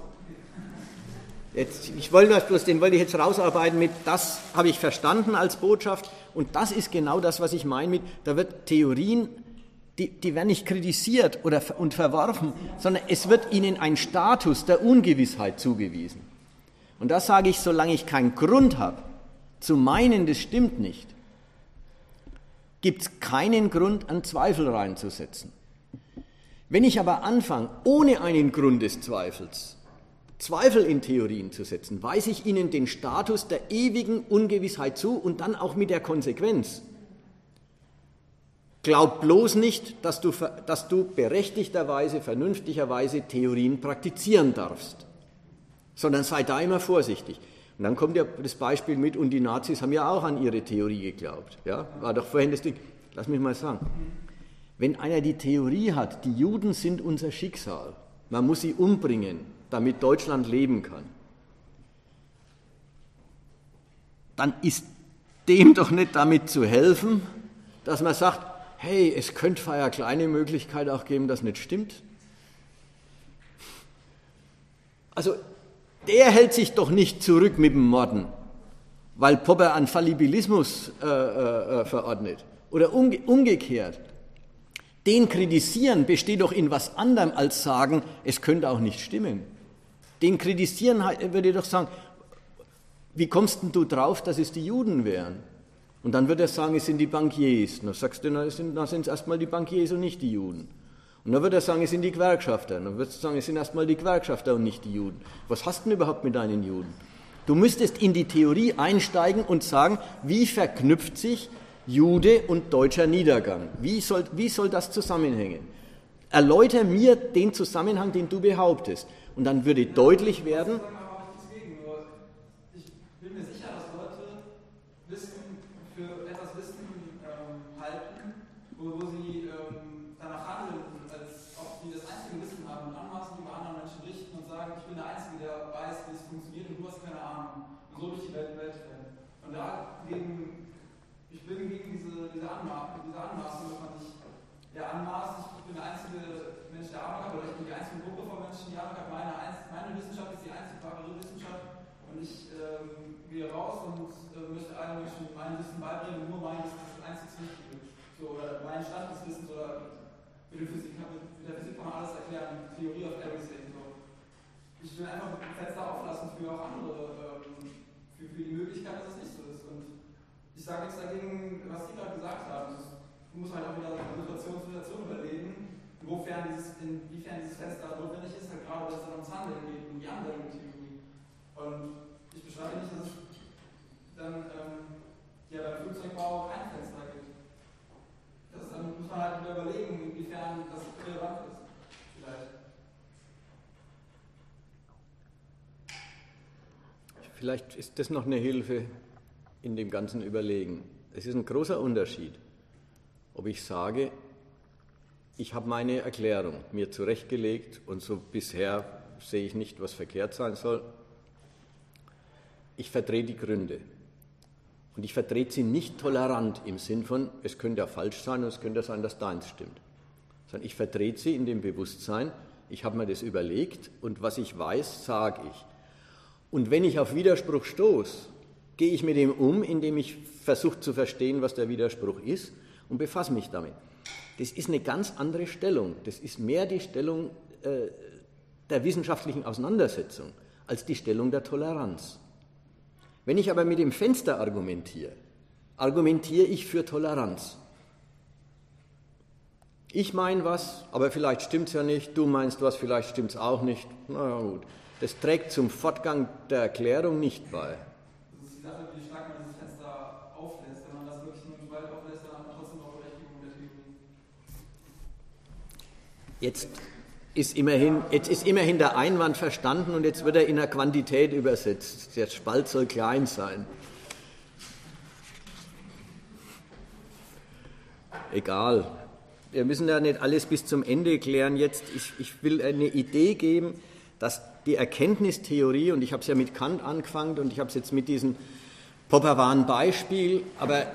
Jetzt, ich wollte das bloß, den wollte ich jetzt rausarbeiten mit, das habe ich verstanden als Botschaft, und das ist genau das, was ich meine mit, da wird Theorien, die, die werden nicht kritisiert oder, und verworfen, sondern es wird ihnen ein Status der Ungewissheit zugewiesen. Und das sage ich, solange ich keinen Grund habe, zu meinen, das stimmt nicht, gibt es keinen Grund, einen Zweifel reinzusetzen. Wenn ich aber anfange, ohne einen Grund des Zweifels, Zweifel in Theorien zu setzen, weise ich ihnen den Status der ewigen Ungewissheit zu und dann auch mit der Konsequenz. Glaub bloß nicht, dass du, dass du berechtigterweise, vernünftigerweise Theorien praktizieren darfst, sondern sei da immer vorsichtig. Und dann kommt ja das Beispiel mit, und die Nazis haben ja auch an ihre Theorie geglaubt. Ja, war doch vorhin das Ding. Lass mich mal sagen. Wenn einer die Theorie hat, die Juden sind unser Schicksal, man muss sie umbringen, damit Deutschland leben kann, dann ist dem doch nicht damit zu helfen, dass man sagt, hey, es könnte eine kleine Möglichkeit auch geben, dass nicht stimmt. Also, der hält sich doch nicht zurück mit dem Morden, weil Popper an Fallibilismus äh, äh, verordnet. Oder umge- umgekehrt. Den kritisieren besteht doch in was anderem als sagen, es könnte auch nicht stimmen. Den kritisieren würde ich doch sagen, wie kommst denn du drauf, dass es die Juden wären? Und dann wird er sagen, es sind die Bankiers. Dann sagst du, na, es sind es erstmal die Bankiers und nicht die Juden. Und dann wird er sagen, es sind die Gewerkschafter. Dann wird er sagen, es sind erstmal die Gewerkschafter und nicht die Juden. Was hast du denn überhaupt mit deinen Juden? Du müsstest in die Theorie einsteigen und sagen, wie verknüpft sich Jude und deutscher Niedergang? Wie soll, wie soll das zusammenhängen? Erläuter mir den Zusammenhang, den du behauptest. Und dann würde deutlich werden, ich will einfach ein Fenster auflassen für auch andere, ähm, für, für die Möglichkeit, dass es nicht so ist. Und ich sage nichts dagegen, was Sie gerade gesagt haben. Du musst halt auch wieder Situation zu Situation überlegen, inwiefern dieses, inwiefern dieses Fenster notwendig ist, halt gerade, dass es dann ums Handeln geht, um die Anwendungstheorie. Und ich beschreibe nicht, dass es dann ähm, ja, beim Flugzeugbau kein Fenster gibt. Das, dann muss man halt wieder überlegen, inwiefern das relevant ist. Vielleicht. Vielleicht ist das noch eine Hilfe in dem ganzen Überlegen. Es ist ein großer Unterschied, ob ich sage, ich habe meine Erklärung mir zurechtgelegt und so bisher sehe ich nicht, was verkehrt sein soll. Ich vertrete die Gründe. Und ich vertrete sie nicht tolerant im Sinn von, es könnte ja falsch sein und es könnte sein, dass deins stimmt. Sondern ich vertrete sie in dem Bewusstsein, ich habe mir das überlegt und was ich weiß, sage ich. Und wenn ich auf Widerspruch stoße, gehe ich mit dem um, indem ich versuche zu verstehen, was der Widerspruch ist und befasse mich damit. Das ist eine ganz andere Stellung. Das ist mehr die Stellung äh, der wissenschaftlichen Auseinandersetzung als die Stellung der Toleranz. Wenn ich aber mit dem Fenster argumentiere, argumentiere ich für Toleranz. Ich meine was, aber vielleicht stimmt es ja nicht, du meinst was, vielleicht stimmt es auch nicht. Na ja, gut. Das trägt zum Fortgang der Erklärung nicht bei. Das ist die Sache, wie stark man dieses Fenster auflässt. Wenn man das wirklich nur weit auflässt, dann hat man trotzdem noch Berechtigung der Theorie. Jetzt ist, immerhin, jetzt ist immerhin der Einwand verstanden und jetzt wird er in der Quantität übersetzt. Der Spalt soll klein sein. Egal. Wir müssen ja nicht alles bis zum Ende klären. Jetzt, ich, ich will eine Idee geben, dass die Erkenntnistheorie, und ich habe es ja mit Kant angefangen und ich habe es jetzt mit diesem Popper Beispiel, aber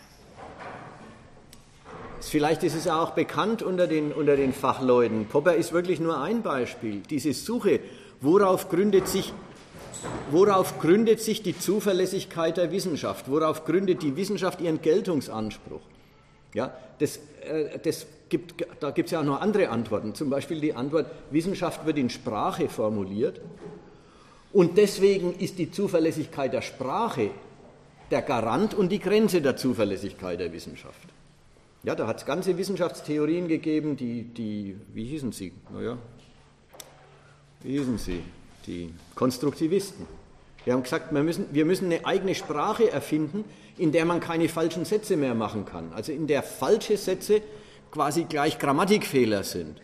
vielleicht ist es ja auch bekannt unter den, unter den Fachleuten. Popper ist wirklich nur ein Beispiel. Diese Suche, worauf gründet sich, worauf gründet sich die Zuverlässigkeit der Wissenschaft? Worauf gründet die Wissenschaft ihren Geltungsanspruch? Ja, das, äh, das gibt, da gibt es ja auch noch andere Antworten. Zum Beispiel die Antwort, Wissenschaft wird in Sprache formuliert und deswegen ist die Zuverlässigkeit der Sprache der Garant und die Grenze der Zuverlässigkeit der Wissenschaft. Ja, da hat es ganze Wissenschaftstheorien gegeben, die, die, wie hießen sie? Naja, wie hießen sie? Die Konstruktivisten. Die haben gesagt, wir müssen, wir müssen eine eigene Sprache erfinden, in der man keine falschen Sätze mehr machen kann. Also in der falsche Sätze quasi gleich Grammatikfehler sind.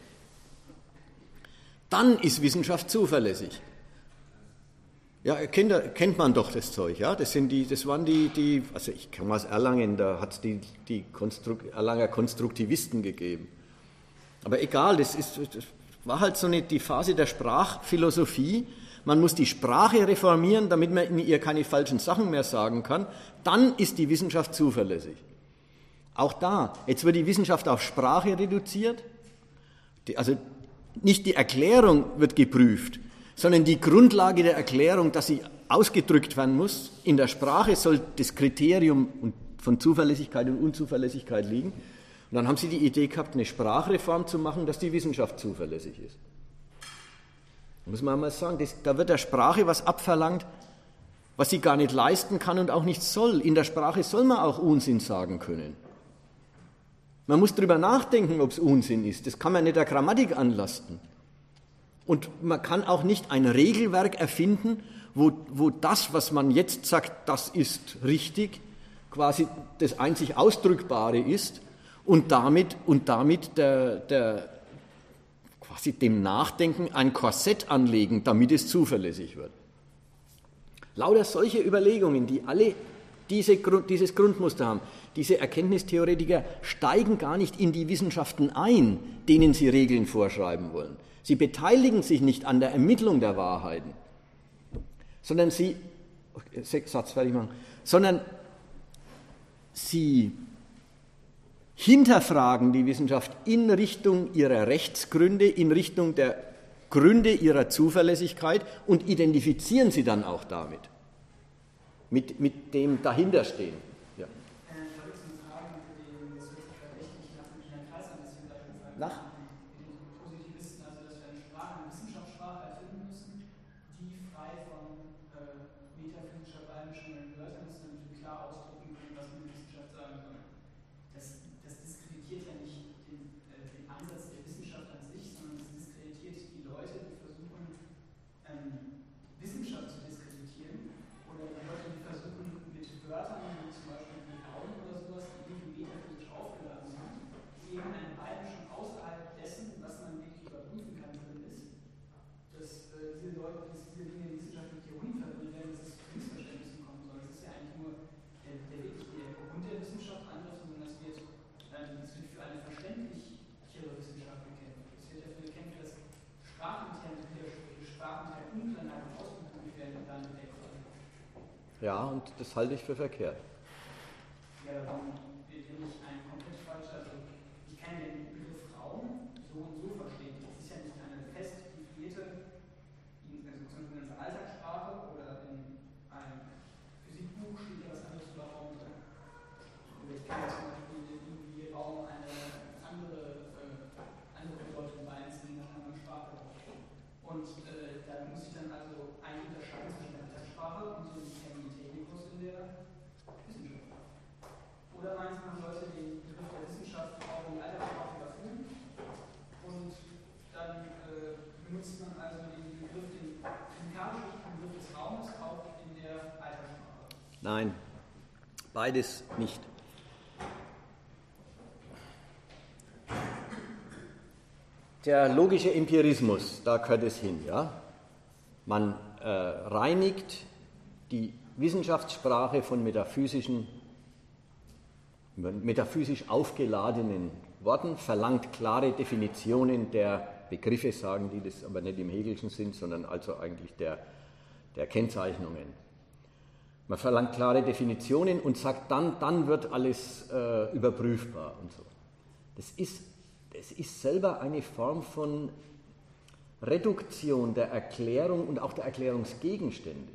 Dann ist Wissenschaft zuverlässig. Ja, kennt, kennt man doch das Zeug, ja? Das sind die, das waren die, die, also ich komme aus Erlangen, da hat es die, die Konstruk- Erlanger Konstruktivisten gegeben. Aber egal, das, ist, das war halt so eine, die Phase der Sprachphilosophie. Man muss die Sprache reformieren, damit man in ihr keine falschen Sachen mehr sagen kann. Dann ist die Wissenschaft zuverlässig. Auch da, jetzt wird die Wissenschaft auf Sprache reduziert. Die, also nicht die Erklärung wird geprüft, sondern die Grundlage der Erklärung, dass sie ausgedrückt werden muss. In der Sprache soll das Kriterium von Zuverlässigkeit und Unzuverlässigkeit liegen. Und dann haben sie die Idee gehabt, eine Sprachreform zu machen, dass die Wissenschaft zuverlässig ist. Da muss man mal sagen, das, da wird der Sprache was abverlangt, was sie gar nicht leisten kann und auch nicht soll. In der Sprache soll man auch Unsinn sagen können. Man muss darüber nachdenken, ob es Unsinn ist. Das kann man nicht der Grammatik anlasten. Und man kann auch nicht ein Regelwerk erfinden, wo, wo das, was man jetzt sagt, das ist richtig, quasi das einzig Ausdrückbare ist und damit, und damit der, der, quasi dem Nachdenken ein Korsett anlegen, damit es zuverlässig wird. Lauter solche Überlegungen, die alle diese, dieses Grundmuster haben. Diese Erkenntnistheoretiker steigen gar nicht in die Wissenschaften ein, denen sie Regeln vorschreiben wollen. Sie beteiligen sich nicht an der Ermittlung der Wahrheiten, sondern sie, Satz fertig machen, sondern sie hinterfragen die Wissenschaft in Richtung ihrer Rechtsgründe, in Richtung der Gründe ihrer Zuverlässigkeit und identifizieren sie dann auch damit, mit, mit dem Dahinterstehen. Ja. Nach? Ja, und das halte ich für verkehrt. Ja, dann bin ich ein komplett falsch. Also ich kann den Begriff Raum so und so verstehen. Das ist ja nicht eine fest definierte, also zum Beispiel in der Alltagssprache oder in einem Physikbuch steht ja was anderes über Raum drin. Oder ich kann ja zum Beispiel irgendwie Raum eine andere, äh, andere Bedeutung beiziehen in einer anderen Sprache. Und äh, da muss ich dann also eigentlich unterscheiden zwischen der Alltagssprache und dem Terminitechnikus in der Wissenschaft. Oder meinst du, man sollte den Begriff der Wissenschaft auch in die Alltagssprache überführen und dann äh, benutzt man also den Begriff, den physikalischen Begriff des Raumes auch in der Alltagssprache? Nein, beides nicht. Der logische Empirismus, da gehört es hin, ja. Man äh, reinigt die Wissenschaftssprache von metaphysischen, metaphysisch aufgeladenen Worten, verlangt klare Definitionen der Begriffe, sagen die, das aber nicht im Hegelschen Sinn, sondern also eigentlich der, der Kennzeichnungen. Man verlangt klare Definitionen und sagt dann, dann wird alles äh, überprüfbar und so. Das ist Es ist selber eine Form von Reduktion der Erklärung und auch der Erklärungsgegenstände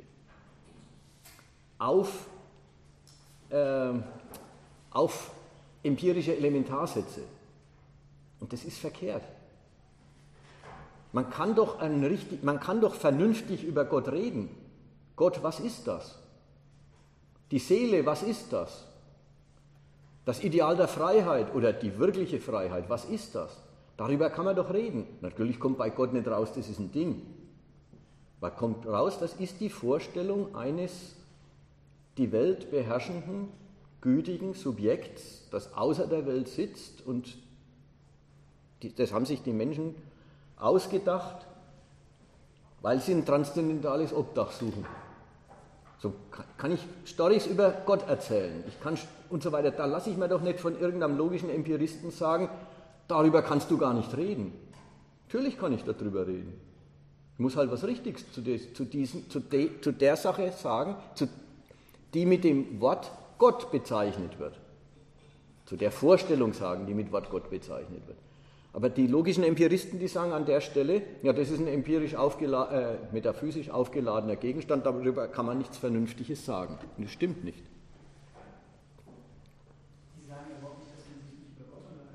auf, äh, auf empirische Elementarsätze. Und das ist verkehrt. Man kann doch, ein richtig, man kann doch vernünftig über Gott reden. Gott, was ist das? Die Seele, was ist das? Das Ideal der Freiheit oder die wirkliche Freiheit, was ist das? Darüber kann man doch reden. Natürlich kommt bei Gott nicht raus, das ist ein Ding. Was kommt raus? Das ist die Vorstellung eines die Welt beherrschenden, gütigen Subjekts, das außer der Welt sitzt, und die, das haben sich die Menschen ausgedacht, weil sie ein transzendentales Obdach suchen. So kann ich Storys über Gott erzählen, ich kann und so weiter. Da lasse ich mir doch nicht von irgendeinem logischen Empiristen sagen, darüber kannst du gar nicht reden. Natürlich kann ich darüber reden. Ich muss halt was Richtiges zu, des, zu, diesen, zu, de, zu der Sache sagen, zu, die mit dem Wort Gott bezeichnet wird. Zu der Vorstellung sagen, die mit Wort Gott bezeichnet wird. Aber die logischen Empiristen, die sagen an der Stelle, ja, das ist ein empirisch aufgela- äh, metaphysisch aufgeladener Gegenstand, darüber kann man nichts Vernünftiges sagen. Und das stimmt nicht. Die sagen ja überhaupt nicht, dass man sich nicht über Gott unterhalten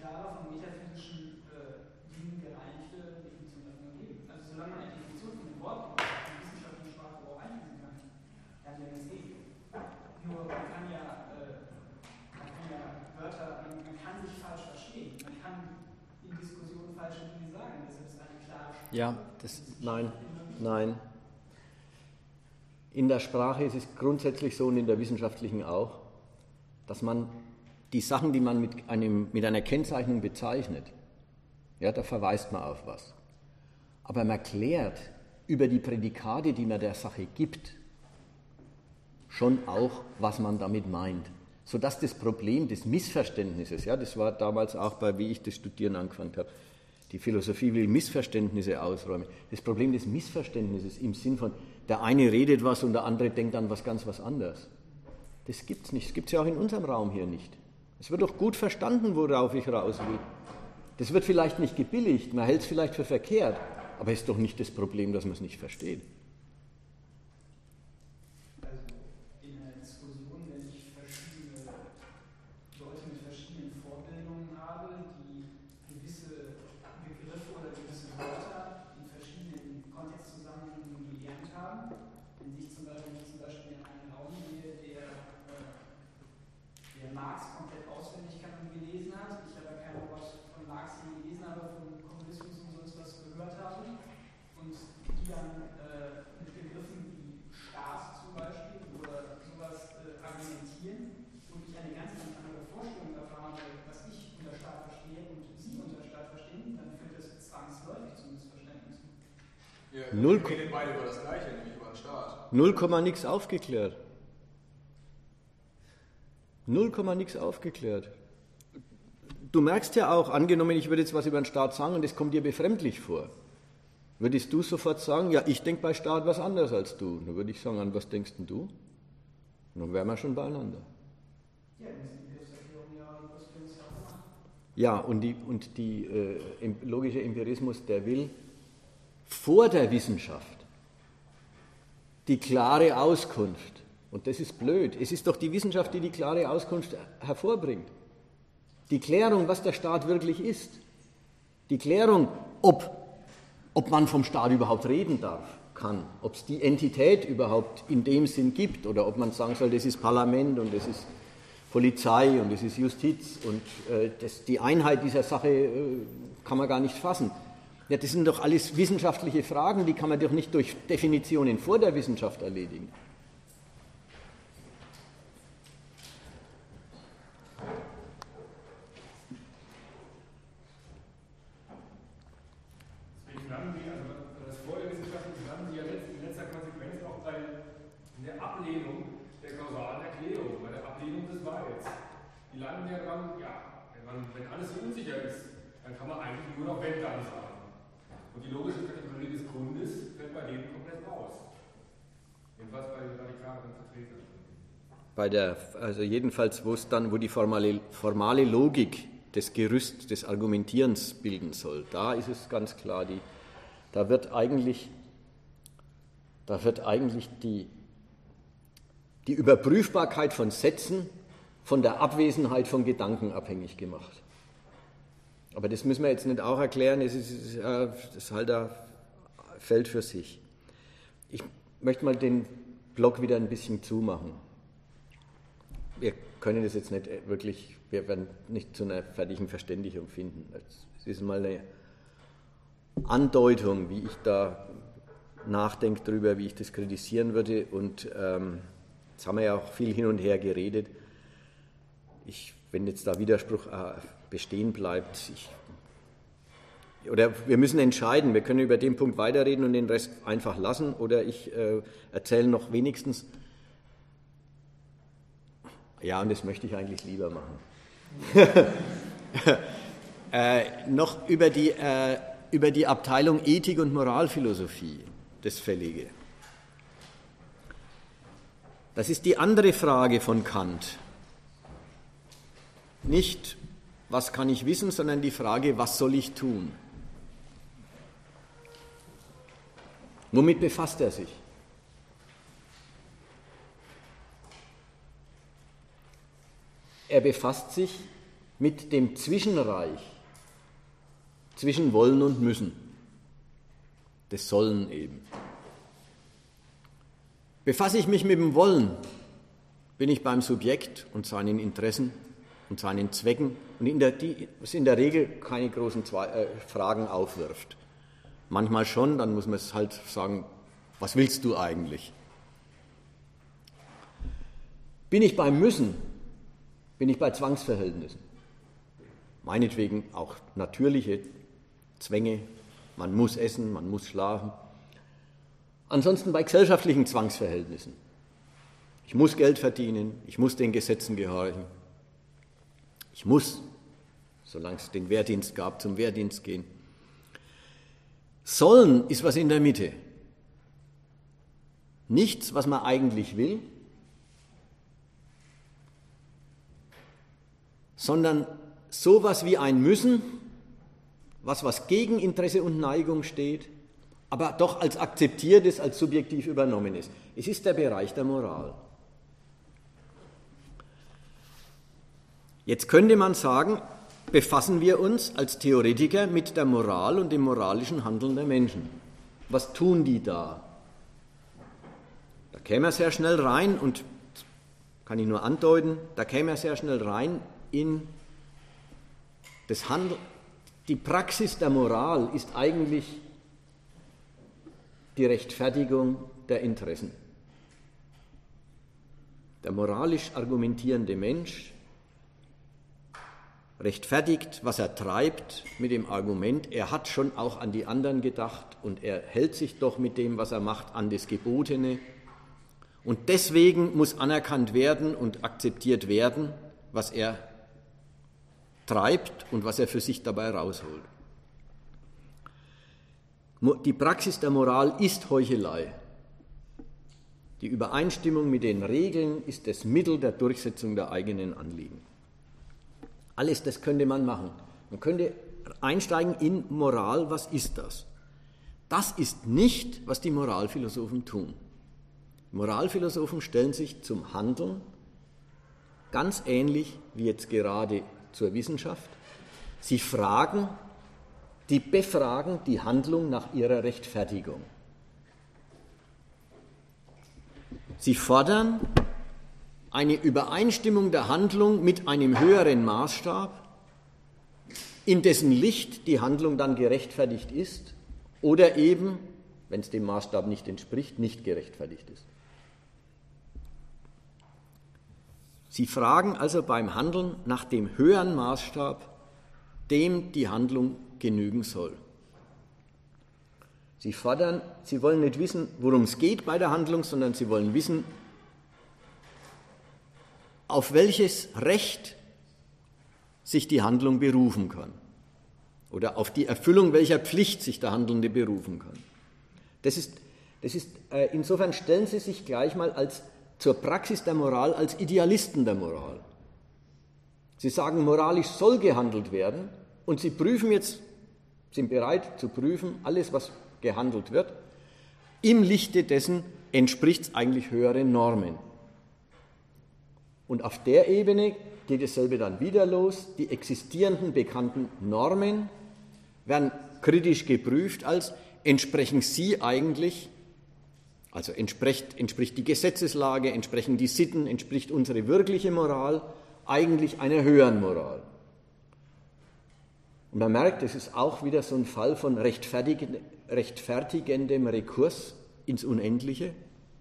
klare, von metaphysischen äh, Dingen gereinigte Definition davon geben. Also solange man eine Definition von dem Wort in der wissenschaftlichen Sprache auch einlesen kann, kann ja nichts gehen. Nur man kann ja, äh, man kann ja Wörter, man, man kann sich falsch verstehen, man kann in Diskussionen falsche Dinge sagen, deshalb ist eine klare Sprache. Ja, das, nein, nein. In der Sprache ist es grundsätzlich so und in der wissenschaftlichen auch, dass man die Sachen, die man mit, einem, mit einer Kennzeichnung bezeichnet, ja, da verweist man auf was. Aber man klärt über die Prädikate, die man der Sache gibt, schon auch, was man damit meint. Sodass das Problem des Missverständnisses, ja, das war damals auch bei, wie ich das Studieren angefangen habe, die Philosophie will Missverständnisse ausräumen. Das Problem des Missverständnisses im Sinn von, der eine redet was und der andere denkt an was ganz was anderes. Das gibt es nicht. Das gibt es ja auch in unserem Raum hier nicht. Es wird doch gut verstanden, worauf ich raus will. Das wird vielleicht nicht gebilligt, man hält es vielleicht für verkehrt, aber es ist doch nicht das Problem, dass man es nicht versteht. Also in einer Diskussion, wenn ich verschiedene Leute mit verschiedenen Vorbildungen habe, die gewisse Begriffe oder gewisse Wörter in verschiedenen Kontextzusammenhängen gelernt haben, wenn ich zum Beispiel, wenn ich zum Beispiel in einen Raum gehe, der, äh, der Marx komplett auswendig kann und gelesen hat, ich aber kein Wort von Marx nie gelesen habe, von Kommunismus und sonst was gehört habe, und die dann äh, mit Begriffen wie Staat zum Beispiel oder sowas äh, argumentieren und ich eine ganz, ganz andere Vorstellung davon habe, was ich unter Staat verstehe und sie unter Staat verstehen, dann führt das zwangsläufig zu Missverständnissen. Ja, Null wir reden beide über das Gleiche, nämlich über den Staat. Null Komma nix aufgeklärt. Null Komma nix aufgeklärt. Du merkst ja auch, angenommen, ich würde jetzt was über den Staat sagen und es kommt dir befremdlich vor. Würdest du sofort sagen, ja, ich denke bei Staat was anderes als du? Dann würde ich sagen, an was denkst denn du? Und dann wären wir schon beieinander. Ja, das ist die Begriffserklärung ja, was wir uns ja auch machen. Ja, und die, und die äh, logische Empirismus, der will vor der Wissenschaft die klare Auskunft. Und das ist blöd. Es ist doch die Wissenschaft, die die klare Auskunft hervorbringt. Die Klärung, was der Staat wirklich ist. Die Klärung, ob, ob man vom Staat überhaupt reden darf, kann. Ob es die Entität überhaupt in dem Sinn gibt oder ob man sagen soll, das ist Parlament und das ist Polizei und das ist Justiz und äh, das, die Einheit dieser Sache äh, kann man gar nicht fassen. Ja, das sind doch alles wissenschaftliche Fragen, die kann man doch nicht durch Definitionen vor der Wissenschaft erledigen. Deswegen landen die, also das vor der Wissenschaft, landen die ja in letzter Konsequenz auch bei der Ablehnung der kausalen Erklärung, bei der Ablehnung des Weils. Die landen ja dran, ja, wenn, man, wenn alles so unsicher ist, dann kann man eigentlich nur noch wenn dann sagen. Und die logische Kategorie des Grundes fällt bei denen komplett raus. Jedenfalls bei den radikaleren Vertretern. Bei der, also jedenfalls, wo es dann, wo die formale, formale Logik des Gerüsts des Argumentierens bilden soll, da ist es ganz klar, die, da wird eigentlich, da wird eigentlich die, die Überprüfbarkeit von Sätzen von der Abwesenheit von Gedanken abhängig gemacht. Aber das müssen wir jetzt nicht auch erklären, es ist, das ist halt ein Feld für sich. Ich möchte mal den Block wieder ein bisschen zumachen. Wir können das jetzt nicht wirklich, wir werden nicht zu einer fertigen Verständigung finden. Es ist mal eine Andeutung, wie ich da nachdenke darüber, wie ich das kritisieren würde. Und ähm, jetzt haben wir ja auch viel hin und her geredet. Ich, wenn jetzt da Widerspruch äh, bestehen bleibt, ich, oder wir müssen entscheiden, wir können über den Punkt weiterreden und den Rest einfach lassen, oder ich äh, erzähle noch wenigstens, ja, und das möchte ich eigentlich lieber machen, äh, noch über die, äh, über die Abteilung Ethik und Moralphilosophie, das Fällige. Das ist die andere Frage von Kant. Nicht, was kann ich wissen, sondern die Frage, was soll ich tun? Womit befasst er sich? Er befasst sich mit dem Zwischenreich zwischen Wollen und Müssen, das Sollen eben. Befasse ich mich mit dem Wollen, bin ich beim Subjekt und seinen Interessen und seinen Zwecken, und in der, die es in der Regel keine großen Zwei, äh, Fragen aufwirft. Manchmal schon, dann muss man es halt sagen, was willst du eigentlich? Bin ich beim Müssen, bin ich bei Zwangsverhältnissen. Meinetwegen auch natürliche Zwänge, man muss essen, man muss schlafen. Ansonsten bei gesellschaftlichen Zwangsverhältnissen. Ich muss Geld verdienen, ich muss den Gesetzen gehorchen. Ich muss, solange es den Wehrdienst gab, zum Wehrdienst gehen. Sollen ist was in der Mitte. Nichts, was man eigentlich will, sondern sowas wie ein Müssen, was was gegen Interesse und Neigung steht, aber doch als akzeptiertes, als subjektiv übernommen ist. Es ist der Bereich der Moral. Jetzt könnte man sagen, befassen wir uns als Theoretiker mit der Moral und dem moralischen Handeln der Menschen. Was tun die da? Da käme er sehr schnell rein, und kann ich nur andeuten, da käme er sehr schnell rein in das Handeln. Die Praxis der Moral ist eigentlich die Rechtfertigung der Interessen. Der moralisch argumentierende Mensch rechtfertigt, was er treibt, mit dem Argument, er hat schon auch an die anderen gedacht und er hält sich doch mit dem, was er macht, an das Gebotene. Und deswegen muss anerkannt werden und akzeptiert werden, was er treibt und was er für sich dabei rausholt. Die Praxis der Moral ist Heuchelei. Die Übereinstimmung mit den Regeln ist das Mittel der Durchsetzung der eigenen Anliegen. Alles das könnte man machen. Man könnte einsteigen in Moral, was ist das? Das ist nicht, was die Moralphilosophen tun. Moralphilosophen stellen sich zum Handeln ganz ähnlich wie jetzt gerade zur Wissenschaft. Sie fragen, die befragen die Handlung nach ihrer Rechtfertigung. Sie fordern eine Übereinstimmung der Handlung mit einem höheren Maßstab, in dessen Licht die Handlung dann gerechtfertigt ist oder eben, wenn es dem Maßstab nicht entspricht, nicht gerechtfertigt ist. Sie fragen also beim Handeln nach dem höheren Maßstab, dem die Handlung genügen soll. Sie fordern, sie wollen nicht wissen, worum es geht bei der Handlung, sondern sie wollen wissen, auf welches Recht sich die Handlung berufen kann oder auf die Erfüllung welcher Pflicht sich der Handelnde berufen kann. Das ist, das ist, äh, insofern stellen Sie sich gleich mal als, zur Praxis der Moral als Idealisten der Moral. Sie sagen, moralisch soll gehandelt werden und Sie prüfen jetzt, sind bereit zu prüfen, alles, was gehandelt wird, im Lichte dessen entspricht es eigentlich höheren Normen. Und auf der Ebene geht dasselbe dann wieder los. Die existierenden bekannten Normen werden kritisch geprüft als entsprechen sie eigentlich, also entspricht, entspricht die Gesetzeslage, entsprechen die Sitten, entspricht unsere wirkliche Moral eigentlich einer höheren Moral. Und man merkt, es ist auch wieder so ein Fall von rechtfertigend, rechtfertigendem Rekurs ins Unendliche.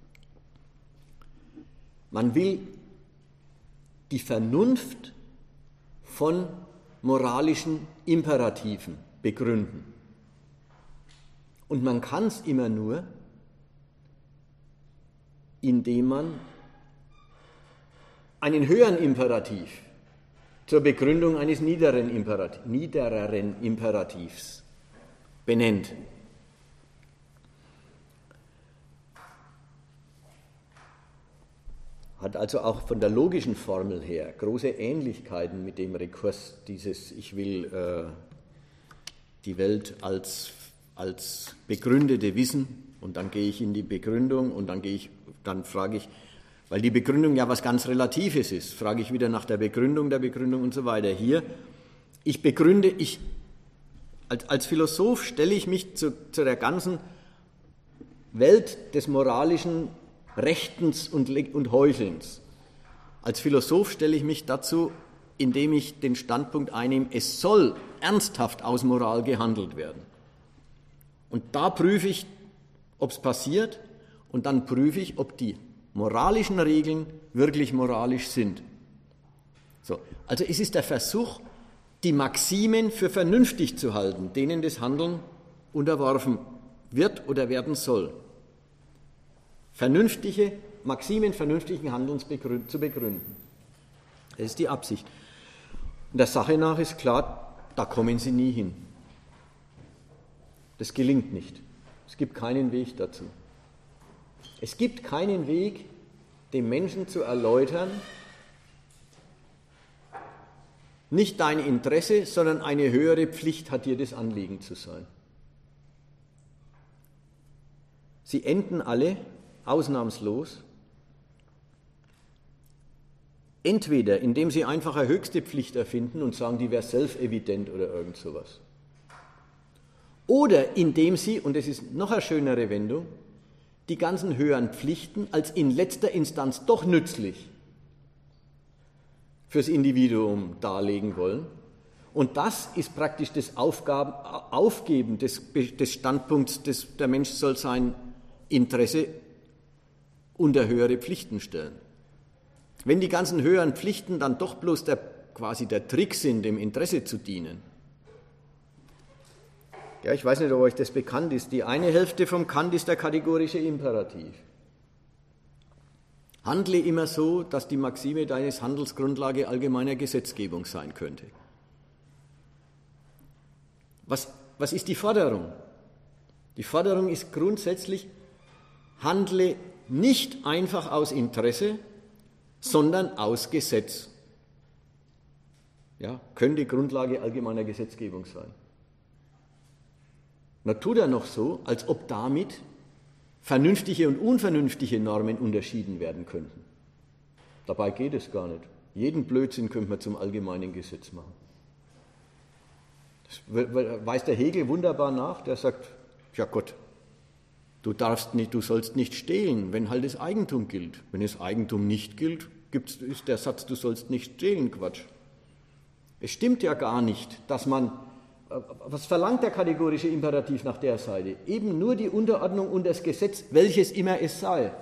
Man will die Vernunft von moralischen Imperativen begründen. Und man kann es immer nur, indem man einen höheren Imperativ zur Begründung eines niederen Imperativ, niedereren Imperativs benennt. Hat also auch von der logischen Formel her große Ähnlichkeiten mit dem Rekurs dieses, ich will äh, die Welt als, als begründete wissen, und dann gehe ich in die Begründung und dann, gehe ich, dann frage ich, weil die Begründung ja was ganz Relatives ist. Frage ich wieder nach der Begründung, der Begründung und so weiter. Hier, ich begründe, ich, als, als Philosoph stelle ich mich zu, zu der ganzen Welt des moralischen Rechtens und, und Heuchelns. Als Philosoph stelle ich mich dazu, indem ich den Standpunkt einnehme, es soll ernsthaft aus Moral gehandelt werden. Und da prüfe ich, ob es passiert, und dann prüfe ich, ob die moralischen Regeln wirklich moralisch sind. So, also es ist der Versuch, die Maximen für vernünftig zu halten, denen das Handeln unterworfen wird oder werden soll. Vernünftige Maximen vernünftigen Handelns begründ, zu begründen. Das ist die Absicht. Und der Sache nach ist klar, da kommen sie nie hin. Das gelingt nicht. Es gibt keinen Weg dazu. Es gibt keinen Weg, dem Menschen zu erläutern, nicht dein Interesse, sondern eine höhere Pflicht hat dir das Anliegen zu sein. Sie enden alle, ausnahmslos, entweder indem sie einfach eine höchste Pflicht erfinden und sagen, die wäre self-evident oder irgend sowas. Oder indem sie, und das ist noch eine schönere Wendung, die ganzen höheren Pflichten als in letzter Instanz doch nützlich fürs Individuum darlegen wollen. Und das ist praktisch das Aufgaben, Aufgeben des, des Standpunkts, des, der Mensch soll sein Interesse unter höhere Pflichten stellen. Wenn die ganzen höheren Pflichten dann doch bloß der, quasi der Trick sind, dem Interesse zu dienen. Ja, ich weiß nicht, ob euch das bekannt ist. Die eine Hälfte vom Kant ist der kategorische Imperativ. Handle immer so, dass die Maxime deines Handels Grundlage allgemeiner Gesetzgebung sein könnte. Was, was ist die Forderung? Die Forderung ist grundsätzlich, handle nicht einfach aus Interesse, sondern aus Gesetz. Ja, könnte Grundlage allgemeiner Gesetzgebung sein. Na, tut er noch so, als ob damit vernünftige und unvernünftige Normen unterschieden werden könnten. Dabei geht es gar nicht. Jeden Blödsinn könnte man zum allgemeinen Gesetz machen. Das weist der Hegel wunderbar nach, der sagt, ja Gott, du darfst nicht, du sollst nicht stehlen, wenn halt das Eigentum gilt. Wenn das Eigentum nicht gilt, gibt's, ist der Satz, du sollst nicht stehlen, Quatsch. Es stimmt ja gar nicht, dass man, was verlangt der kategorische Imperativ nach der Seite? Eben nur die Unterordnung unter das Gesetz, welches immer es sei.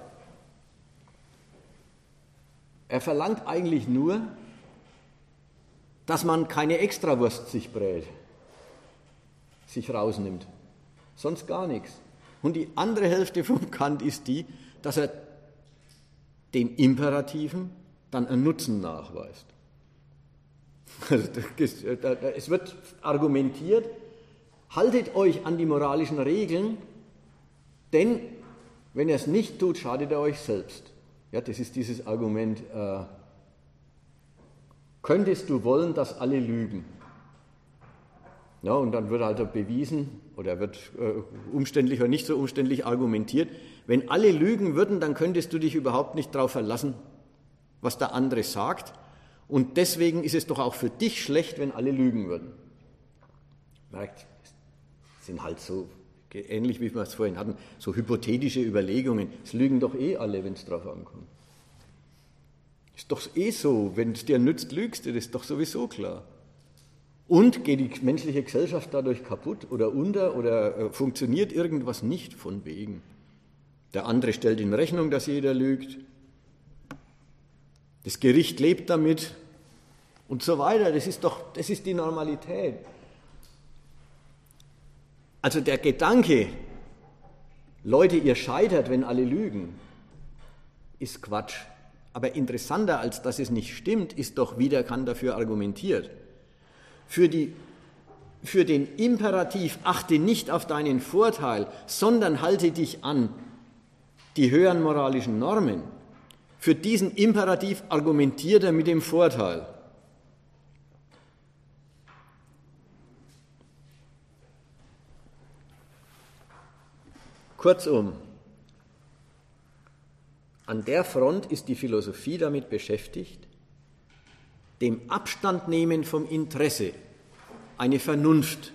Er verlangt eigentlich nur, dass man keine Extrawurst sich brät, sich rausnimmt. Sonst gar nichts. Und die andere Hälfte vom Kant ist die, dass er dem Imperativen dann einen Nutzen nachweist. Also es wird argumentiert, haltet euch an die moralischen Regeln, denn wenn er es nicht tut, schadet er euch selbst. Ja, das ist dieses Argument, äh, könntest du wollen, dass alle lügen? Ja, und dann wird halt bewiesen, oder wird äh, umständlich oder nicht so umständlich argumentiert, wenn alle lügen würden, dann könntest du dich überhaupt nicht darauf verlassen, was der andere sagt. Und deswegen ist es doch auch für dich schlecht, wenn alle lügen würden. Merkt, das sind halt so, ähnlich wie wir es vorhin hatten, so hypothetische Überlegungen. Es lügen doch eh alle, wenn es drauf ankommt. Ist doch eh so, wenn es dir nützt, lügst du, das ist doch sowieso klar. Und geht die menschliche Gesellschaft dadurch kaputt oder unter oder äh, funktioniert irgendwas nicht von wegen? Der andere stellt in Rechnung, dass jeder lügt. Das Gericht lebt damit und so weiter. Das ist doch, das ist die Normalität. Also der Gedanke, Leute, ihr scheitert, wenn alle lügen, ist Quatsch. Aber interessanter, als dass es nicht stimmt, ist doch, wie der Kant dafür argumentiert. Für, die, für den Imperativ achte nicht auf deinen Vorteil, sondern halte dich an die höheren moralischen Normen. Für diesen Imperativ argumentiert er mit dem Vorteil. Kurzum, an der Front ist die Philosophie damit beschäftigt, dem Abstandnehmen vom Interesse eine Vernunft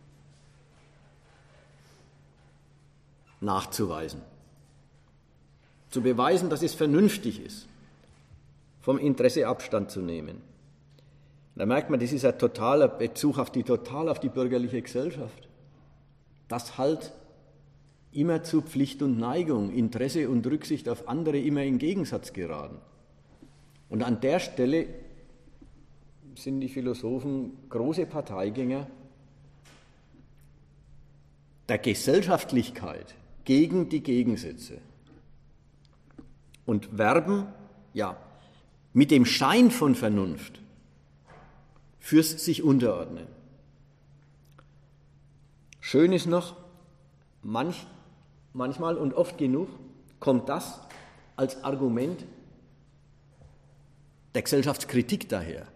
nachzuweisen. Zu beweisen, dass es vernünftig ist, vom Interesse Abstand zu nehmen. Da merkt man, das ist ein totaler Bezug auf die, total auf die bürgerliche Gesellschaft. Das halt immer zu Pflicht und Neigung, Interesse und Rücksicht auf andere immer in Gegensatz geraten. Und an der Stelle sind die Philosophen große Parteigänger der Gesellschaftlichkeit gegen die Gegensätze und werben, ja, mit dem Schein von Vernunft fürs sich unterordnen. Schön ist noch, manch, manchmal und oft genug kommt das als Argument der Gesellschaftskritik daher.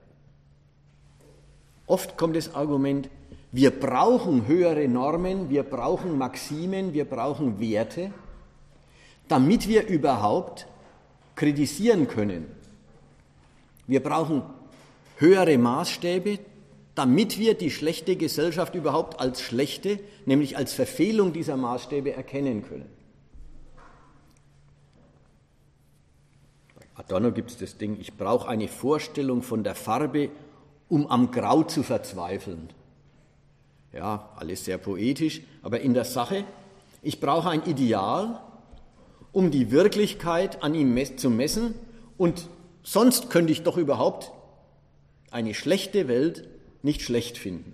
Oft kommt das Argument, wir brauchen höhere Normen, wir brauchen Maximen, wir brauchen Werte, damit wir überhaupt kritisieren können. Wir brauchen höhere Maßstäbe, damit wir die schlechte Gesellschaft überhaupt als schlechte, nämlich als Verfehlung dieser Maßstäbe erkennen können. Bei Adorno gibt es das Ding, ich brauche eine Vorstellung von der Farbe, um am Grau zu verzweifeln. Ja, alles sehr poetisch, aber in der Sache, ich brauche ein Ideal, um die Wirklichkeit an ihm zu messen, und sonst könnte ich doch überhaupt eine schlechte Welt nicht schlecht finden.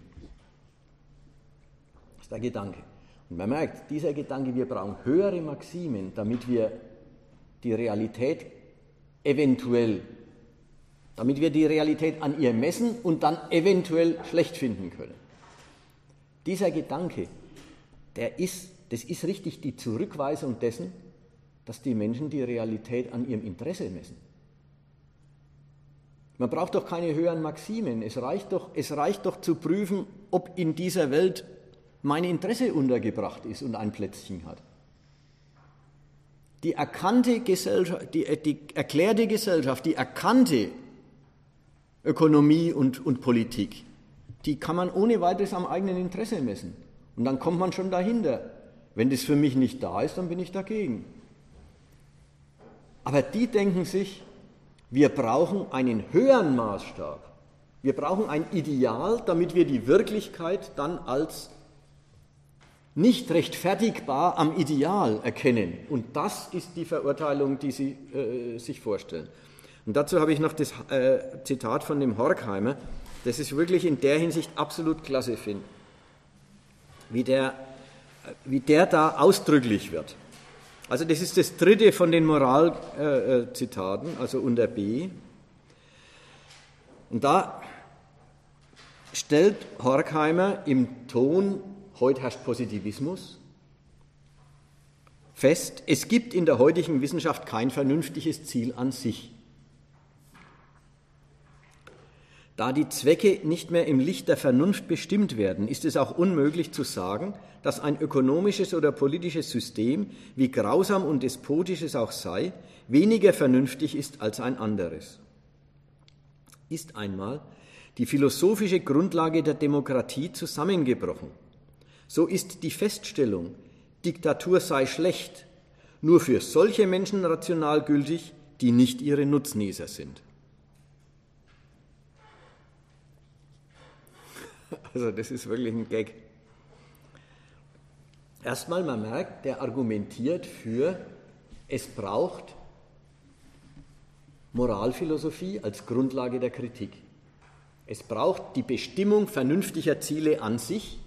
Das ist der Gedanke. Und man merkt, dieser Gedanke, wir brauchen höhere Maximen, damit wir die Realität eventuell, damit wir die Realität an ihr messen und dann eventuell schlecht finden können. Dieser Gedanke, der ist, das ist richtig die Zurückweisung dessen, dass die Menschen die Realität an ihrem Interesse messen. Man braucht doch keine höheren Maximen. Es reicht doch, es reicht doch zu prüfen, ob in dieser Welt mein Interesse untergebracht ist und ein Plätzchen hat. Die erkannte Gesellschaft, die, die erklärte Gesellschaft, die erkannte Ökonomie und, und Politik, die kann man ohne weiteres am eigenen Interesse messen. Und dann kommt man schon dahinter. Wenn das für mich nicht da ist, dann bin ich dagegen. Aber die denken sich, wir brauchen einen höheren Maßstab. Wir brauchen ein Ideal, damit wir die Wirklichkeit dann als nicht rechtfertigbar am Ideal erkennen. Und das ist die Verurteilung, die sie äh, sich vorstellen. Und dazu habe ich noch das äh, Zitat von dem Horkheimer, das ich wirklich in der Hinsicht absolut klasse finde, wie der, wie der da ausdrücklich wird. Also das ist das dritte von den Moralzitaten, äh, also unter B. Und da stellt Horkheimer im Ton, heute herrscht Positivismus, fest, es gibt in der heutigen Wissenschaft kein vernünftiges Ziel an sich. Da die Zwecke nicht mehr im Licht der Vernunft bestimmt werden, ist es auch unmöglich zu sagen, dass ein ökonomisches oder politisches System, wie grausam und despotisch es auch sei, weniger vernünftig ist als ein anderes. Ist einmal die philosophische Grundlage der Demokratie zusammengebrochen, so ist die Feststellung, Diktatur sei schlecht, nur für solche Menschen rational gültig, die nicht ihre Nutznießer sind. Also das ist wirklich ein Gag. Erstmal, man merkt, der argumentiert für, es braucht Moralphilosophie als Grundlage der Kritik. Es braucht die Bestimmung vernünftiger Ziele an sich,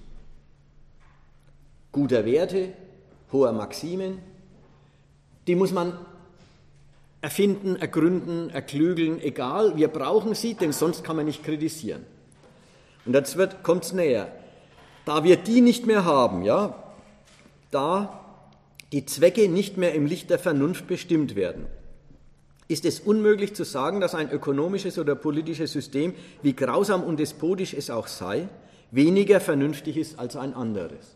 guter Werte, hoher Maximen. Die muss man erfinden, ergründen, erklügeln, egal, wir brauchen sie, denn sonst kann man nicht kritisieren. Und jetzt kommt es näher. Da wir die nicht mehr haben, ja, da die Zwecke nicht mehr im Licht der Vernunft bestimmt werden, ist es unmöglich zu sagen, dass ein ökonomisches oder politisches System, wie grausam und despotisch es auch sei, weniger vernünftig ist als ein anderes.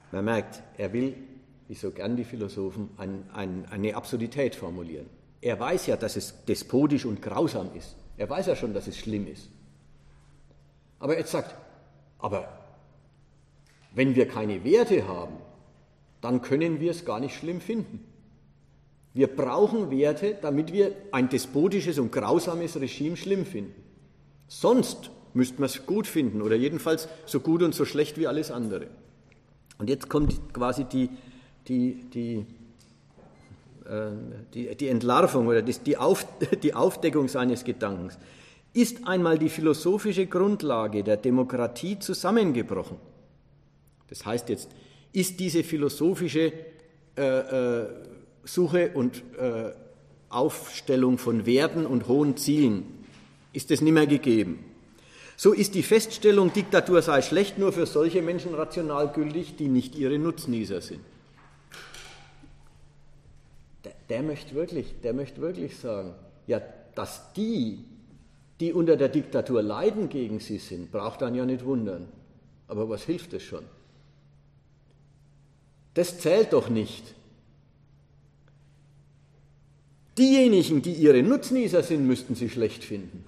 Man merkt, er will, wie so gern die Philosophen, ein, ein, eine Absurdität formulieren. Er weiß ja, dass es despotisch und grausam ist. Er weiß ja schon, dass es schlimm ist. Aber er sagt, aber wenn wir keine Werte haben, dann können wir es gar nicht schlimm finden. Wir brauchen Werte, damit wir ein despotisches und grausames Regime schlimm finden. Sonst müssten wir es gut finden oder jedenfalls so gut und so schlecht wie alles andere. Und jetzt kommt quasi die, die, die, äh, die, die Entlarvung oder die, Auf, die Aufdeckung seines Gedankens. Ist einmal die philosophische Grundlage der Demokratie zusammengebrochen? Das heißt jetzt, ist diese philosophische äh, äh, Suche und äh, Aufstellung von Werten und hohen Zielen, ist es nicht mehr gegeben. So ist die Feststellung, Diktatur sei schlecht, nur für solche Menschen rational gültig, die nicht ihre Nutznießer sind. Der, der, möchte wirklich, der möchte wirklich sagen, ja, dass die, die unter der Diktatur leiden, gegen sie sind, braucht dann ja nicht wundern. Aber was hilft es schon? Das zählt doch nicht. Diejenigen, die ihre Nutznießer sind, müssten sie schlecht finden.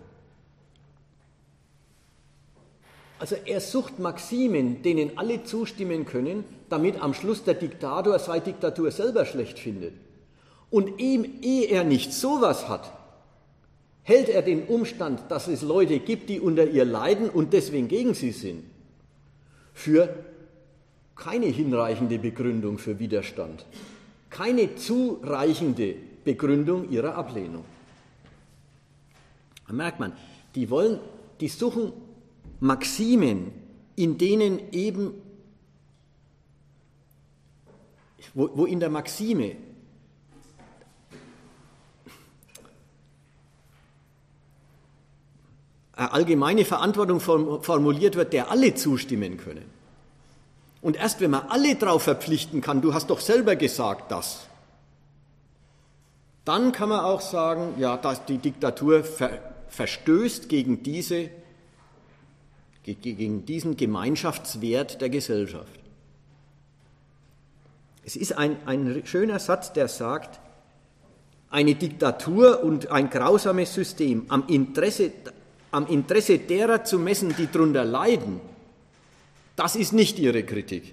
Also er sucht Maximen, denen alle zustimmen können, damit am Schluss der Diktator seine Diktatur selber schlecht findet. Und ihm, ehe er nicht sowas hat, hält er den Umstand, dass es Leute gibt, die unter ihr leiden und deswegen gegen sie sind, für keine hinreichende Begründung für Widerstand, keine zureichende Begründung ihrer Ablehnung. Da merkt man, die wollen, die suchen Maximen, in denen eben, wo, wo in der Maxime eine allgemeine Verantwortung formuliert wird, der alle zustimmen können. Und erst wenn man alle darauf verpflichten kann, du hast doch selber gesagt das, dann kann man auch sagen, ja, dass die Diktatur ver, verstößt gegen, diese, gegen diesen Gemeinschaftswert der Gesellschaft. Es ist ein, ein schöner Satz, der sagt, eine Diktatur und ein grausames System am Interesse, am Interesse derer zu messen, die darunter leiden, das ist nicht ihre Kritik.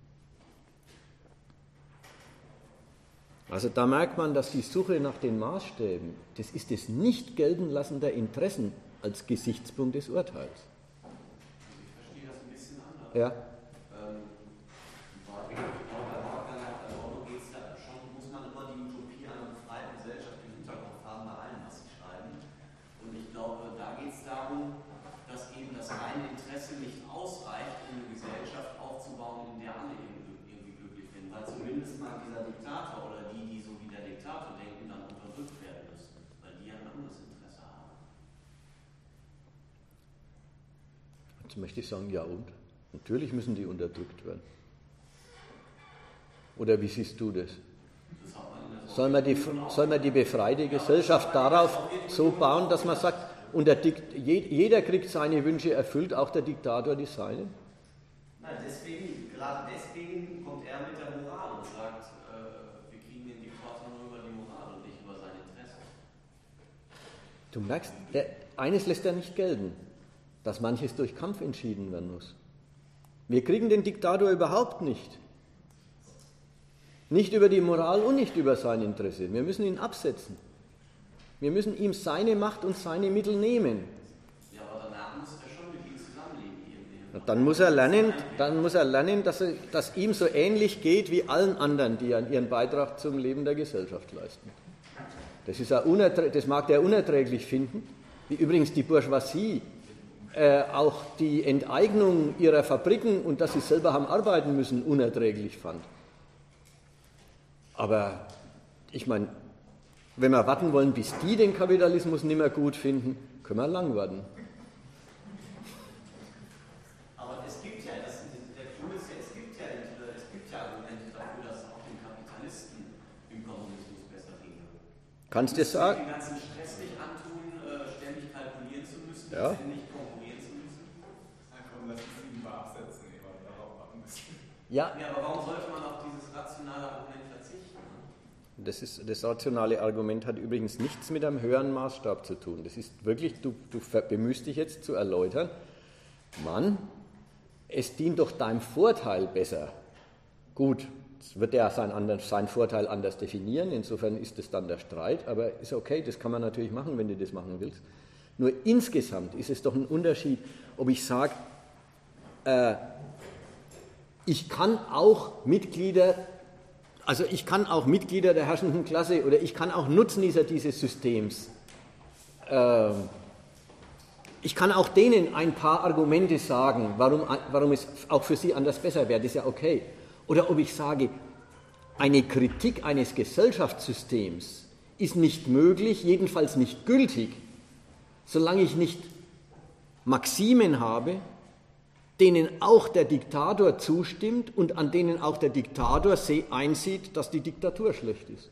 Also da merkt man, dass die Suche nach den Maßstäben, das ist das Nicht-Geltenlassen der Interessen als Gesichtspunkt des Urteils. Ich verstehe das ein bisschen anders. Ja. Ähm, bei Adorno geht es da schon, muss man immer die Utopie einer befreiten Gesellschaft im Hinterkopf haben bei allem, was sie schreiben. Und ich glaube, da geht es darum, dass eben das reine Interesse nicht ausreicht, um eine Gesellschaft aufzubauen, in der alle irgendwie glücklich sind. Weil zumindest mal dieser Diktator oder die, die so wie der Diktator denken, dann unterdrückt werden müssen, weil die ja ein anderes Interesse haben. Jetzt möchte ich sagen, ja und? Natürlich müssen die unterdrückt werden. Oder wie siehst du das? Soll man die, soll man die befreite Gesellschaft darauf so bauen, dass man sagt, und der Dikt, jeder kriegt seine Wünsche erfüllt, auch der Diktator die seinen? Nein, deswegen, gerade deswegen kommt er mit der Moral und sagt, äh, wir kriegen den Diktator nur über die Moral und nicht über sein Interesse. Du merkst, der, eines lässt er nicht gelten, dass manches durch Kampf entschieden werden muss. Wir kriegen den Diktator überhaupt nicht. Nicht über die Moral und nicht über sein Interesse. Wir müssen ihn absetzen. Wir müssen ihm seine Macht und seine Mittel nehmen. Ja, aber danach muss er schon mit ihm zusammenleben. Dann muss er lernen, dann muss er lernen, dass er, dass ihm so ähnlich geht wie allen anderen, die ihren Beitrag zum Leben der Gesellschaft leisten. Das, ist unerträ- das mag der unerträglich finden, wie übrigens die Bourgeoisie äh, auch die Enteignung ihrer Fabriken und dass sie selber haben arbeiten müssen, unerträglich fand. Aber ich meine, wenn wir warten wollen, bis die den Kapitalismus nicht mehr gut finden, können wir lang warten. Aber es gibt ja, das, der Clou ist ja, es gibt ja, es gibt ja Argumente dafür, dass auch den Kapitalisten im Kommunismus besser ginge. Kannst du dir sagen? Den ganzen Stress nicht antun, ständig kalkulieren zu müssen, ja. ständig konkurrieren zu müssen. Na komm, lass uns ihn lieber absetzen, ehe wir darauf warten müssen. Ja. Ja, aber warum sollte man auf dieses rationale Argument verzichten? Das, ist, das rationale Argument hat übrigens nichts mit einem höheren Maßstab zu tun. Das ist wirklich, du, du bemühst dich jetzt zu erläutern, Mann, es dient doch deinem Vorteil besser. Gut, es wird ja sein, sein Vorteil anders definieren, insofern ist es dann der Streit, aber ist okay, das kann man natürlich machen, wenn du das machen willst. Nur insgesamt ist es doch ein Unterschied, ob ich sage, äh, ich kann auch Mitglieder, also ich kann auch Mitglieder der herrschenden Klasse oder ich kann auch Nutznießer dieses Systems, äh, ich kann auch denen ein paar Argumente sagen, warum, warum es auch für sie anders besser wäre, das ist ja okay. Oder ob ich sage, eine Kritik eines Gesellschaftssystems ist nicht möglich, jedenfalls nicht gültig, solange ich nicht Maximen habe, denen auch der Diktator zustimmt und an denen auch der Diktator einsieht, dass die Diktatur schlecht ist.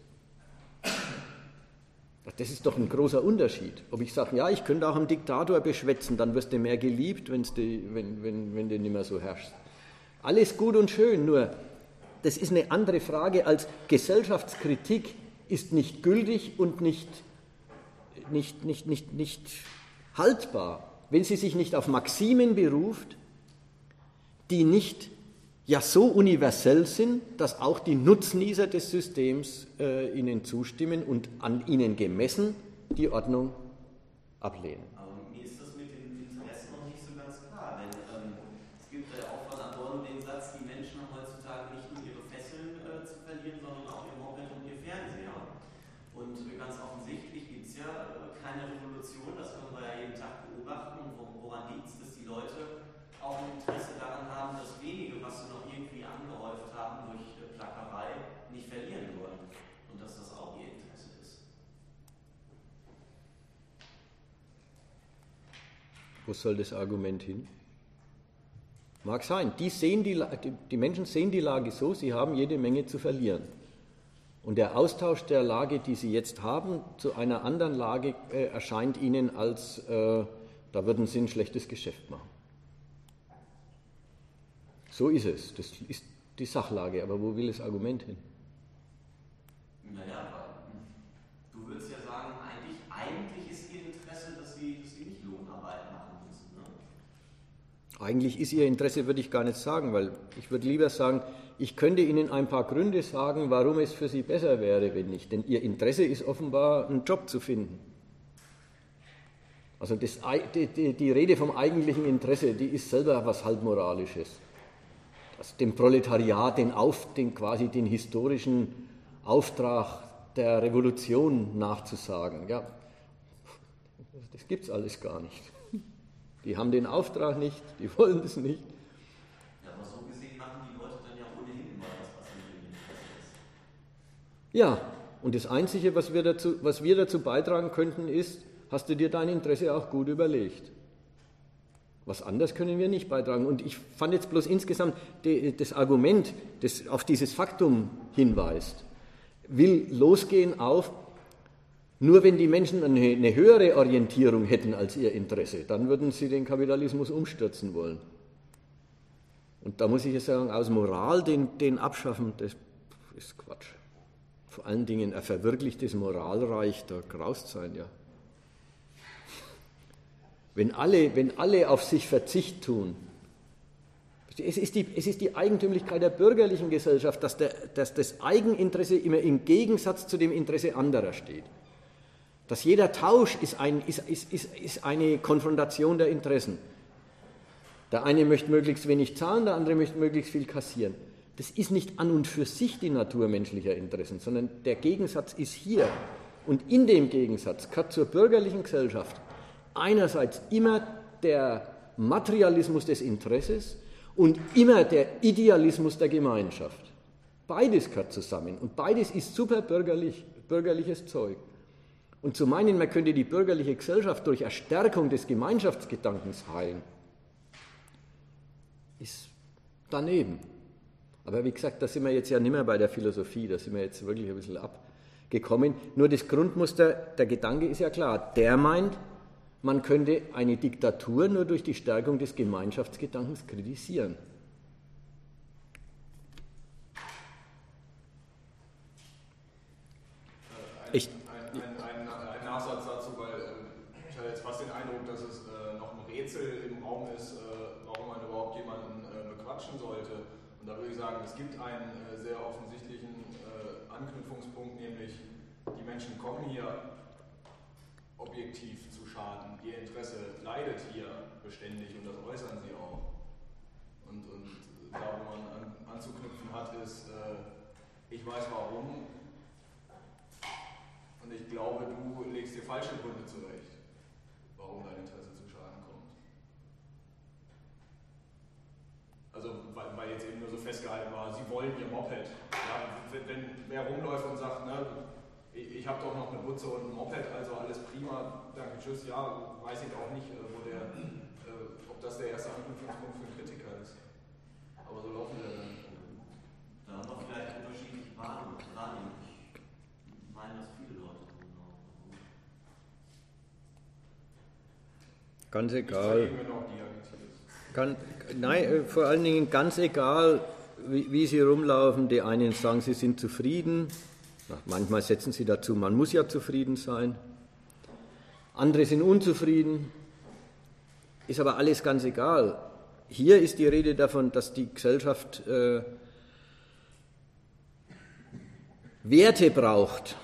Das ist doch ein großer Unterschied. Ob ich sage, ja, ich könnte auch einen Diktator beschwätzen, dann wirst du mehr geliebt, wenn's die, wenn, wenn, wenn du nicht mehr so herrschst. Alles gut und schön, nur das ist eine andere Frage als Gesellschaftskritik ist nicht gültig und nicht, nicht, nicht, nicht, nicht haltbar, wenn sie sich nicht auf Maximen beruft, die nicht ja so universell sind, dass auch die Nutznießer des Systems äh, ihnen zustimmen und an ihnen gemessen die Ordnung ablehnen. Aber mir ist das mit den Interessen noch nicht so ganz klar, denn ähm, es gibt ja auch von Adorno den Satz, die Menschen haben heutzutage nicht nur ihre Fesseln äh, zu verlieren, sondern auch ihr Moped und ihr Fernseher. Und ganz offensichtlich gibt es ja äh, keine Revolution, das können wir ja jeden Tag beobachten. Und woran liegt es, dass die Leute auch ein Interesse daran haben, das wenige, was sie noch irgendwie angehäuft haben durch äh, Plackerei, nicht verlieren wollen. Und dass das auch ihr Interesse ist. Wo soll das Argument hin? Mag sein. Die, sehen die, die Menschen sehen die Lage so, sie haben jede Menge zu verlieren. Und der Austausch der Lage, die sie jetzt haben, zu einer anderen Lage äh, erscheint ihnen als, äh, da würden sie ein schlechtes Geschäft machen. So ist es. Das ist die Sachlage. Aber wo will das Argument hin? Naja, aber du würdest ja sagen, eigentlich, eigentlich ist ihr Interesse, dass sie, dass sie nicht Lohnarbeit machen müssen. Ne? Eigentlich ist ihr Interesse, würde ich gar nicht sagen, weil ich würde lieber sagen, ich könnte Ihnen ein paar Gründe sagen, warum es für Sie besser wäre, wenn nicht. Denn Ihr Interesse ist offenbar, einen Job zu finden. Also das, die, die, die Rede vom eigentlichen Interesse, die ist selber was halbmoralisches. Das, dem Proletariat, den, auf, den quasi den historischen Auftrag der Revolution nachzusagen. Ja, das gibt es alles gar nicht. Die haben den Auftrag nicht, die wollen es nicht. Ja, aber so gesehen machen die Leute dann ja ohnehin immer das, was in ihrem Interesse ist. Ja, und das Einzige, was wir, dazu, was wir dazu beitragen könnten, ist, hast du dir dein Interesse auch gut überlegt? Was anderes können wir nicht beitragen. Und ich fand jetzt bloß insgesamt die, das Argument, das auf dieses Faktum hinweist, will losgehen auf, nur wenn die Menschen eine, eine höhere Orientierung hätten als ihr Interesse, dann würden sie den Kapitalismus umstürzen wollen. Und da muss ich jetzt sagen, aus Moral den, den abschaffen, das ist Quatsch. Vor allen Dingen ein verwirklichtes Moralreich, da graust sein, ja. Wenn alle, wenn alle auf sich Verzicht tun, es ist, die, es ist die Eigentümlichkeit der bürgerlichen Gesellschaft, dass, der, dass das Eigeninteresse immer im Gegensatz zu dem Interesse anderer steht. Dass jeder Tausch ist, ein, ist, ist, ist, ist eine Konfrontation der Interessen. Der eine möchte möglichst wenig zahlen, der andere möchte möglichst viel kassieren. Das ist nicht an und für sich die Natur menschlicher Interessen, sondern der Gegensatz ist hier. Und in dem Gegensatz gehört zur bürgerlichen Gesellschaft einerseits immer der Materialismus des Interesses und immer der Idealismus der Gemeinschaft. Beides gehört zusammen und beides ist super bürgerlich, bürgerliches Zeug. Und zu meinen, man könnte die bürgerliche Gesellschaft durch Erstärkung des Gemeinschaftsgedankens heilen, ist daneben. Aber wie gesagt, da sind wir jetzt ja nicht mehr bei der Philosophie, da sind wir jetzt wirklich ein bisschen abgekommen. Nur das Grundmuster, der Gedanke ist ja klar, der meint, man könnte eine Diktatur nur durch die Stärkung des Gemeinschaftsgedankens kritisieren. Ich, ein, ein, ein, ein Nachsatz dazu, weil ähm, ich hatte jetzt fast den Eindruck, dass es äh, noch ein Rätsel im Raum ist, äh, warum man überhaupt jemanden äh, bequatschen sollte. Und da würde ich sagen, es gibt einen äh, sehr offensichtlichen äh, Anknüpfungspunkt, nämlich die Menschen kommen hier objektiv zu Schaden. Ihr Interesse leidet hier beständig und das äußern sie auch. Und, und da, wo man an, anzuknüpfen hat, ist, äh, ich weiß warum und ich glaube, du legst dir falsche Gründe zurecht, warum dein Interesse zu Schaden kommt. Also, weil, weil jetzt eben nur so festgehalten war, sie wollen ihr Moped. Ja, wenn, wenn wer rumläuft und sagt, ne, ich, ich habe doch noch eine Butze und ein Moped, also alles prima, danke, tschüss, ja, weiß ich auch nicht, wo der, äh, ob das der erste Anknüpfungspunkt für einen Kritiker ist. Aber so laufen wir dann. Da haben wir vielleicht unterschiedliche Wahrnehmungen. Ich meine, dass viele Leute so glauben. Ganz egal. Kann, nein, vor allen Dingen ganz egal, wie, wie sie rumlaufen. Die einen sagen, sie sind zufrieden. Na, manchmal setzen sie dazu, man muss ja zufrieden sein. Andere sind unzufrieden. Ist aber alles ganz egal. Hier ist die Rede davon, dass die Gesellschaft äh, Werte braucht,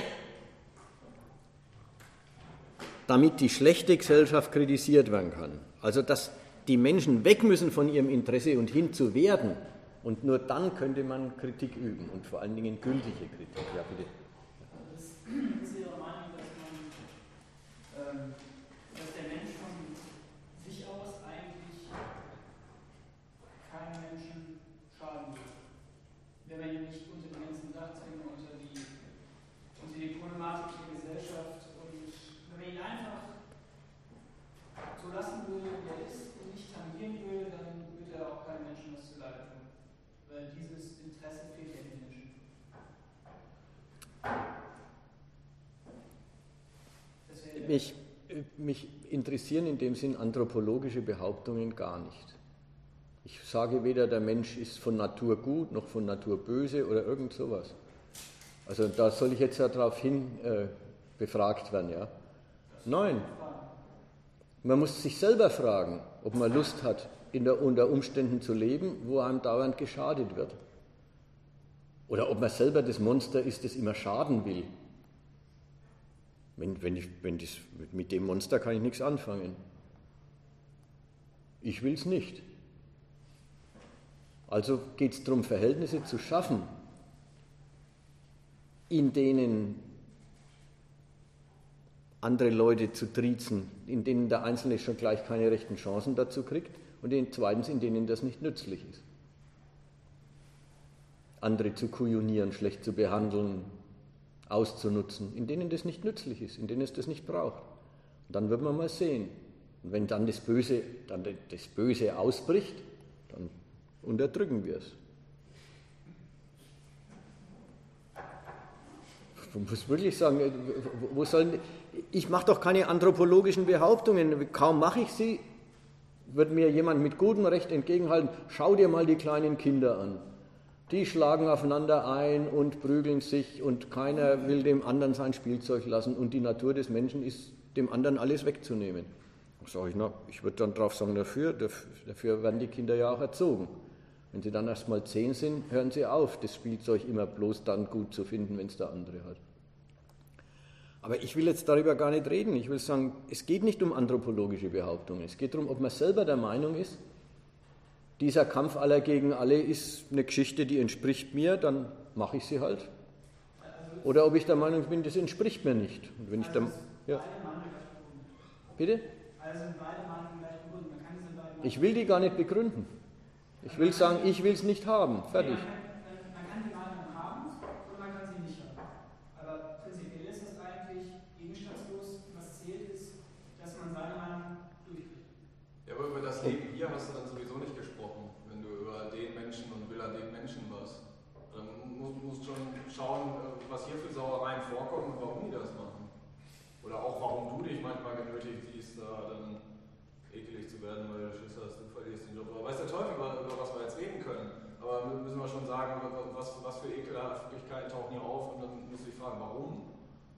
damit die schlechte Gesellschaft kritisiert werden kann. Also dass die Menschen weg müssen von ihrem Interesse und hin zu werden. Und nur dann könnte man Kritik üben und vor allen Dingen gültige Kritik. Ja, bitte. Das ist Ihre Meinung, dass man, ähm, dass der Mensch von sich aus eigentlich keinem Menschen schaden will. Wenn wir ihn nicht unter die ganzen Sachzwänge, unter die, unter die Problematik der Gesellschaft und wenn wir ihn einfach so lassen würde, wie er ist und nicht tangieren würde, dann würde er auch keinem Menschen was zu leide tun. Weil dieses Interesse fehlt ja den Menschen. Mich, mich interessieren in dem Sinn anthropologische Behauptungen gar nicht. Ich sage weder, der Mensch ist von Natur gut, noch von Natur böse oder irgend sowas. Also da soll ich jetzt ja darauf hin äh, befragt werden, ja? Nein. Man muss sich selber fragen, ob man Lust hat, in der, unter Umständen zu leben, wo einem dauernd geschadet wird. Oder ob man selber das Monster ist, das immer schaden will. Wenn, wenn ich, wenn das, mit dem Monster kann ich nichts anfangen. Ich will es nicht. Also geht es darum, Verhältnisse zu schaffen, in denen andere Leute zu triezen, in denen der Einzelne schon gleich keine rechten Chancen dazu kriegt und in, zweitens, in denen das nicht nützlich ist. Andere zu kujonieren, schlecht zu behandeln, auszunutzen, in denen das nicht nützlich ist, in denen es das nicht braucht. Und dann wird man mal sehen. Und wenn dann das Böse, dann das Böse ausbricht, dann unterdrücken wir es. Ich muss wirklich sagen, wo sollen, ich mache doch keine anthropologischen Behauptungen, kaum mache ich sie, wird mir jemand mit gutem Recht entgegenhalten, schau dir mal die kleinen Kinder an. Die schlagen aufeinander ein und prügeln sich und keiner will dem anderen sein Spielzeug lassen und die Natur des Menschen ist, dem anderen alles wegzunehmen. Da sage ich, na, ich würde dann drauf sagen, dafür, dafür werden die Kinder ja auch erzogen. Wenn sie dann erst mal zehn sind, hören sie auf, das Spielzeug immer bloß dann gut zu finden, wenn es der andere hat. Aber ich will jetzt darüber gar nicht reden. Ich will sagen, es geht nicht um anthropologische Behauptungen. Es geht darum, ob man selber der Meinung ist, dieser Kampf aller gegen alle ist eine Geschichte, die entspricht mir, dann mache ich sie halt. Oder ob ich der Meinung bin, das entspricht mir nicht. Und wenn ich dann, ja. Bitte? Ich will die gar nicht begründen. Ich will sagen, ich will es nicht haben. Fertig. Man kann die Meinung haben oder man kann sie nicht haben. Aber prinzipiell ist das eigentlich gegenstandslos. Was zählt ist, dass man seine Meinung durchkriegt. Ja, aber über das Leben hier hast du dann sowieso nicht gesprochen, wenn du über den Menschen und will an den Menschen was. Dann musst du musst schon schauen, was hier für Sauereien vorkommen und warum die das machen. Oder auch warum du dich manchmal genötigt siehst, da dann ekelig zu werden, weil du Schiss hast, du verlierst den Job. Aber weiß der Teufel, über was wir jetzt reden können. Aber müssen wir schon sagen, was, was für Ekelhaftigkeiten tauchen hier auf und dann musst du dich fragen, warum?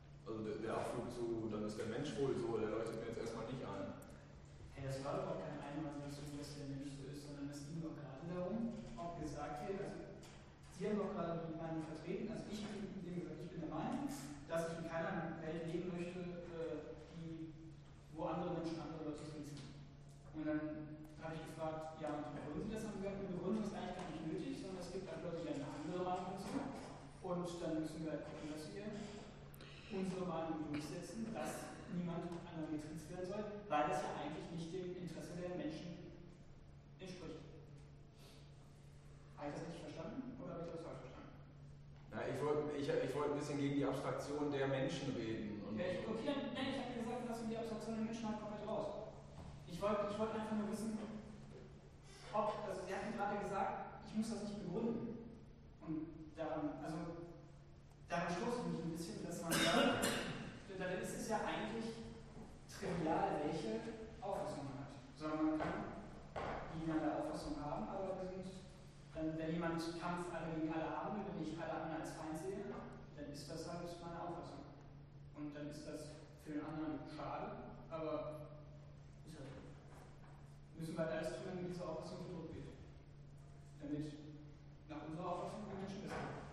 Also der, der Abflug zu, dann ist der Mensch wohl so, der leuchtet mir jetzt erstmal nicht ein. Hey, das war doch auch kein Einwand dazu, dass der Mensch so ist, sondern es ging doch gerade darum, ob gesagt wird, also Sie haben doch gerade die Meinung vertreten, also ich bin, wie gesagt, ich bin der Meinung, dass ich in keiner Welt leben möchte, die, wo andere Menschen andere Leute sind. Und dann habe ich gefragt, ja, und begründen Sie das? Haben Sie gesagt, eine Begründung ist eigentlich gar nicht nötig, sondern es gibt halt Leute, die haben eine andere Meinung dazu. Und dann müssen wir halt gucken, dass wir unsere Meinung durchsetzen, dass niemand anderen getriezt werden soll, weil das ja eigentlich nicht dem Interesse der Menschen entspricht. Habe ich das richtig verstanden oder habe ich das falsch verstanden? Na, ich wollte ich, ich wollt ein bisschen gegen die Abstraktion der Menschen reden. Und ja, ich, okay, nein, ich habe gesagt, lassen wir die Abstraktion der Menschen halt komplett raus. Ich wollte ich wollt einfach nur wissen, ob, also Sie hatten gerade gesagt, ich muss das nicht begründen. Und daran, also daran stoße ich mich ein bisschen, dass man sagt, dann ist es ja eigentlich trivial, welche Auffassung man hat. Sondern man kann jemand eine Auffassung haben, aber wir sind, dann, wenn jemand Kampf alle gegen alle haben will, wenn ich alle anderen als Feind sehe, dann ist das halt meine Auffassung. Und dann ist das für den anderen schade, aber ist halt so. Müssen wir halt alles tun, damit diese Auffassung zurückgeht. Damit nach unserer Auffassung die Menschen besser sind.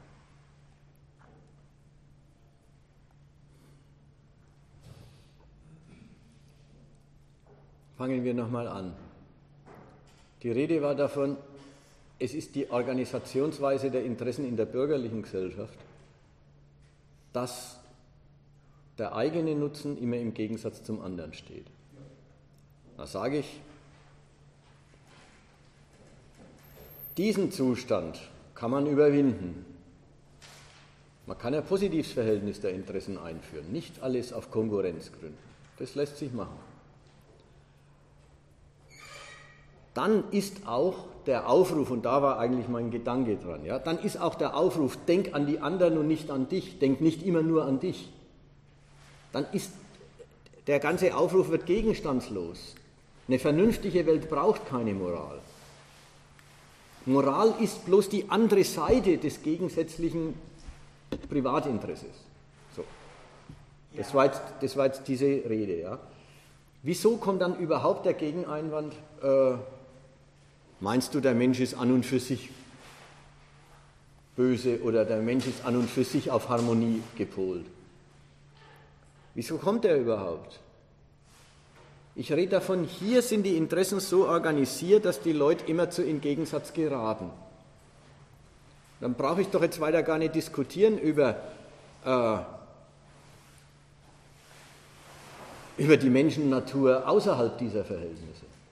Fangen wir nochmal an. Die Rede war davon, es ist die Organisationsweise der Interessen in der bürgerlichen Gesellschaft, dass der eigene Nutzen immer im Gegensatz zum anderen steht. Da sage ich, diesen Zustand kann man überwinden. Man kann ein positives Verhältnis der Interessen einführen, nicht alles auf Konkurrenzgründen. Das lässt sich machen. Dann ist auch der Aufruf, und da war eigentlich mein Gedanke dran, ja, dann ist auch der Aufruf, denk an die anderen und nicht an dich, denk nicht immer nur an dich. Dann ist der ganze Aufruf wird gegenstandslos. Eine vernünftige Welt braucht keine Moral. Moral ist bloß die andere Seite des gegensätzlichen Privatinteresses. So. Das war jetzt, das war jetzt diese Rede. Ja. Wieso kommt dann überhaupt der Gegeneinwand, äh, meinst du, der Mensch ist an und für sich böse oder der Mensch ist an und für sich auf Harmonie gepolt? Wieso kommt der überhaupt? Ich rede davon, hier sind die Interessen so organisiert, dass die Leute immer zu in Gegensatz geraten. Dann brauche ich doch jetzt weiter gar nicht diskutieren über, äh, über die Menschennatur außerhalb dieser Verhältnisse.